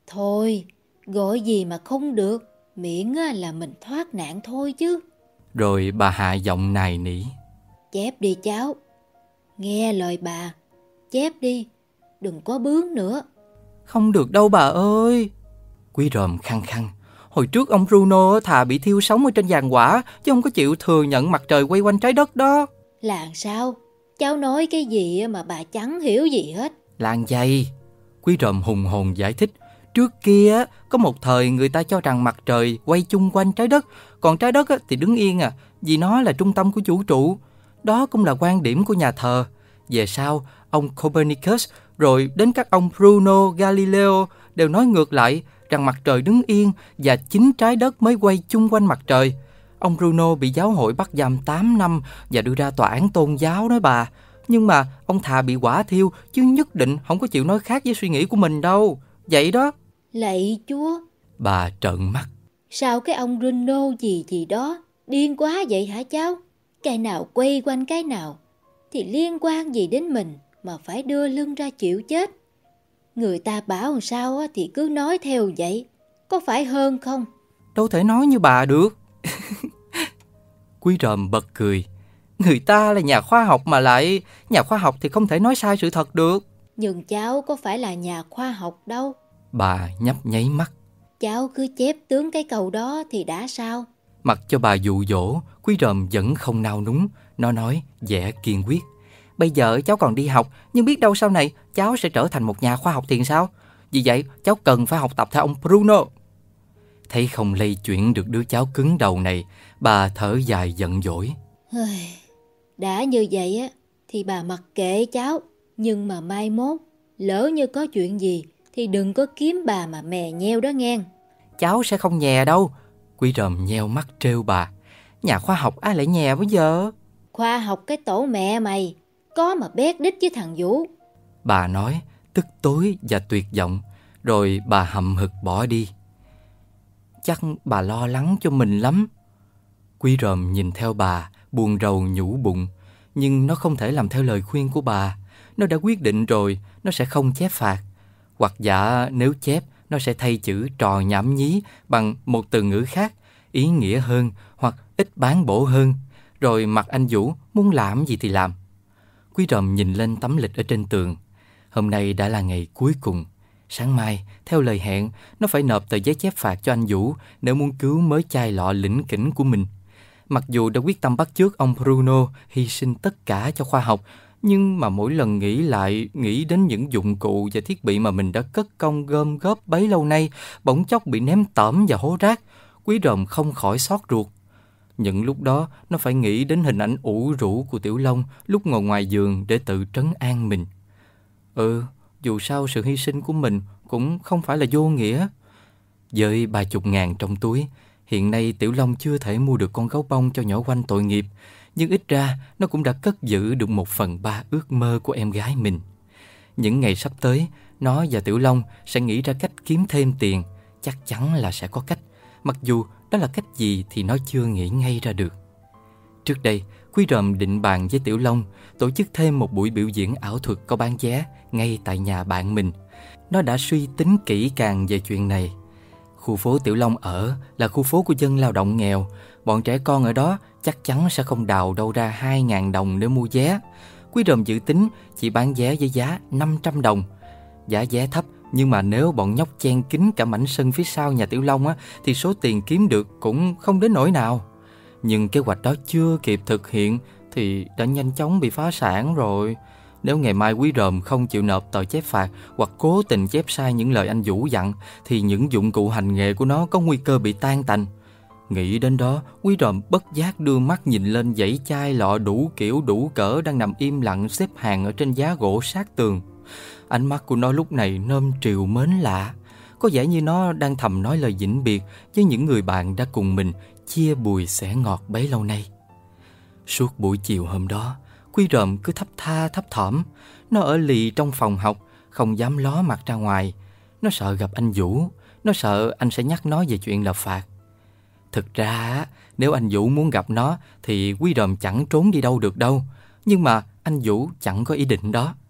Thôi, gọi gì mà không được, miễn là mình thoát nạn thôi chứ. Rồi bà hạ giọng nài nỉ. Chép đi cháu, nghe lời bà, chép đi, đừng có bướng nữa. Không được đâu bà ơi. Quý Ròm khăng khăng. Hồi trước ông Bruno thà bị thiêu sống ở trên giàn hỏa, chứ không có chịu thừa nhận mặt trời quay quanh trái đất đó. Là sao? Cháu nói cái gì mà bà chẳng hiểu gì hết. Làng dày. Quý Ròm hùng hồn giải thích. Trước kia có một thời người ta cho rằng mặt trời quay chung quanh trái đất, còn trái đất thì đứng yên vì nó là trung tâm của vũ trụ. Đó cũng là quan điểm của nhà thờ. Về sau, ông Copernicus rồi đến các ông Bruno, Galileo đều nói ngược lại, rằng mặt trời đứng yên và chính trái đất mới quay chung quanh mặt trời. Ông Bruno bị giáo hội bắt giam 8 năm và đưa ra tòa án tôn giáo đó bà. Nhưng mà ông thà bị hỏa thiêu chứ nhất định không có chịu nói khác với suy nghĩ của mình đâu. Vậy đó. Lạy Chúa. Bà trợn mắt. Sao cái ông Bruno gì đó điên quá vậy hả cháu? Cái nào quay quanh cái nào thì liên quan gì đến mình mà phải đưa lưng ra chịu chết? Người ta bảo làm sao thì cứ nói theo vậy, có phải hơn không? Đâu thể nói như bà được. Quý Ròm bật cười. Người ta là nhà khoa học mà lại nhà khoa học thì không thể nói sai sự thật được. Nhưng cháu có phải là nhà khoa học đâu. Bà nhấp nháy mắt. Cháu cứ chép tướng cái câu đó thì đã sao? Mặc cho bà dụ dỗ, Quý Ròm vẫn không nao núng. Nó nói vẻ kiên quyết. Bây giờ cháu còn đi học, nhưng biết đâu sau này cháu sẽ trở thành một nhà khoa học thì sao? Vì vậy cháu cần phải học tập theo ông Bruno. Thấy không lay chuyển được đứa cháu cứng đầu này, bà thở dài giận dỗi. Đã như vậy thì bà mặc kệ cháu. Nhưng mà mai mốt, lỡ như có chuyện gì thì đừng có kiếm bà mà mè nheo đó nghe. Cháu sẽ không nhè đâu. Quý Ròm nheo mắt trêu bà. Nhà khoa học ai lại nhè bây giờ? Khoa học cái tổ mẹ mày, có mà bét đít với thằng Vũ. Bà nói tức tối và tuyệt vọng. Rồi bà hậm hực bỏ đi. Chắc bà lo lắng cho mình lắm. Quý Ròm nhìn theo bà, buồn rầu nhủ bụng. Nhưng nó không thể làm theo lời khuyên của bà. Nó đã quyết định rồi, nó sẽ không chép phạt. Hoặc giả nếu chép, nó sẽ thay chữ trò nhảm nhí bằng một từ ngữ khác, ý nghĩa hơn hoặc ít bán bổ hơn. Rồi mặc anh Vũ muốn làm gì thì làm. Quý Ròm nhìn lên tấm lịch ở trên tường. Hôm nay đã là ngày cuối cùng. Sáng mai, theo lời hẹn, nó phải nộp tờ giấy chép phạt cho anh Vũ nếu muốn cứu mớ chai lọ lỉnh kỉnh của mình. Mặc dù đã quyết tâm bắt chước ông Bruno hy sinh tất cả cho khoa học, nhưng mà mỗi lần nghĩ đến những dụng cụ và thiết bị mà mình đã cất công gom góp bấy lâu nay bỗng chốc bị ném tẩm vào hố rác, Quý Ròm không khỏi xót ruột. Những lúc đó, nó phải nghĩ đến hình ảnh ủ rũ của Tiểu Long lúc ngồi ngoài giường để tự trấn an mình. Dù sao sự hy sinh của mình cũng không phải là vô nghĩa. Với 30.000 trong túi, hiện nay Tiểu Long chưa thể mua được con gấu bông cho nhỏ Oanh tội nghiệp, nhưng ít ra nó cũng đã cất giữ được 1/3 ước mơ của em gái mình. Những ngày sắp tới, nó và Tiểu Long sẽ nghĩ ra cách kiếm thêm tiền. Chắc chắn là sẽ có cách, mặc dù đó là cách gì thì nó chưa nghĩ ngay ra được. Trước đây, Quý Ròm định bàn với Tiểu Long tổ chức thêm một buổi biểu diễn ảo thuật có bán vé ngay tại nhà bạn mình. Nó đã suy tính kỹ càng về chuyện này. Khu phố Tiểu Long ở là khu phố của dân lao động nghèo. Bọn trẻ con ở đó chắc chắn sẽ không đào đâu ra 2.000 đồng để mua vé. Quý Ròm dự tính chỉ bán vé với giá 500 đồng. Giá vé thấp, nhưng mà nếu bọn nhóc chen kín cả mảnh sân phía sau nhà Tiểu Long thì số tiền kiếm được cũng không đến nỗi nào. Nhưng kế hoạch đó chưa kịp thực hiện thì đã nhanh chóng bị phá sản rồi. Nếu ngày mai Quý Ròm không chịu nộp tờ chép phạt hoặc cố tình chép sai những lời anh Vũ dặn thì những dụng cụ hành nghề của nó có nguy cơ bị tan tành. Nghĩ đến đó, Quý Ròm bất giác đưa mắt nhìn lên dãy chai lọ đủ kiểu đủ cỡ đang nằm im lặng xếp hàng ở trên giá gỗ sát tường. Ánh mắt của nó lúc này nôm triều mến lạ. Có vẻ như nó đang thầm nói lời vĩnh biệt với những người bạn đã cùng mình chia bùi sẻ ngọt bấy lâu nay. Suốt buổi chiều hôm đó, Quý Ròm cứ thấp tha thấp thỏm. Nó ở lì trong phòng học, không dám ló mặt ra ngoài. Nó sợ gặp anh Vũ. Nó sợ anh sẽ nhắc nó về chuyện nộp phạt. Thực ra, nếu anh Vũ muốn gặp nó thì Quý Ròm chẳng trốn đi đâu được đâu. Nhưng mà anh Vũ chẳng có ý định đó.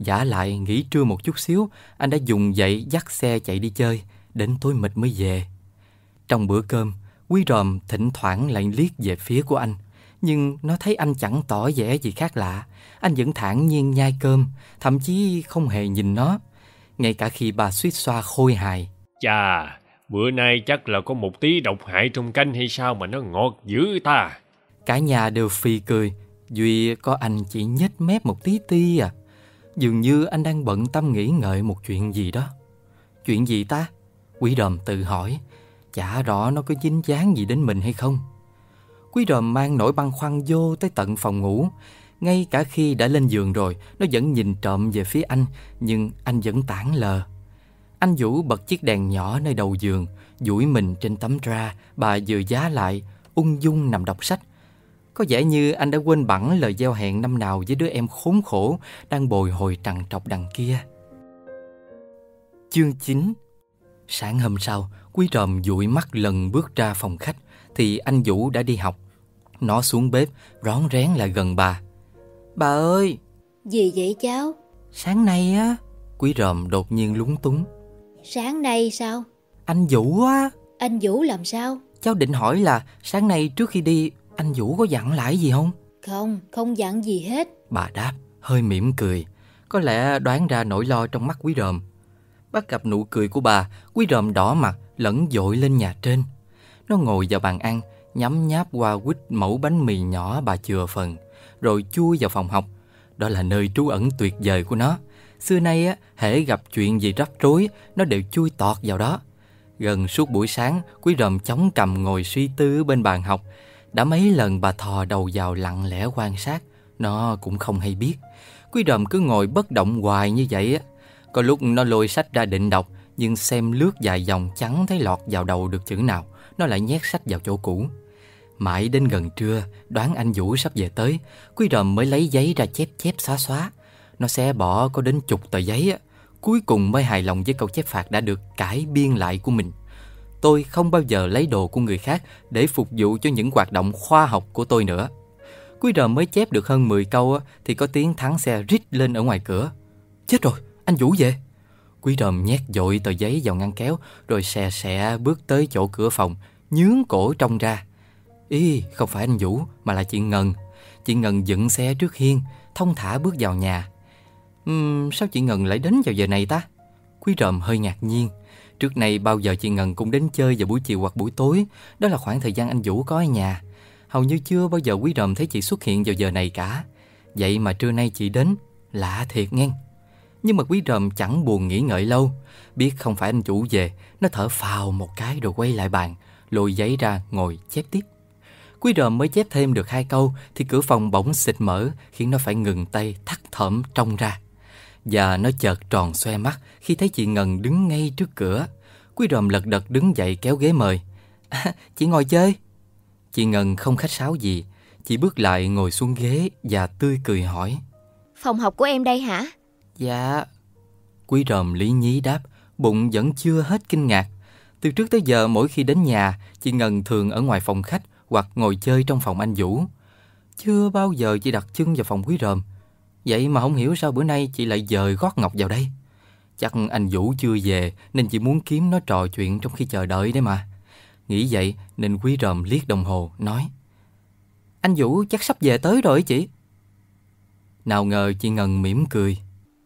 Vả lại nghỉ trưa một chút xíu, anh đã dùng dậy dắt xe chạy đi chơi, đến tối mịt mới về. Trong bữa cơm, Quý Ròm thỉnh thoảng lại liếc về phía của anh, nhưng nó thấy anh chẳng tỏ vẻ gì khác lạ. Anh vẫn thản nhiên nhai cơm, thậm chí không hề nhìn nó, ngay cả khi bà suýt xoa khôi hài. Chà, bữa nay chắc là có một tí độc hại trong canh hay sao mà nó ngọt dữ ta. Cả nhà đều phì cười, duy có anh chỉ nhếch mép một tí ti à. Dường như anh đang bận tâm nghĩ ngợi một chuyện gì đó. Chuyện gì ta? Quý Ròm tự hỏi. Chả rõ nó có dính dáng gì đến mình hay không. Quý Ròm mang nỗi băn khoăn vô tới tận phòng ngủ. Ngay cả khi đã lên giường rồi, nó vẫn nhìn trộm về phía anh, nhưng anh vẫn tản lờ. Anh Vũ bật chiếc đèn nhỏ nơi đầu giường, duỗi mình trên tấm ra bà vừa vá lại, ung dung nằm đọc sách. Có vẻ như anh đã quên bẵng lời giao hẹn năm nào với đứa em khốn khổ đang bồi hồi trằn trọc đằng kia. Chương 9. Sáng hôm sau, Quý Ròm dụi mắt lần bước ra phòng khách thì anh Vũ đã đi học. Nó xuống bếp, rón rén lại gần bà. Bà ơi! Gì vậy cháu? Sáng nay á... Quý Ròm đột nhiên lúng túng. Sáng nay sao? Anh Vũ á. Anh Vũ làm sao? Cháu định hỏi là sáng nay trước khi đi, anh Vũ có dặn lại gì không? Không dặn gì hết. Bà đáp, hơi mỉm cười. Có lẽ đoán ra nỗi lo trong mắt Quý Ròm. Bắt gặp nụ cười của bà, Quý Ròm đỏ mặt lẫn dội lên nhà trên. Nó ngồi vào bàn ăn, nhấm nháp qua quýt mẩu bánh mì nhỏ bà chừa phần, rồi chui vào phòng học. Đó là nơi trú ẩn tuyệt vời của nó. Xưa nay á, hễ gặp chuyện gì rắc rối, nó đều chui tọt vào đó. Gần suốt buổi sáng, Quý Ròm chống cằm ngồi suy tư bên bàn học. Đã mấy lần bà thò đầu vào lặng lẽ quan sát, nó cũng không hay biết. Quý Ròm cứ ngồi bất động hoài như vậy á. Có lúc nó lôi sách ra định đọc, nhưng xem lướt vài dòng chẳng thấy lọt vào đầu được chữ nào, nó lại nhét sách vào chỗ cũ. Mãi đến gần trưa, đoán anh Vũ sắp về tới, Quý Ròm mới lấy giấy ra chép xóa. Nó xé bỏ có đến chục tờ giấy á. Cuối cùng mới hài lòng với câu chép phạt đã được cải biên lại của mình. Tôi không bao giờ lấy đồ của người khác để phục vụ cho những hoạt động khoa học của tôi nữa. Quý Ròm mới chép được hơn 10 câu á, thì có tiếng thắng xe rít lên ở ngoài cửa. Chết rồi, anh Vũ về. Quý Ròm nhét dội tờ giấy vào ngăn kéo, rồi xè bước tới chỗ cửa phòng, nhướng cổ trông ra. Ý, không phải anh Vũ mà là chị Ngân. Chị Ngân dựng xe trước hiên, thong thả bước vào nhà. Sao chị Ngân lại đến vào giờ này ta? Quý Ròm hơi ngạc nhiên. Trước này bao giờ chị Ngân cũng đến chơi vào buổi chiều hoặc buổi tối. Đó là khoảng thời gian anh Vũ có ở nhà. Hầu như chưa bao giờ Quý Ròm thấy chị xuất hiện vào giờ này cả. Vậy mà trưa nay chị đến, lạ thiệt nghe. Nhưng mà Quý Ròm chẳng buồn nghĩ ngợi lâu. Biết không phải anh Vũ về, nó thở phào một cái rồi quay lại bàn, lôi giấy ra ngồi chép tiếp. Quý Ròm mới chép thêm được 2 câu thì cửa phòng bỗng xịt mở, khiến nó phải ngừng tay thắt thởm trông ra. Và nó chợt tròn xoe mắt khi thấy chị Ngân đứng ngay trước cửa. Quý Ròm lật đật đứng dậy kéo ghế mời. Chị ngồi chơi. Chị Ngân không khách sáo gì. Chị bước lại ngồi xuống ghế và tươi cười hỏi. Phòng học của em đây hả? Dạ. Quý Ròm lý nhí đáp, bụng vẫn chưa hết kinh ngạc. Từ trước tới giờ mỗi khi đến nhà, chị Ngân thường ở ngoài phòng khách hoặc ngồi chơi trong phòng anh Vũ. Chưa bao giờ chị đặt chân vào phòng Quý Ròm. Vậy mà không hiểu sao bữa nay chị lại dời gót ngọc vào đây. Chắc anh Vũ chưa về nên chị muốn kiếm nó trò chuyện trong khi chờ đợi đấy mà. Nghĩ vậy nên Quý Ròm liếc đồng hồ nói. Anh Vũ chắc sắp về tới rồi chị. Nào ngờ chị Ngân mỉm cười.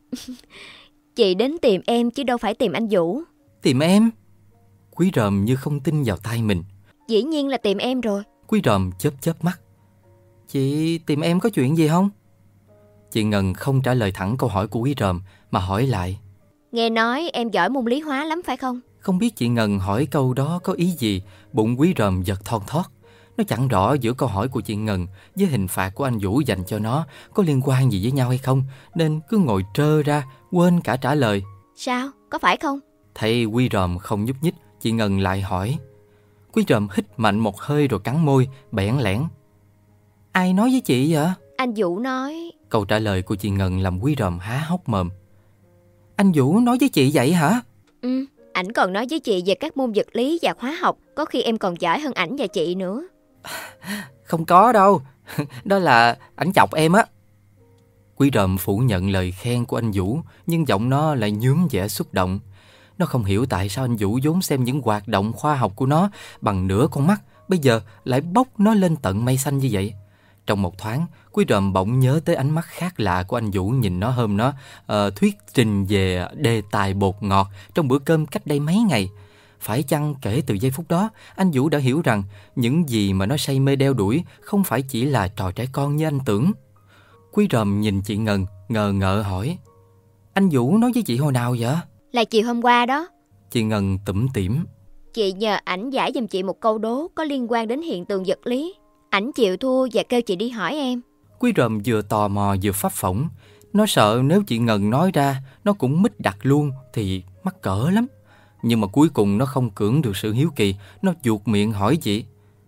Chị đến tìm em chứ đâu phải tìm anh Vũ. Tìm em? Quý Ròm như không tin vào tai mình. Dĩ nhiên là tìm em rồi. Quý Ròm chớp mắt. Chị tìm em có chuyện gì không? Chị Ngân không trả lời thẳng câu hỏi của Quý Ròm mà hỏi lại. Nghe nói em giỏi môn lý hóa lắm phải không? Không biết chị Ngân hỏi câu đó có ý gì, bụng Quý Ròm giật thon thót. Nó chẳng rõ giữa câu hỏi của chị Ngân với hình phạt của anh Vũ dành cho nó có liên quan gì với nhau hay không, nên cứ ngồi trơ ra, quên cả trả lời. Sao? Có phải không? Thấy Quý Ròm không nhúc nhích, chị Ngân lại hỏi. Quý Ròm hít mạnh một hơi rồi cắn môi, bẽn lẽn. Ai nói với chị vậy? Anh Vũ nói. Câu trả lời của chị Ngân làm Quý Ròm há hốc mồm. Anh Vũ nói với chị vậy hả? Ảnh còn nói với chị về các môn vật lý và hóa học. Có khi em còn giỏi hơn ảnh và chị nữa. Không có đâu. Đó là ảnh chọc em á. Quý Ròm phủ nhận lời khen của anh Vũ, nhưng giọng nó lại nhuốm vẻ xúc động. Nó không hiểu tại sao anh Vũ vốn xem những hoạt động khoa học của nó bằng nửa con mắt, bây giờ lại bốc nó lên tận mây xanh như vậy. Trong một thoáng, Quý Ròm bỗng nhớ tới ánh mắt khác lạ của anh Vũ nhìn nó hôm nó thuyết trình về đề tài bột ngọt trong bữa cơm cách đây mấy ngày. Phải chăng kể từ giây phút đó, anh Vũ đã hiểu rằng những gì mà nó say mê đeo đuổi không phải chỉ là trò trẻ con như anh tưởng. Quý Ròm nhìn chị Ngân, ngờ ngợ hỏi: Anh Vũ nói với chị hồi nào vậy? Là chiều hôm qua đó. Chị Ngân tủm tỉm: Chị nhờ ảnh giải giùm chị một câu đố có liên quan đến hiện tượng vật lý. Ảnh chịu thua và kêu chị đi hỏi em. Quý Ròm vừa tò mò vừa phấp phỏng. Nó sợ nếu chị Ngân nói ra nó cũng mít đặt luôn thì mắc cỡ lắm. Nhưng mà cuối cùng nó không cưỡng được sự hiếu kỳ. Nó vuột miệng hỏi chị: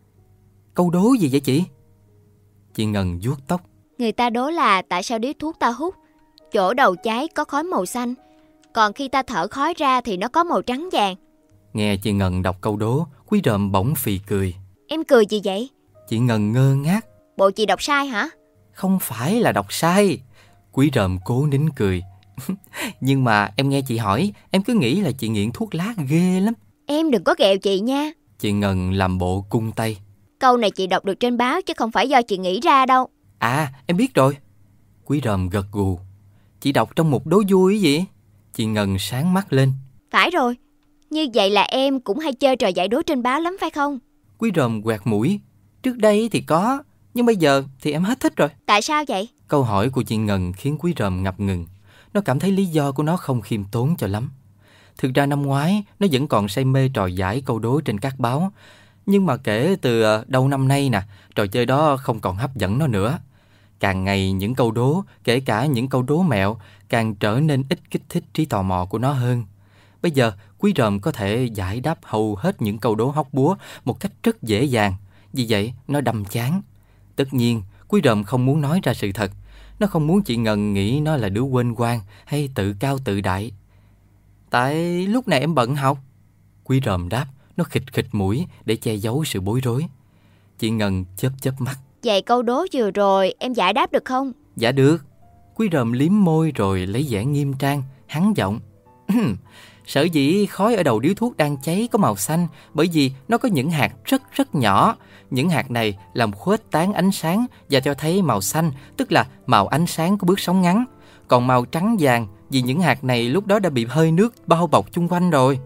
Câu đố gì vậy chị? Chị Ngân vuốt tóc: Người ta đố là tại sao điếu thuốc ta hút chỗ đầu cháy có khói màu xanh, còn khi ta thở khói ra thì nó có màu trắng vàng. Nghe chị Ngân đọc câu đố, Quý Ròm bỗng phì cười. Em cười gì vậy? Chị Ngân ngơ ngác: Bộ chị đọc sai hả? Không phải là đọc sai. Quý Ròm cố nín cười. Nhưng mà em nghe chị hỏi, em cứ nghĩ là chị nghiện thuốc lá ghê lắm. Em đừng có ghẹo chị nha. Chị Ngân làm bộ cung tay. Câu này chị đọc được trên báo chứ không phải do chị nghĩ ra đâu. À, em biết rồi. Quý Ròm gật gù. Chị đọc trong một đố vui ấy gì? Chị Ngân sáng mắt lên. Phải rồi. Như vậy là em cũng hay chơi trò giải đố trên báo lắm phải không? Quý Ròm quẹt mũi. Trước đây thì có, nhưng bây giờ thì em hết thích rồi. Tại sao vậy? Câu hỏi của chị Ngân khiến Quý Ròm ngập ngừng. Nó cảm thấy lý do của nó không khiêm tốn cho lắm. Thực ra năm ngoái nó vẫn còn say mê trò giải câu đố trên các báo. Nhưng mà kể từ đầu năm nay nè, trò chơi đó không còn hấp dẫn nó nữa. Càng ngày những câu đố, kể cả những câu đố mẹo, càng trở nên ít kích thích trí tò mò của nó hơn. Bây giờ Quý Ròm có thể giải đáp hầu hết những câu đố hóc búa một cách rất dễ dàng. Vì vậy nó đâm chán. Tất nhiên Quý Ròm không muốn nói ra sự thật. Nó không muốn chị Ngân nghĩ nó là đứa quên quang hay tự cao tự đại. Tại lúc này em bận học. Quý Ròm đáp. Nó khịt khịt mũi để che giấu sự bối rối. Chị Ngân chớp chớp mắt. Vậy câu đố vừa rồi em giải đáp được không? Dạ được. Quý Ròm liếm môi rồi lấy vẻ nghiêm trang, hắn giọng. Sở dĩ khói ở đầu điếu thuốc đang cháy có màu xanh bởi vì nó có những hạt rất rất nhỏ. Những hạt này làm khuếch tán ánh sáng và cho thấy màu xanh, tức là màu ánh sáng của bước sóng ngắn. Còn màu trắng vàng vì những hạt này lúc đó đã bị hơi nước bao bọc chung quanh rồi.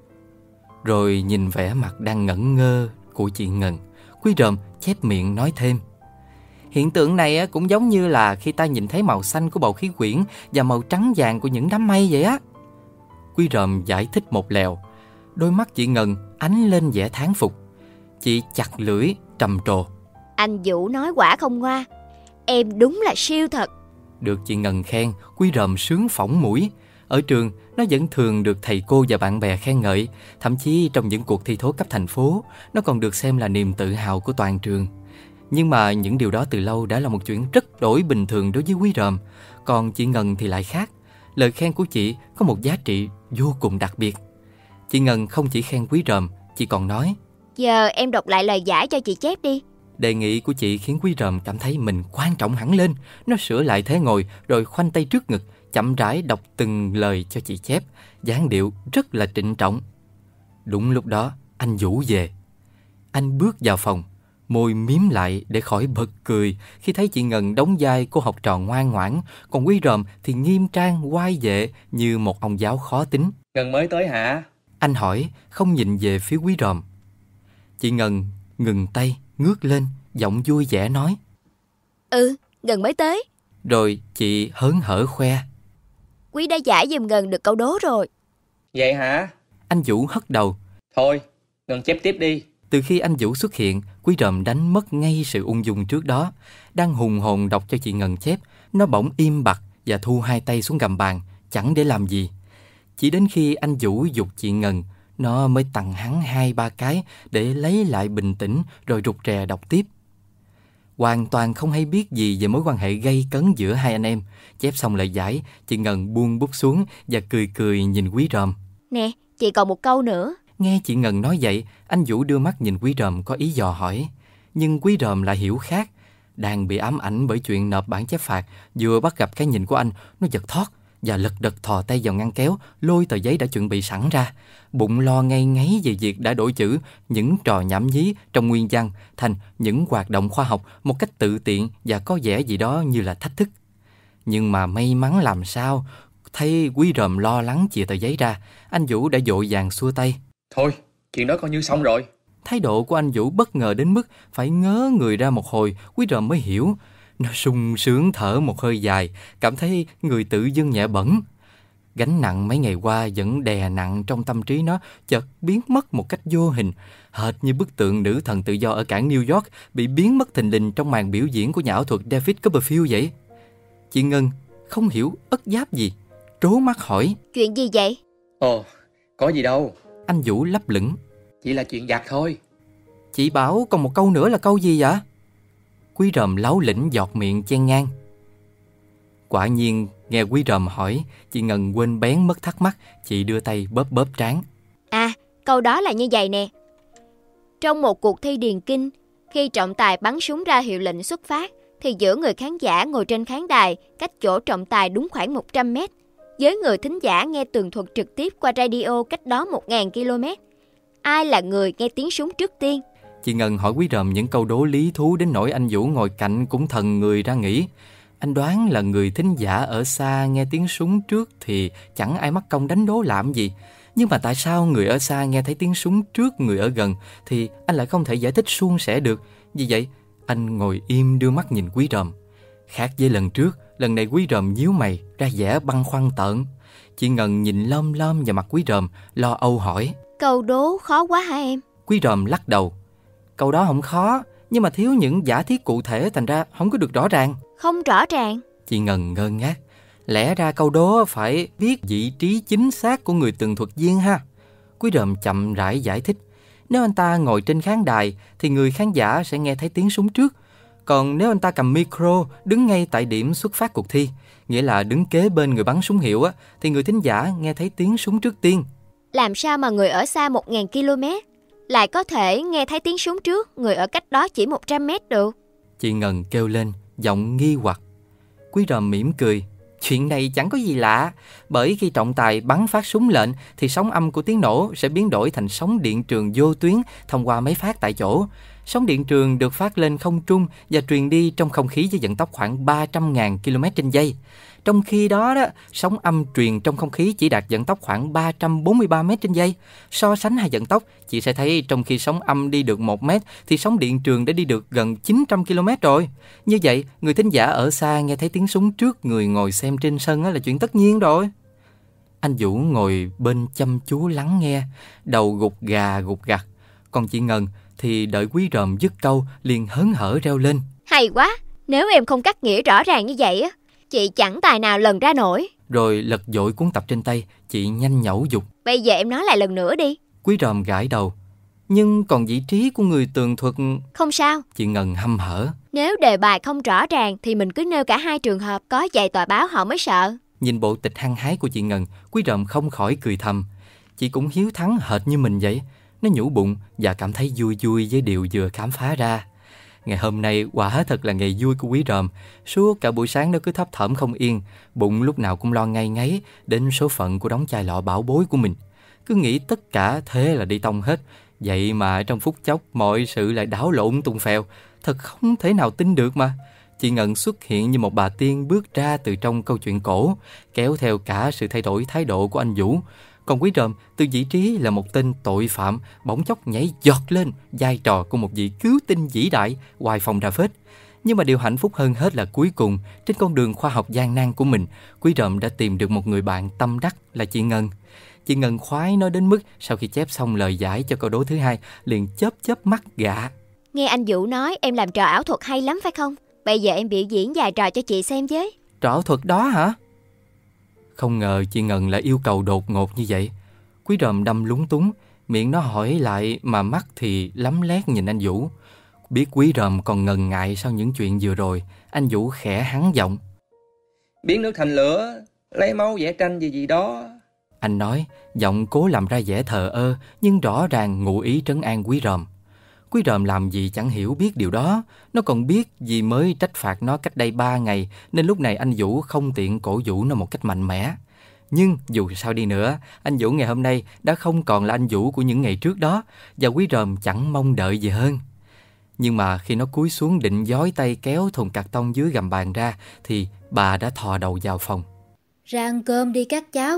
Rồi nhìn vẻ mặt đang ngẩn ngơ của chị Ngân, Quý Ròm chép miệng nói thêm. Hiện tượng này cũng giống như là khi ta nhìn thấy màu xanh của bầu khí quyển và màu trắng vàng của những đám mây vậy á. Quý Ròm giải thích một lèo. Đôi mắt chị Ngân ánh lên vẻ thán phục. Chị chặt lưỡi trầm trồ. Anh Vũ nói quả không ngoa. Em đúng là siêu thật. Được chị Ngân khen, Quý Ròm sướng phỏng mũi. Ở trường, nó vẫn thường được thầy cô và bạn bè khen ngợi. Thậm chí trong những cuộc thi thố cấp thành phố, nó còn được xem là niềm tự hào của toàn trường. Nhưng mà những điều đó từ lâu đã là một chuyện rất đổi bình thường đối với Quý Ròm. Còn chị Ngân thì lại khác. Lời khen của chị có một giá trị vô cùng đặc biệt. Chị Ngân không chỉ khen Quý Ròm, chị còn nói. Giờ em đọc lại lời giải cho chị chép đi. Đề nghị của chị khiến Quý Ròm cảm thấy mình quan trọng hẳn lên. Nó sửa lại thế ngồi rồi khoanh tay trước ngực, chậm rãi đọc từng lời cho chị chép, dáng điệu rất là trịnh trọng. Đúng lúc đó, anh Vũ về. Anh bước vào phòng, môi mím lại để khỏi bật cười khi thấy chị Ngân đóng vai cô học trò ngoan ngoãn, còn Quý Ròm thì nghiêm trang oai vệ như một ông giáo khó tính. Ngân mới tới hả? Anh hỏi, không nhìn về phía Quý Ròm. Chị Ngân ngừng tay, ngước lên, giọng vui vẻ nói. Ngân mới tới. Rồi chị hớn hở khoe. Quý đã giải giùm Ngân được câu đố rồi. Vậy hả? Anh Vũ hất đầu. Thôi, Ngân chép tiếp đi. Từ khi anh Vũ xuất hiện, Quý Ròm đánh mất ngay sự ung dung trước đó. Đang hùng hồn đọc cho chị Ngân chép, nó bỗng im bặt và thu hai tay xuống gầm bàn, chẳng để làm gì. Chỉ đến khi anh Vũ giục chị Ngân, nó mới tặng hắn 2-3 cái để lấy lại bình tĩnh rồi rụt rè đọc tiếp. Hoàn toàn không hay biết gì về mối quan hệ gay cấn giữa hai anh em. Chép xong lời giải, chị Ngân buông bút xuống và cười cười nhìn Quý Ròm. Nè, chị còn một câu nữa. Nghe chị Ngân nói vậy, anh Vũ đưa mắt nhìn Quý Ròm có ý dò hỏi. Nhưng Quý Ròm lại hiểu khác. đang bị ám ảnh bởi chuyện nộp bản chép phạt, vừa bắt gặp cái nhìn của anh, nó giật thót và lật đật thò tay vào ngăn kéo, lôi tờ giấy đã chuẩn bị sẵn ra. Bụng lo ngây ngáy về việc đã đổi chữ những trò nhảm nhí trong nguyên văn thành những hoạt động khoa học một cách tự tiện và có vẻ gì đó như là thách thức. Nhưng mà may mắn làm sao, thấy Quý Ròm lo lắng chìa tờ giấy ra, anh Vũ đã vội vàng xua tay. Thôi, chuyện đó coi như xong rồi. Thái độ của anh Vũ bất ngờ đến mức phải ngớ người ra một hồi, Quý Ròm mới hiểu. Nó sung sướng thở một hơi dài, cảm thấy người tự dưng nhẹ bẫng. Gánh nặng mấy ngày qua vẫn đè nặng trong tâm trí nó chợt biến mất một cách vô hình, hệt như bức tượng nữ thần tự do ở cảng New York bị biến mất thình lình trong màn biểu diễn của nhà ảo thuật David Copperfield vậy. Chị Ngân không hiểu ất giáp gì, trố mắt hỏi. Chuyện gì vậy? Ồ, có gì đâu. Anh Vũ lấp lửng. Chỉ là chuyện vặt thôi. Chị bảo còn một câu nữa là câu gì vậy? Quý Ròm láu lĩnh giọt miệng chen ngang. Quả nhiên nghe Quý Ròm hỏi, chị Ngân quên bén mất thắc mắc, chị đưa tay bóp bóp trán. À, câu đó là như vậy nè. Trong một cuộc thi điền kinh, khi trọng tài bắn súng ra hiệu lệnh xuất phát, thì giữa người khán giả ngồi trên khán đài cách chỗ trọng tài đúng khoảng 100 mét, với người thính giả nghe tường thuật trực tiếp qua radio cách đó 1000 km. Ai là người nghe tiếng súng trước tiên? Chị Ngân hỏi Quý Ròm những câu đố lý thú đến nỗi anh Vũ ngồi cạnh cũng thần người ra nghĩ. Anh đoán là người thính giả ở xa nghe tiếng súng trước thì chẳng ai mắc công đánh đố làm gì. Nhưng mà tại sao người ở xa nghe thấy tiếng súng trước người ở gần thì anh lại không thể giải thích suôn sẻ được. Vì vậy, anh ngồi im đưa mắt nhìn Quý Ròm. Khác với lần trước, lần này Quý Ròm nhíu mày ra vẻ băn khoăn tợn. Chị Ngân nhìn lom lom vào mặt Quý Ròm, lo âu hỏi. Câu đố khó quá hả em? Quý Ròm lắc đầu. Câu đó không khó, nhưng mà thiếu những giả thiết cụ thể thành ra không có được rõ ràng. Không rõ ràng? Chị Ngân ngơ ngác. Lẽ ra câu đố phải biết vị trí chính xác của người tường thuật viên ha. Quý Ròm chậm rãi giải thích. Nếu anh ta ngồi trên khán đài thì người khán giả sẽ nghe thấy tiếng súng trước. Còn nếu anh ta cầm micro đứng ngay tại điểm xuất phát cuộc thi, nghĩa là đứng kế bên người bắn súng hiệu á, thì người thính giả nghe thấy tiếng súng trước tiên. Làm sao mà người ở xa 1000 km lại có thể nghe thấy tiếng súng trước người ở cách đó chỉ 100 mét được? Chị Ngân kêu lên, giọng nghi hoặc. Quý Ròm mỉm cười. Chuyện này chẳng có gì lạ, bởi khi trọng tài bắn phát súng lệnh thì sóng âm của tiếng nổ sẽ biến đổi thành sóng điện trường vô tuyến thông qua máy phát tại chỗ. Sóng điện trường được phát lên không trung và truyền đi trong không khí với vận tốc khoảng 300.000 km/giây. Trong khi đó, sóng âm truyền trong không khí chỉ đạt vận tốc khoảng 343 m/giây. So sánh hai vận tốc, chị sẽ thấy trong khi sóng âm đi được 1 mét thì sóng điện trường đã đi được gần 900 km rồi. Như vậy, người thính giả ở xa nghe thấy tiếng súng trước người ngồi xem trên sân là chuyện tất nhiên rồi. Anh Vũ ngồi bên chăm chú lắng nghe, đầu gục gà gục gặt. Còn chị Ngân thì đợi Quý Ròm dứt câu liền hớn hở reo lên. Hay quá, nếu em không cắt nghĩa rõ ràng như vậy á, chị chẳng tài nào lần ra nổi. Rồi lật dội cuốn tập trên tay, chị nhanh nhẩu dục. Bây giờ em nói lại lần nữa đi. Quý Ròm gãi đầu. Nhưng còn vị trí của người tường thuật... Không sao. Chị Ngân hăm hở. Nếu đề bài không rõ ràng thì mình cứ nêu cả hai trường hợp, có vậy tòa báo họ mới sợ. Nhìn bộ tịch hăng hái của chị Ngân, Quý Ròm không khỏi cười thầm. Chị cũng hiếu thắng hệt như mình vậy. Nó nhủ bụng và cảm thấy vui vui với điều vừa khám phá ra. Ngày hôm nay quả thật là ngày vui của Quý Ròm. Suốt cả buổi sáng nó cứ thấp thỏm không yên, bụng lúc nào cũng lo ngay ngáy đến số phận của đống chai lọ bảo bối của mình. Cứ nghĩ tất cả thế là đi tông hết. Vậy mà trong phút chốc mọi sự lại đảo lộn tung phèo. Thật không thể nào tin được mà. Chị Ngân xuất hiện như một bà tiên bước ra từ trong câu chuyện cổ, kéo theo cả sự thay đổi thái độ của anh Vũ. Còn Quý Ròm từ vị trí là một tên tội phạm bỗng chốc nhảy giọt lên vai trò của một vị cứu tinh vĩ đại, hoài phong ra phết. Nhưng mà điều hạnh phúc hơn hết là cuối cùng trên con đường khoa học gian nan của mình, Quý Ròm đã tìm được một người bạn tâm đắc là chị Ngân. Chị Ngân khoái nó đến mức sau khi chép xong lời giải cho câu đố thứ hai liền chớp mắt gạ. Nghe anh Vũ nói em làm trò ảo thuật hay lắm phải không? Bây giờ em biểu diễn vài trò cho chị xem với. Trò ảo thuật đó hả? Không ngờ chị Ngân lại yêu cầu đột ngột như vậy. Quý Ròm đâm lúng túng, miệng nó hỏi lại mà mắt thì lấm lét nhìn anh Vũ. Biết Quý Ròm còn ngần ngại sau những chuyện vừa rồi, anh Vũ khẽ hắng giọng. Biến nước thành lửa, lấy máu vẽ tranh gì đó. Anh nói, giọng cố làm ra vẻ thờ ơ nhưng rõ ràng ngụ ý trấn an Quý Ròm. Quý Ròm làm gì chẳng hiểu biết điều đó. Nó còn biết vì mới trách phạt nó cách đây 3 ngày nên lúc này anh Vũ không tiện cổ vũ nó một cách mạnh mẽ. Nhưng dù sao đi nữa, anh Vũ ngày hôm nay đã không còn là anh Vũ của những ngày trước đó, và Quý Ròm chẳng mong đợi gì hơn. Nhưng mà khi nó cúi xuống định giói tay kéo thùng cạc tông dưới gầm bàn ra thì bà đã thò đầu vào phòng. Ra ăn cơm đi các cháu.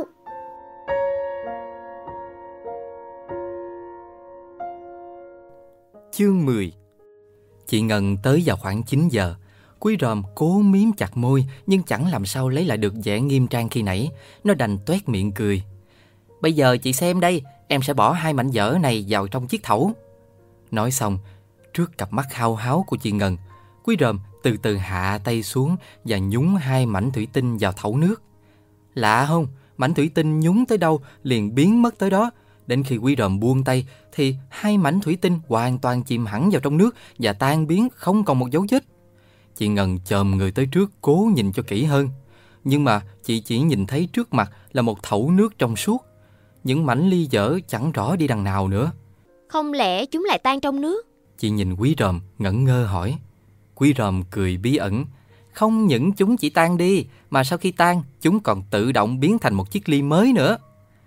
Chương 10. Chị Ngân tới vào khoảng 9 giờ. Quý Ròm cố miếm chặt môi nhưng chẳng làm sao lấy lại được vẻ nghiêm trang khi nãy. Nó đành toét miệng cười. Bây giờ chị xem đây, em sẽ bỏ 2 mảnh vỡ này vào trong chiếc thẩu. Nói xong, trước cặp mắt hao háo của chị Ngân, Quý Ròm từ từ hạ tay xuống và nhúng 2 mảnh thủy tinh vào thẩu nước. Lạ không, mảnh thủy tinh nhúng tới đâu liền biến mất tới đó. Đến khi Quý Ròm buông tay thì 2 mảnh thủy tinh hoàn toàn chìm hẳn vào trong nước và tan biến không còn một dấu vết. Chị Ngân chồm người tới trước cố nhìn cho kỹ hơn. Nhưng mà chị chỉ nhìn thấy trước mặt là một thẩu nước trong suốt. Những mảnh ly vỡ chẳng rõ đi đằng nào nữa. Không lẽ chúng lại tan trong nước? Chị nhìn Quý Ròm ngẩn ngơ hỏi. Quý Ròm cười bí ẩn. Không những chúng chỉ tan đi, mà sau khi tan, chúng còn tự động biến thành một chiếc ly mới nữa.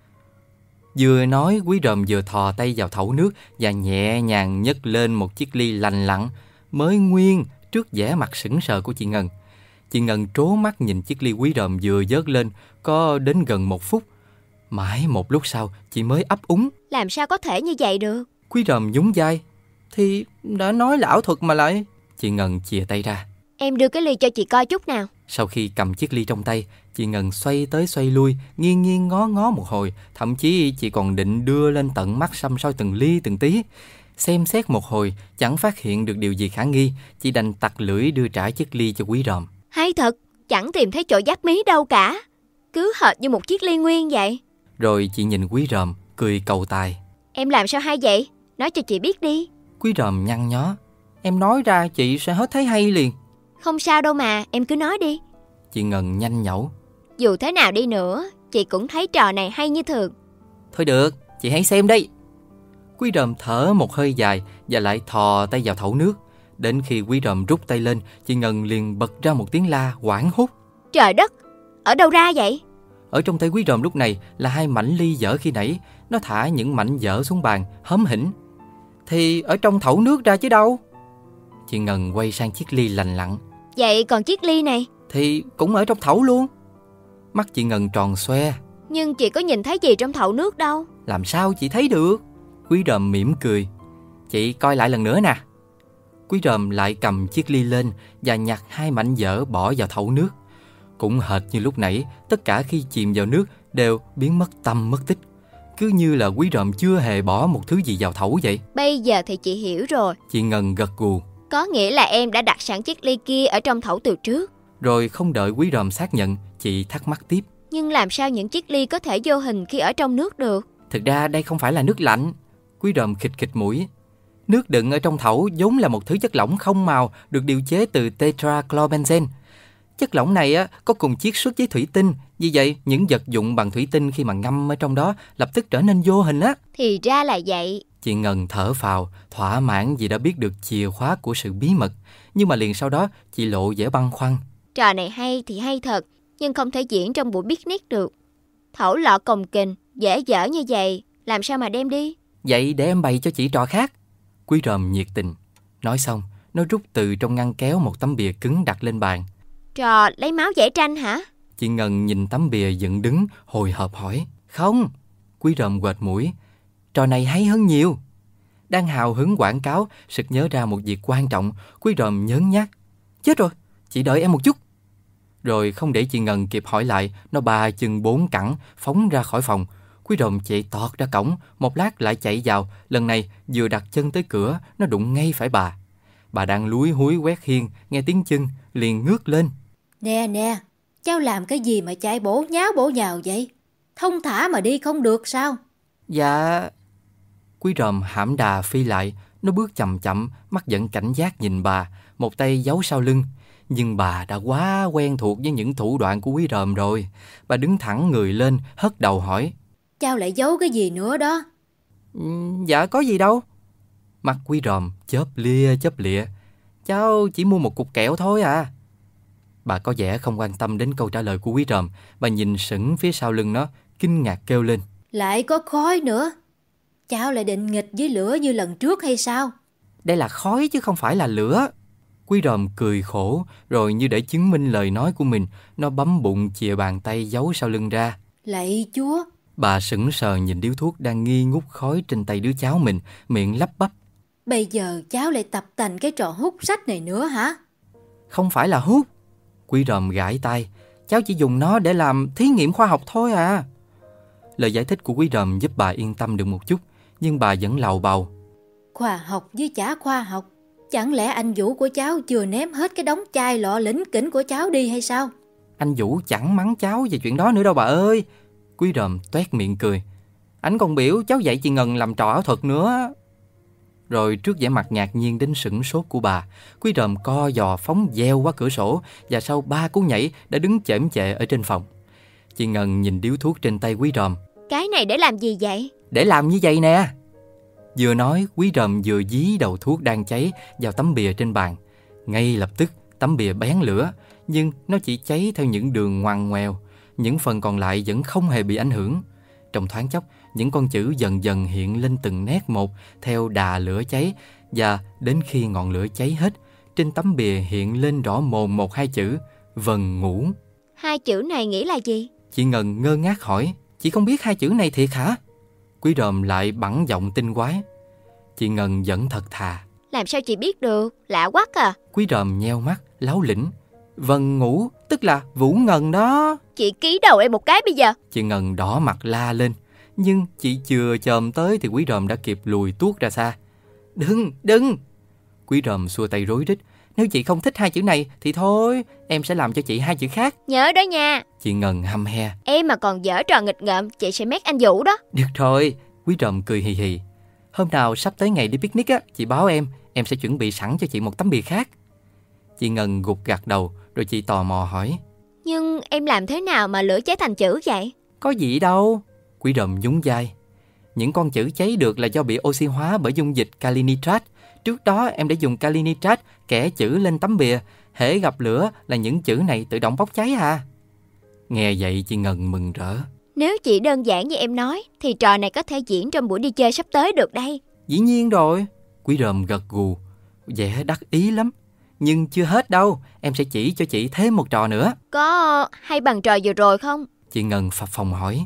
Vừa nói, Quý Ròm vừa thò tay vào thẩu nước và nhẹ nhàng nhấc lên một chiếc ly lành lặn, mới nguyên trước vẻ mặt sững sờ của chị Ngân. Chị Ngân trố mắt nhìn chiếc ly Quý Ròm vừa vớt lên có đến gần 1 phút. Mãi một lúc sau, chị mới ấp úng. Làm sao có thể như vậy được? Quý Ròm nhún vai. Thì đã nói là ảo thuật mà lại. Chị Ngân chìa tay ra. Em đưa cái ly cho chị coi chút nào. Sau khi cầm chiếc ly trong tay, chị Ngân xoay tới xoay lui, nghiêng nghiêng ngó ngó một hồi. Thậm chí chị còn định đưa lên tận mắt xăm soi từng ly từng tí. Xem xét một hồi, chẳng phát hiện được điều gì khả nghi. Chị đành tặc lưỡi đưa trả chiếc ly cho Quý Ròm. Hay thật, chẳng tìm thấy chỗ dắt mí đâu cả. Cứ hệt như một chiếc ly nguyên vậy. Rồi chị nhìn Quý Ròm, cười cầu tài. Em làm sao hay vậy? Nói cho chị biết đi. Quý Ròm nhăn nhó. Em nói ra chị sẽ hết thấy hay liền. Không sao đâu mà, em cứ nói đi. Chị Ngân nhanh nhẩu. Dù thế nào đi nữa, chị cũng thấy trò này hay như thường. Thôi được, chị hãy xem đây. Quý Ròm thở một hơi dài và lại thò tay vào thẩu nước. Đến khi Quý Ròm rút tay lên, chị Ngân liền bật ra một tiếng la hoảng hốt. Trời đất, ở đâu ra vậy? Ở trong tay Quý Ròm lúc này là 2 mảnh ly vỡ khi nãy. Nó thả những mảnh vỡ xuống bàn, hóm hỉnh. Thì ở trong thẩu nước ra chứ đâu. Chị Ngân quay sang chiếc ly lành lặn. Vậy còn chiếc ly này? Thì cũng ở trong thẩu luôn. Mắt chị Ngân tròn xoe. Nhưng chị có nhìn thấy gì trong thẩu nước đâu. Làm sao chị thấy được? Quý Ròm mỉm cười. Chị coi lại lần nữa nè. Quý Ròm lại cầm chiếc ly lên và nhặt 2 mảnh vỡ bỏ vào thẩu nước. Cũng hệt như lúc nãy, tất cả khi chìm vào nước đều biến mất tăm mất tích. Cứ như là Quý Ròm chưa hề bỏ một thứ gì vào thẩu vậy. Bây giờ thì chị hiểu rồi. Chị Ngân gật gù. Có nghĩa là em đã đặt sẵn chiếc ly kia ở trong thẩu từ trước. Rồi không đợi Quý Ròm xác nhận, chị thắc mắc tiếp. Nhưng làm sao những chiếc ly có thể vô hình khi ở trong nước được? Thực ra đây không phải là nước lạnh. Quý Ròm khịt khịt mũi. Nước đựng ở trong thẩu vốn là một thứ chất lỏng không màu được điều chế từ tetrachlorobenzene. Chất lỏng này có cùng chiết xuất với thủy tinh. Vì vậy, những vật dụng bằng thủy tinh khi mà ngâm ở trong đó lập tức trở nên vô hình á. Thì ra là vậy. Chị Ngân thở phào, thỏa mãn vì đã biết được chìa khóa của sự bí mật. Nhưng mà liền sau đó, chị lộ vẻ băn khoăn. Trò này hay thì hay thật, nhưng không thể diễn trong buổi picnic được. Thẩu lọ cồng kềnh, dễ dở như vậy, làm sao mà đem đi? Vậy để em bày cho chị trò khác. Quý Ròm nhiệt tình. Nói xong, nó rút từ trong ngăn kéo một tấm bìa cứng đặt lên bàn. Trò lấy máu vẽ tranh hả? Chị Ngân nhìn tấm bìa dựng đứng, hồi hộp hỏi. Không. Quý Ròm quệt mũi. Trò này hay hơn nhiều. Đang hào hứng quảng cáo, sực nhớ ra một việc quan trọng. Quý Ròm nhớn nhác. Chết rồi, chị đợi em một chút. Rồi không để chị Ngân kịp hỏi lại, nó 3 chân 4 cẳng phóng ra khỏi phòng. Quý Ròm chạy tọt ra cổng, một lát lại chạy vào. Lần này vừa đặt chân tới cửa, nó đụng ngay phải bà. Bà đang lúi húi quét hiên, nghe tiếng chân liền ngước lên. Nè, cháu làm cái gì mà chạy bổ nháo bổ nhào vậy? Thông thả mà đi không được sao? Dạ. Quý Ròm hãm đà phi lại, nó bước chậm chậm, mắt vẫn cảnh giác nhìn bà, một tay giấu sau lưng. Nhưng bà đã quá quen thuộc với những thủ đoạn của Quý Ròm rồi. Bà đứng thẳng người lên, hất đầu hỏi. Cháu lại giấu cái gì nữa đó? Dạ có gì đâu. Mắt Quý Ròm chớp lịa. Cháu chỉ mua một cục kẹo thôi à. Bà có vẻ không quan tâm đến câu trả lời của Quý Ròm. Bà nhìn sững phía sau lưng nó, kinh ngạc kêu lên. Lại có khói nữa. Cháu lại định nghịch với lửa như lần trước hay sao? Đây là khói chứ không phải là lửa. Quý Ròm cười khổ, rồi như để chứng minh lời nói của mình, nó bấm bụng chìa bàn tay giấu sau lưng ra. Lạy Chúa! Bà sững sờ nhìn điếu thuốc đang nghi ngút khói trên tay đứa cháu mình, miệng lắp bắp. Bây giờ cháu lại tập tành cái trò hút sách này nữa hả? Không phải là hút. Quý Ròm gãi tay. Cháu chỉ dùng nó để làm thí nghiệm khoa học thôi à. Lời giải thích của Quý Ròm giúp bà yên tâm được một chút, nhưng bà vẫn lầu bầu. Khoa học với chả khoa học. Chẳng lẽ anh Vũ của cháu chưa ném hết cái đống chai lọ lỉnh kỉnh của cháu đi hay sao? Anh Vũ chẳng mắng cháu về chuyện đó nữa đâu bà ơi. Quý Ròm toét miệng cười. Anh còn biểu cháu dạy chị Ngân làm trò ảo thuật nữa. Rồi trước vẻ mặt ngạc nhiên đến sửng sốt của bà, Quý Ròm co giò phóng deo qua cửa sổ và sau 3 cú nhảy đã đứng chễm chệ ở trên phòng. Chị Ngân nhìn điếu thuốc trên tay Quý Ròm. Cái này để làm gì vậy? Để làm như vậy nè. Vừa nói, Quý Ròm vừa dí đầu thuốc đang cháy vào tấm bìa trên bàn. Ngay lập tức tấm bìa bén lửa, nhưng nó chỉ cháy theo những đường ngoằn ngoèo. Những phần còn lại vẫn không hề bị ảnh hưởng. Trong thoáng chốc, những con chữ dần dần hiện lên từng nét một theo đà lửa cháy, và đến khi ngọn lửa cháy hết, trên tấm bìa hiện lên rõ mồn một 2 chữ Vần Ngủ. 2 chữ này nghĩa là gì? Chị Ngân ngơ ngác hỏi. Chị không biết 2 chữ này thiệt hả? Quý Ròm lại bẵng giọng tinh quái. Chị Ngân vẫn thật thà. Làm sao chị biết được? Lạ quá à. Quý Ròm nheo mắt, láu lĩnh. Vần Ngủ tức là Vũ Ngân đó. Chị ký đầu em một cái bây giờ. Chị Ngân đỏ mặt la lên. Nhưng chị chưa chồm tới thì Quý Ròm đã kịp lùi tuốt ra xa. Đừng. Quý Ròm xua tay rối rít. Nếu chị không thích 2 chữ này thì thôi, em sẽ làm cho chị 2 chữ khác. Nhớ đó nha. Chị Ngân hăm he. Em mà còn dở trò nghịch ngợm, chị sẽ mét anh Vũ đó. Được rồi. Quý Ròm cười hì hì. Hôm nào sắp tới ngày đi picnic á, chị báo em sẽ chuẩn bị sẵn cho chị một tấm bìa khác. Chị Ngân gục gặt đầu, rồi chị tò mò hỏi. Nhưng em làm thế nào mà lửa cháy thành chữ vậy? Có gì đâu. Quý Ròm nhún vai. Những con chữ cháy được là do bị oxy hóa bởi dung dịch kali nitrat. Trước đó em đã dùng kali nitrat kẻ chữ lên tấm bìa. Hễ gặp lửa là những chữ này tự động bốc cháy à. Nghe vậy chị Ngân mừng rỡ. Nếu chỉ đơn giản như em nói thì trò này có thể diễn trong buổi đi chơi sắp tới được đây. Dĩ nhiên rồi. Quý Ròm gật gù, vẻ đắc ý lắm. Nhưng chưa hết đâu, em sẽ chỉ cho chị thêm một trò nữa. Có hay bằng trò vừa rồi không? Chị Ngân phập phồng hỏi.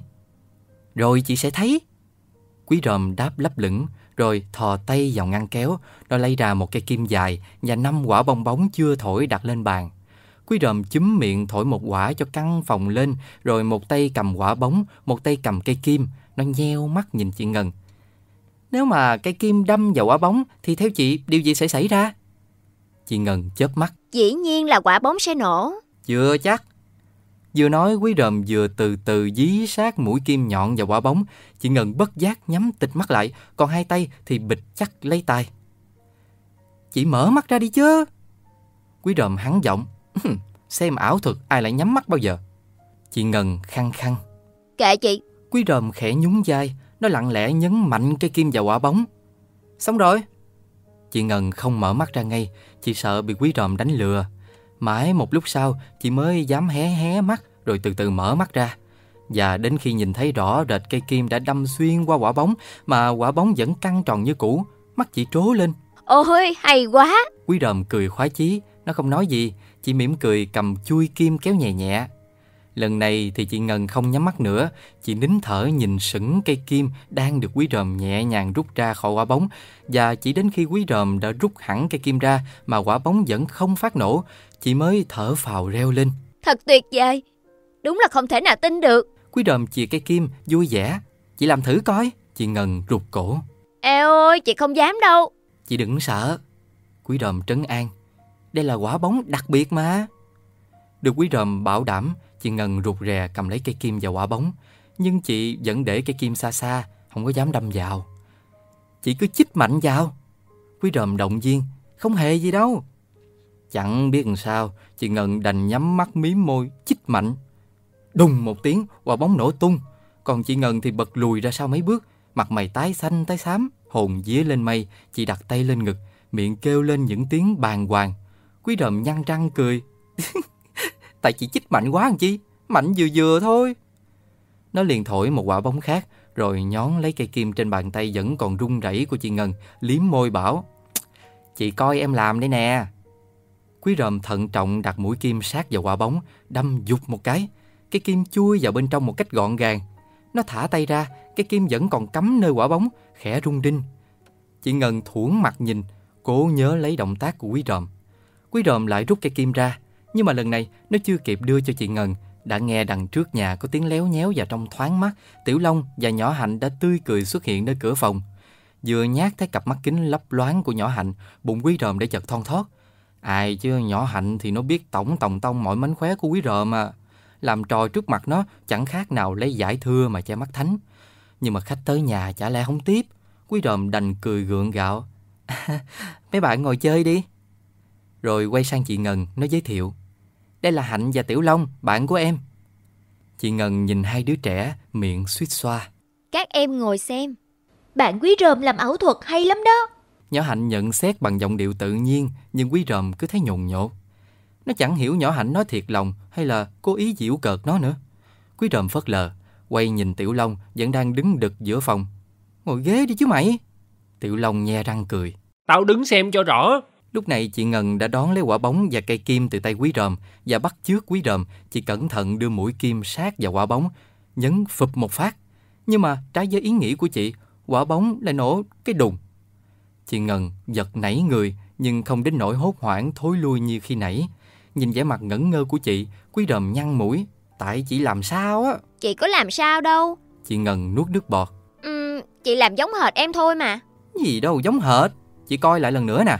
Rồi chị sẽ thấy. Quý Ròm đáp lấp lửng, rồi thò tay vào ngăn kéo. Nó lấy ra một cây kim dài và 5 quả bong bóng chưa thổi đặt lên bàn. Quý Ròm chúm miệng thổi một quả cho căng phòng lên, rồi một tay cầm quả bóng, một tay cầm cây kim. Nó nheo mắt nhìn chị Ngân. Nếu mà cây kim đâm vào quả bóng thì theo chị điều gì sẽ xảy ra? Chị Ngân chớp mắt. Dĩ nhiên là quả bóng sẽ nổ. Chưa chắc. Vừa nói, Quý Ròm vừa từ từ dí sát mũi kim nhọn vào quả bóng. Chị Ngân bất giác nhắm tịt mắt lại, còn 2 tay thì bịt chắc lấy tai. Chị mở mắt ra đi chứ. Quý Ròm hắng giọng. Xem ảo thuật ai lại nhắm mắt bao giờ. Chị Ngân khăng khăng. Kệ chị. Quý Ròm khẽ nhún vai. Nó lặng lẽ nhấn mạnh cây kim vào quả bóng. Xong rồi. Chị Ngân không mở mắt ra ngay. Chị sợ bị Quý Ròm đánh lừa. Mãi một lúc sau chị mới dám hé mắt, rồi từ từ mở mắt ra. Và đến khi nhìn thấy rõ rệt cây kim đã đâm xuyên qua quả bóng, mà quả bóng vẫn căng tròn như cũ, mắt chị trố lên. Ôi hay quá. Quý Ròm cười khoái chí. Nó không nói gì, chỉ mỉm cười cầm chui kim kéo nhẹ nhẹ. Lần này thì chị Ngân không nhắm mắt nữa. Chị nín thở nhìn sững cây kim đang được Quý Ròm nhẹ nhàng rút ra khỏi quả bóng. Và chỉ đến khi Quý Ròm đã rút hẳn cây kim ra mà quả bóng vẫn không phát nổ, chị mới thở phào reo lên. Thật tuyệt vời. Đúng là không thể nào tin được. Quý Ròm chìa cây kim vui vẻ. Chị làm thử coi. Chị Ngân rụt cổ. Eo ơi, chị không dám đâu. Chị đừng sợ. Quý Ròm trấn an. Đây là quả bóng đặc biệt mà. Được Quý Ròm bảo đảm, chị Ngân rụt rè cầm lấy cây kim và quả bóng. Nhưng chị vẫn để cây kim xa xa, không có dám đâm vào. Chị cứ chích mạnh vào. Quý Ròm động viên. Không hề gì đâu. Chẳng biết làm sao, chị Ngân đành nhắm mắt mím môi, chích mạnh. Đùng một tiếng, quả bóng nổ tung. Còn chị Ngân thì bật lùi ra sau mấy bước, mặt mày tái xanh tái xám, Hồn vía lên mây, chị đặt tay lên ngực, miệng kêu lên những tiếng bàng hoàng. Quý Ròm nhăn răng cười. Tại chị chích mạnh quá làm chi, mạnh vừa vừa thôi. Nó liền thổi một quả bóng khác, rồi nhón lấy cây kim trên bàn tay vẫn còn run rẩy của chị Ngân, liếm môi bảo: Chị coi em làm đây nè. Quý Ròm thận trọng đặt mũi kim sát vào quả bóng, đâm giục một cái. Cái kim chui vào bên trong một cách gọn gàng. Nó thả tay ra, cái kim vẫn còn cắm nơi quả bóng, khẽ rung rinh. Chị Ngân thuẫn mặt nhìn, cố nhớ lấy động tác của Quý Ròm. Quý Ròm lại rút cây kim ra, nhưng mà lần này nó chưa kịp đưa cho chị Ngân, đã nghe đằng trước nhà có tiếng léo nhéo, và trong thoáng mắt, Tiểu Long và nhỏ Hạnh đã tươi cười xuất hiện nơi cửa phòng. Vừa nhát thấy cặp mắt kính lấp loáng của nhỏ Hạnh, bụng Quý Ròm đã chợt thon thót. Ai chứ nhỏ Hạnh thì nó biết tổng tòng tông mọi mánh khóe của Quý Ròm à. Làm trò trước mặt nó chẳng khác nào lấy giải thưa mà che mắt thánh. Nhưng mà khách tới nhà chả lẽ không tiếp. Quý Ròm đành cười gượng gạo. Mấy bạn ngồi chơi đi. Rồi quay sang chị Ngân, nó giới thiệu: Đây là Hạnh và Tiểu Long, bạn của em. Chị Ngân nhìn hai đứa trẻ, miệng suýt xoa: Các em ngồi xem. Bạn Quý Ròm làm ảo thuật hay lắm đó. Nhỏ Hạnh nhận xét bằng giọng điệu tự nhiên, nhưng Quý Ròm cứ thấy nhồn nhột. Nó chẳng hiểu nhỏ Hạnh nói thiệt lòng hay là cố ý giễu cợt nó nữa. Quý Ròm phớt lờ, quay nhìn Tiểu Long vẫn đang đứng đực giữa phòng. Ngồi ghế đi chứ mày. Tiểu Long nhe răng cười. Tao đứng xem cho rõ. Lúc này chị Ngân đã đón lấy quả bóng và cây kim từ tay Quý Ròm, và bắt chước Quý Ròm, chị cẩn thận đưa mũi kim sát vào quả bóng, nhấn phụp một phát. Nhưng mà trái với ý nghĩ của chị, quả bóng lại nổ cái đùng. Chị Ngân giật nảy người, nhưng không đến nỗi hốt hoảng thối lui như khi nãy. Nhìn vẻ mặt ngẩn ngơ của chị, Quý Ròm nhăn mũi. Tại chị làm sao á? Chị có làm sao đâu. Chị Ngân nuốt nước bọt. Chị làm giống hệt em thôi mà. Gì đâu giống hệt. Chị coi lại lần nữa nè.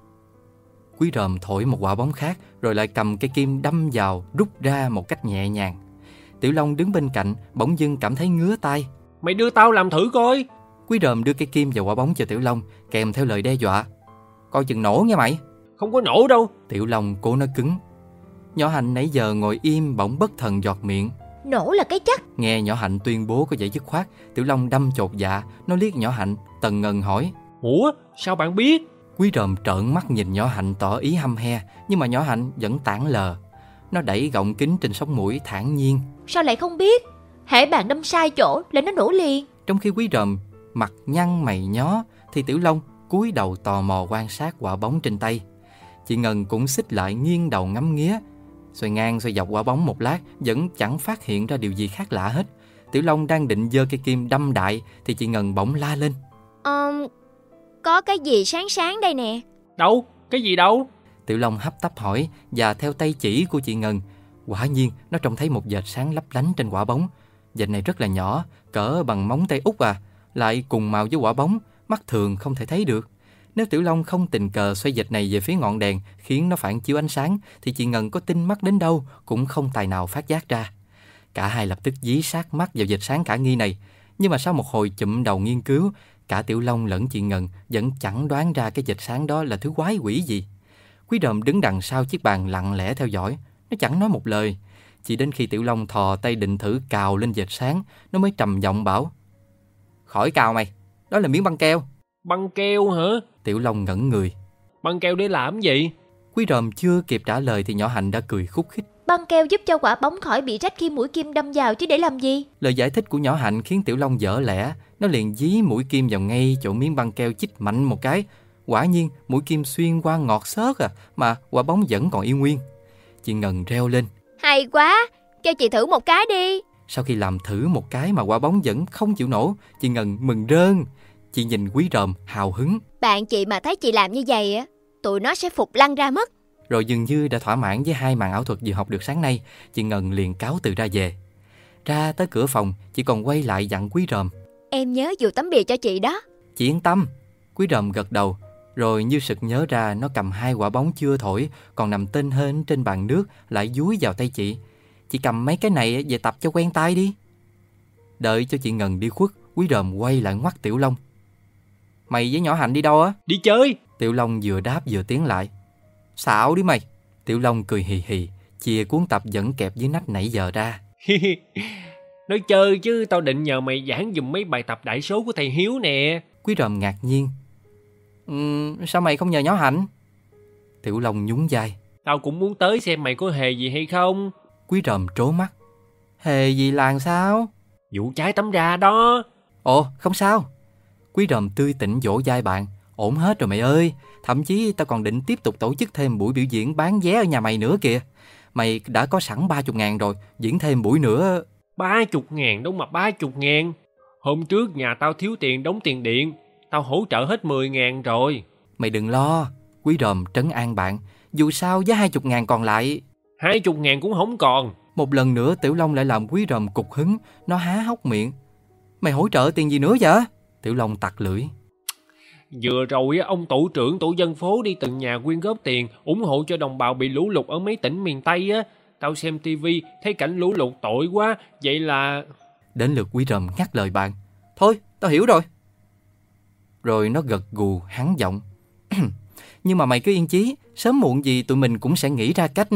Quý Ròm thổi một quả bóng khác, rồi lại cầm cây kim đâm vào, rút ra một cách nhẹ nhàng. Tiểu Long đứng bên cạnh bỗng dưng cảm thấy ngứa tay. Mày đưa tao làm thử coi. Quý Ròm đưa cây kim và quả bóng cho Tiểu Long, kèm theo lời đe dọa: Coi chừng nổ nha mày. Không có nổ đâu. Tiểu Long cố nói cứng. Nhỏ Hạnh nãy giờ ngồi im bỗng bất thần giọt miệng. Nổ là cái chắc. Nghe nhỏ Hạnh tuyên bố có vẻ dứt khoát, Tiểu Long đâm chột dạ. Nó liếc nhỏ Hạnh, tần ngần hỏi: Ủa sao bạn biết? Quý Ròm trợn mắt nhìn nhỏ Hạnh tỏ ý hăm he, nhưng mà nhỏ Hạnh vẫn tản lờ. Nó đẩy gọng kính trên sống mũi thản nhiên: Sao lại không biết? Hễ bạn đâm sai chỗ là nó nổ liền. Trong khi Quý Ròm mặt nhăn mày nhó, thì Tiểu Long cúi đầu tò mò quan sát quả bóng trên tay. Chị Ngân cũng xích lại nghiêng đầu ngắm nghía, xoay ngang xoay dọc quả bóng một lát, vẫn chẳng phát hiện ra điều gì khác lạ hết. Tiểu Long đang định giơ cây kim đâm đại, thì chị Ngân bỗng la lên: Có cái gì sáng sáng đây nè. Đâu? Cái gì đâu? Tiểu Long hấp tấp hỏi, và theo tay chỉ của chị Ngân, quả nhiên nó trông thấy một vệt sáng lấp lánh trên quả bóng. Vệt này rất là nhỏ, cỡ bằng móng tay út à, lại cùng màu với quả bóng, mắt thường không thể thấy được. Nếu Tiểu Long không tình cờ xoay vệt này về phía ngọn đèn khiến nó phản chiếu ánh sáng, thì chị Ngân có tinh mắt đến đâu cũng không tài nào phát giác ra. Cả hai lập tức dí sát mắt vào vệt sáng khả nghi này. Nhưng mà sau một hồi chụm đầu nghiên cứu, cả Tiểu Long lẫn chị Ngân vẫn chẳng đoán ra cái vệt sáng đó là thứ quái quỷ gì. Quý Ròm đứng đằng sau chiếc bàn lặng lẽ theo dõi. Nó chẳng nói một lời. Chỉ đến khi Tiểu Long thò tay định thử cào lên vệt sáng, nó mới trầm giọng bảo: Khỏi cào mày, đó là miếng băng keo. Băng keo hả? Tiểu Long ngẩn người. Băng keo để làm gì? Quý Ròm chưa kịp trả lời thì nhỏ Hạnh đã cười khúc khích. Băng keo giúp cho quả bóng khỏi bị rách khi mũi kim đâm vào, chứ để làm gì? Lời giải thích của nhỏ Hạnh khiến Tiểu Long dở lẽ. Nó liền dí mũi kim vào ngay chỗ miếng băng keo, chích mạnh một cái. Quả nhiên mũi kim xuyên qua ngọt xớt à, mà quả bóng vẫn còn yên nguyên. Chị Ngân reo lên: Hay quá, cho chị thử một cái đi. Sau khi làm thử một cái mà quả bóng vẫn không chịu nổ, chị Ngân mừng rơn. Chị nhìn Quý Ròm hào hứng. Bạn chị mà thấy chị làm như vậy á, tụi nó sẽ phục lăn ra mất. Rồi dường như đã thỏa mãn với hai màn ảo thuật vừa học được sáng nay, chị Ngân liền cáo từ ra về. Ra tới cửa phòng, chị còn quay lại dặn Quý Ròm: Em nhớ dù tấm bìa cho chị đó. Chị yên tâm. Quý Ròm gật đầu, rồi như sực nhớ ra, nó cầm hai quả bóng chưa thổi còn nằm tênh hên trên bàn nước lại dúi vào tay chị. Chị cầm mấy cái này về tập cho quen tay đi. Đợi cho chị Ngân đi khuất, Quý Ròm quay lại ngoắt Tiểu Long: Mày với nhỏ Hạnh đi đâu á? Đi chơi. Tiểu Long vừa đáp vừa tiến lại. Xạo đi mày. Tiểu Long cười hì hì, chìa cuốn tập vẫn kẹp dưới nách nãy giờ ra. Nói chơi chứ tao định nhờ mày giảng dùm mấy bài tập đại số của thầy Hiếu nè. Quý Ròm ngạc nhiên. Sao mày không nhờ nhỏ Hạnh? Tiểu Long nhún vai. Tao cũng muốn tới xem mày có hề gì hay không. Quý Ròm trố mắt. Hề gì là sao? Vụ trái tắm ra đó. Ồ, không sao. Quý Ròm tươi tỉnh vỗ vai bạn. Ổn hết rồi mày ơi. Thậm chí tao còn định tiếp tục tổ chức thêm buổi biểu diễn bán vé ở nhà mày nữa kìa. Mày đã có sẵn 30.000 rồi, diễn thêm buổi nữa. 30.000 đâu mà 30.000. Hôm trước nhà tao thiếu tiền đóng tiền điện, tao hỗ trợ hết 10.000 rồi. Mày đừng lo, Quý Ròm trấn an bạn. Dù sao với 20.000 còn lại, 20.000 cũng không còn. Một lần nữa Tiểu Long lại làm Quý Ròm cục hứng. Nó há hốc miệng. Mày hỗ trợ tiền gì nữa vậy? Tiểu Long tặc lưỡi. Vừa rồi ông tổ trưởng tổ dân phố đi từng nhà quyên góp tiền ủng hộ cho đồng bào bị lũ lụt ở mấy tỉnh miền Tây á. Tao xem tivi thấy cảnh lũ lụt tội quá. Vậy là... Đến lượt Quý Ròm ngắt lời bạn. Thôi, tao hiểu rồi. Rồi nó gật gù hắn giọng. Nhưng mà mày cứ yên chí, sớm muộn gì tụi mình cũng sẽ nghĩ ra cách.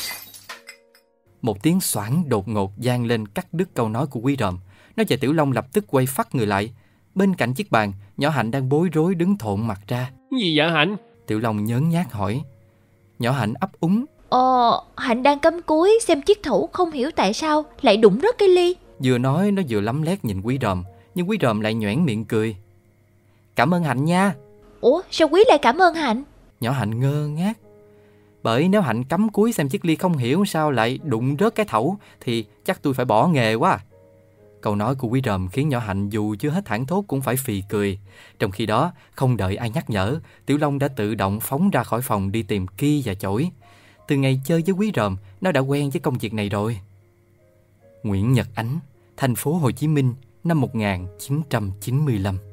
Một tiếng xoảng đột ngột vang lên cắt đứt câu nói của Quý Ròm. Nó và Tiểu Long lập tức quay phắt người lại. Bên cạnh chiếc bàn, nhỏ Hạnh đang bối rối đứng thộn mặt ra. Gì vậy Hạnh? Tiểu Long nhớn nhác hỏi. Nhỏ Hạnh ấp úng. Hạnh đang cắm cúi xem chiếc thẩu, không hiểu tại sao lại đụng rớt cái ly. Vừa nói nó vừa lấm lét nhìn Quý Ròm. Nhưng Quý Ròm lại nhoẻn miệng cười. Cảm ơn Hạnh nha. Ủa sao Quý lại cảm ơn Hạnh? Nhỏ Hạnh ngơ ngác. Bởi nếu Hạnh cắm cúi xem chiếc ly không hiểu sao lại đụng rớt cái thẩu thì chắc tôi phải bỏ nghề quá. Câu nói của Quý Ròm khiến nhỏ Hạnh dù chưa hết thảng thốt cũng phải phì cười. Trong khi đó, không đợi ai nhắc nhở, Tiểu Long đã tự động phóng ra khỏi phòng đi tìm ki và chổi. Từ ngày chơi với Quý Ròm, nó đã quen với công việc này rồi. Nguyễn Nhật Ánh, thành phố Hồ Chí Minh, năm 1995.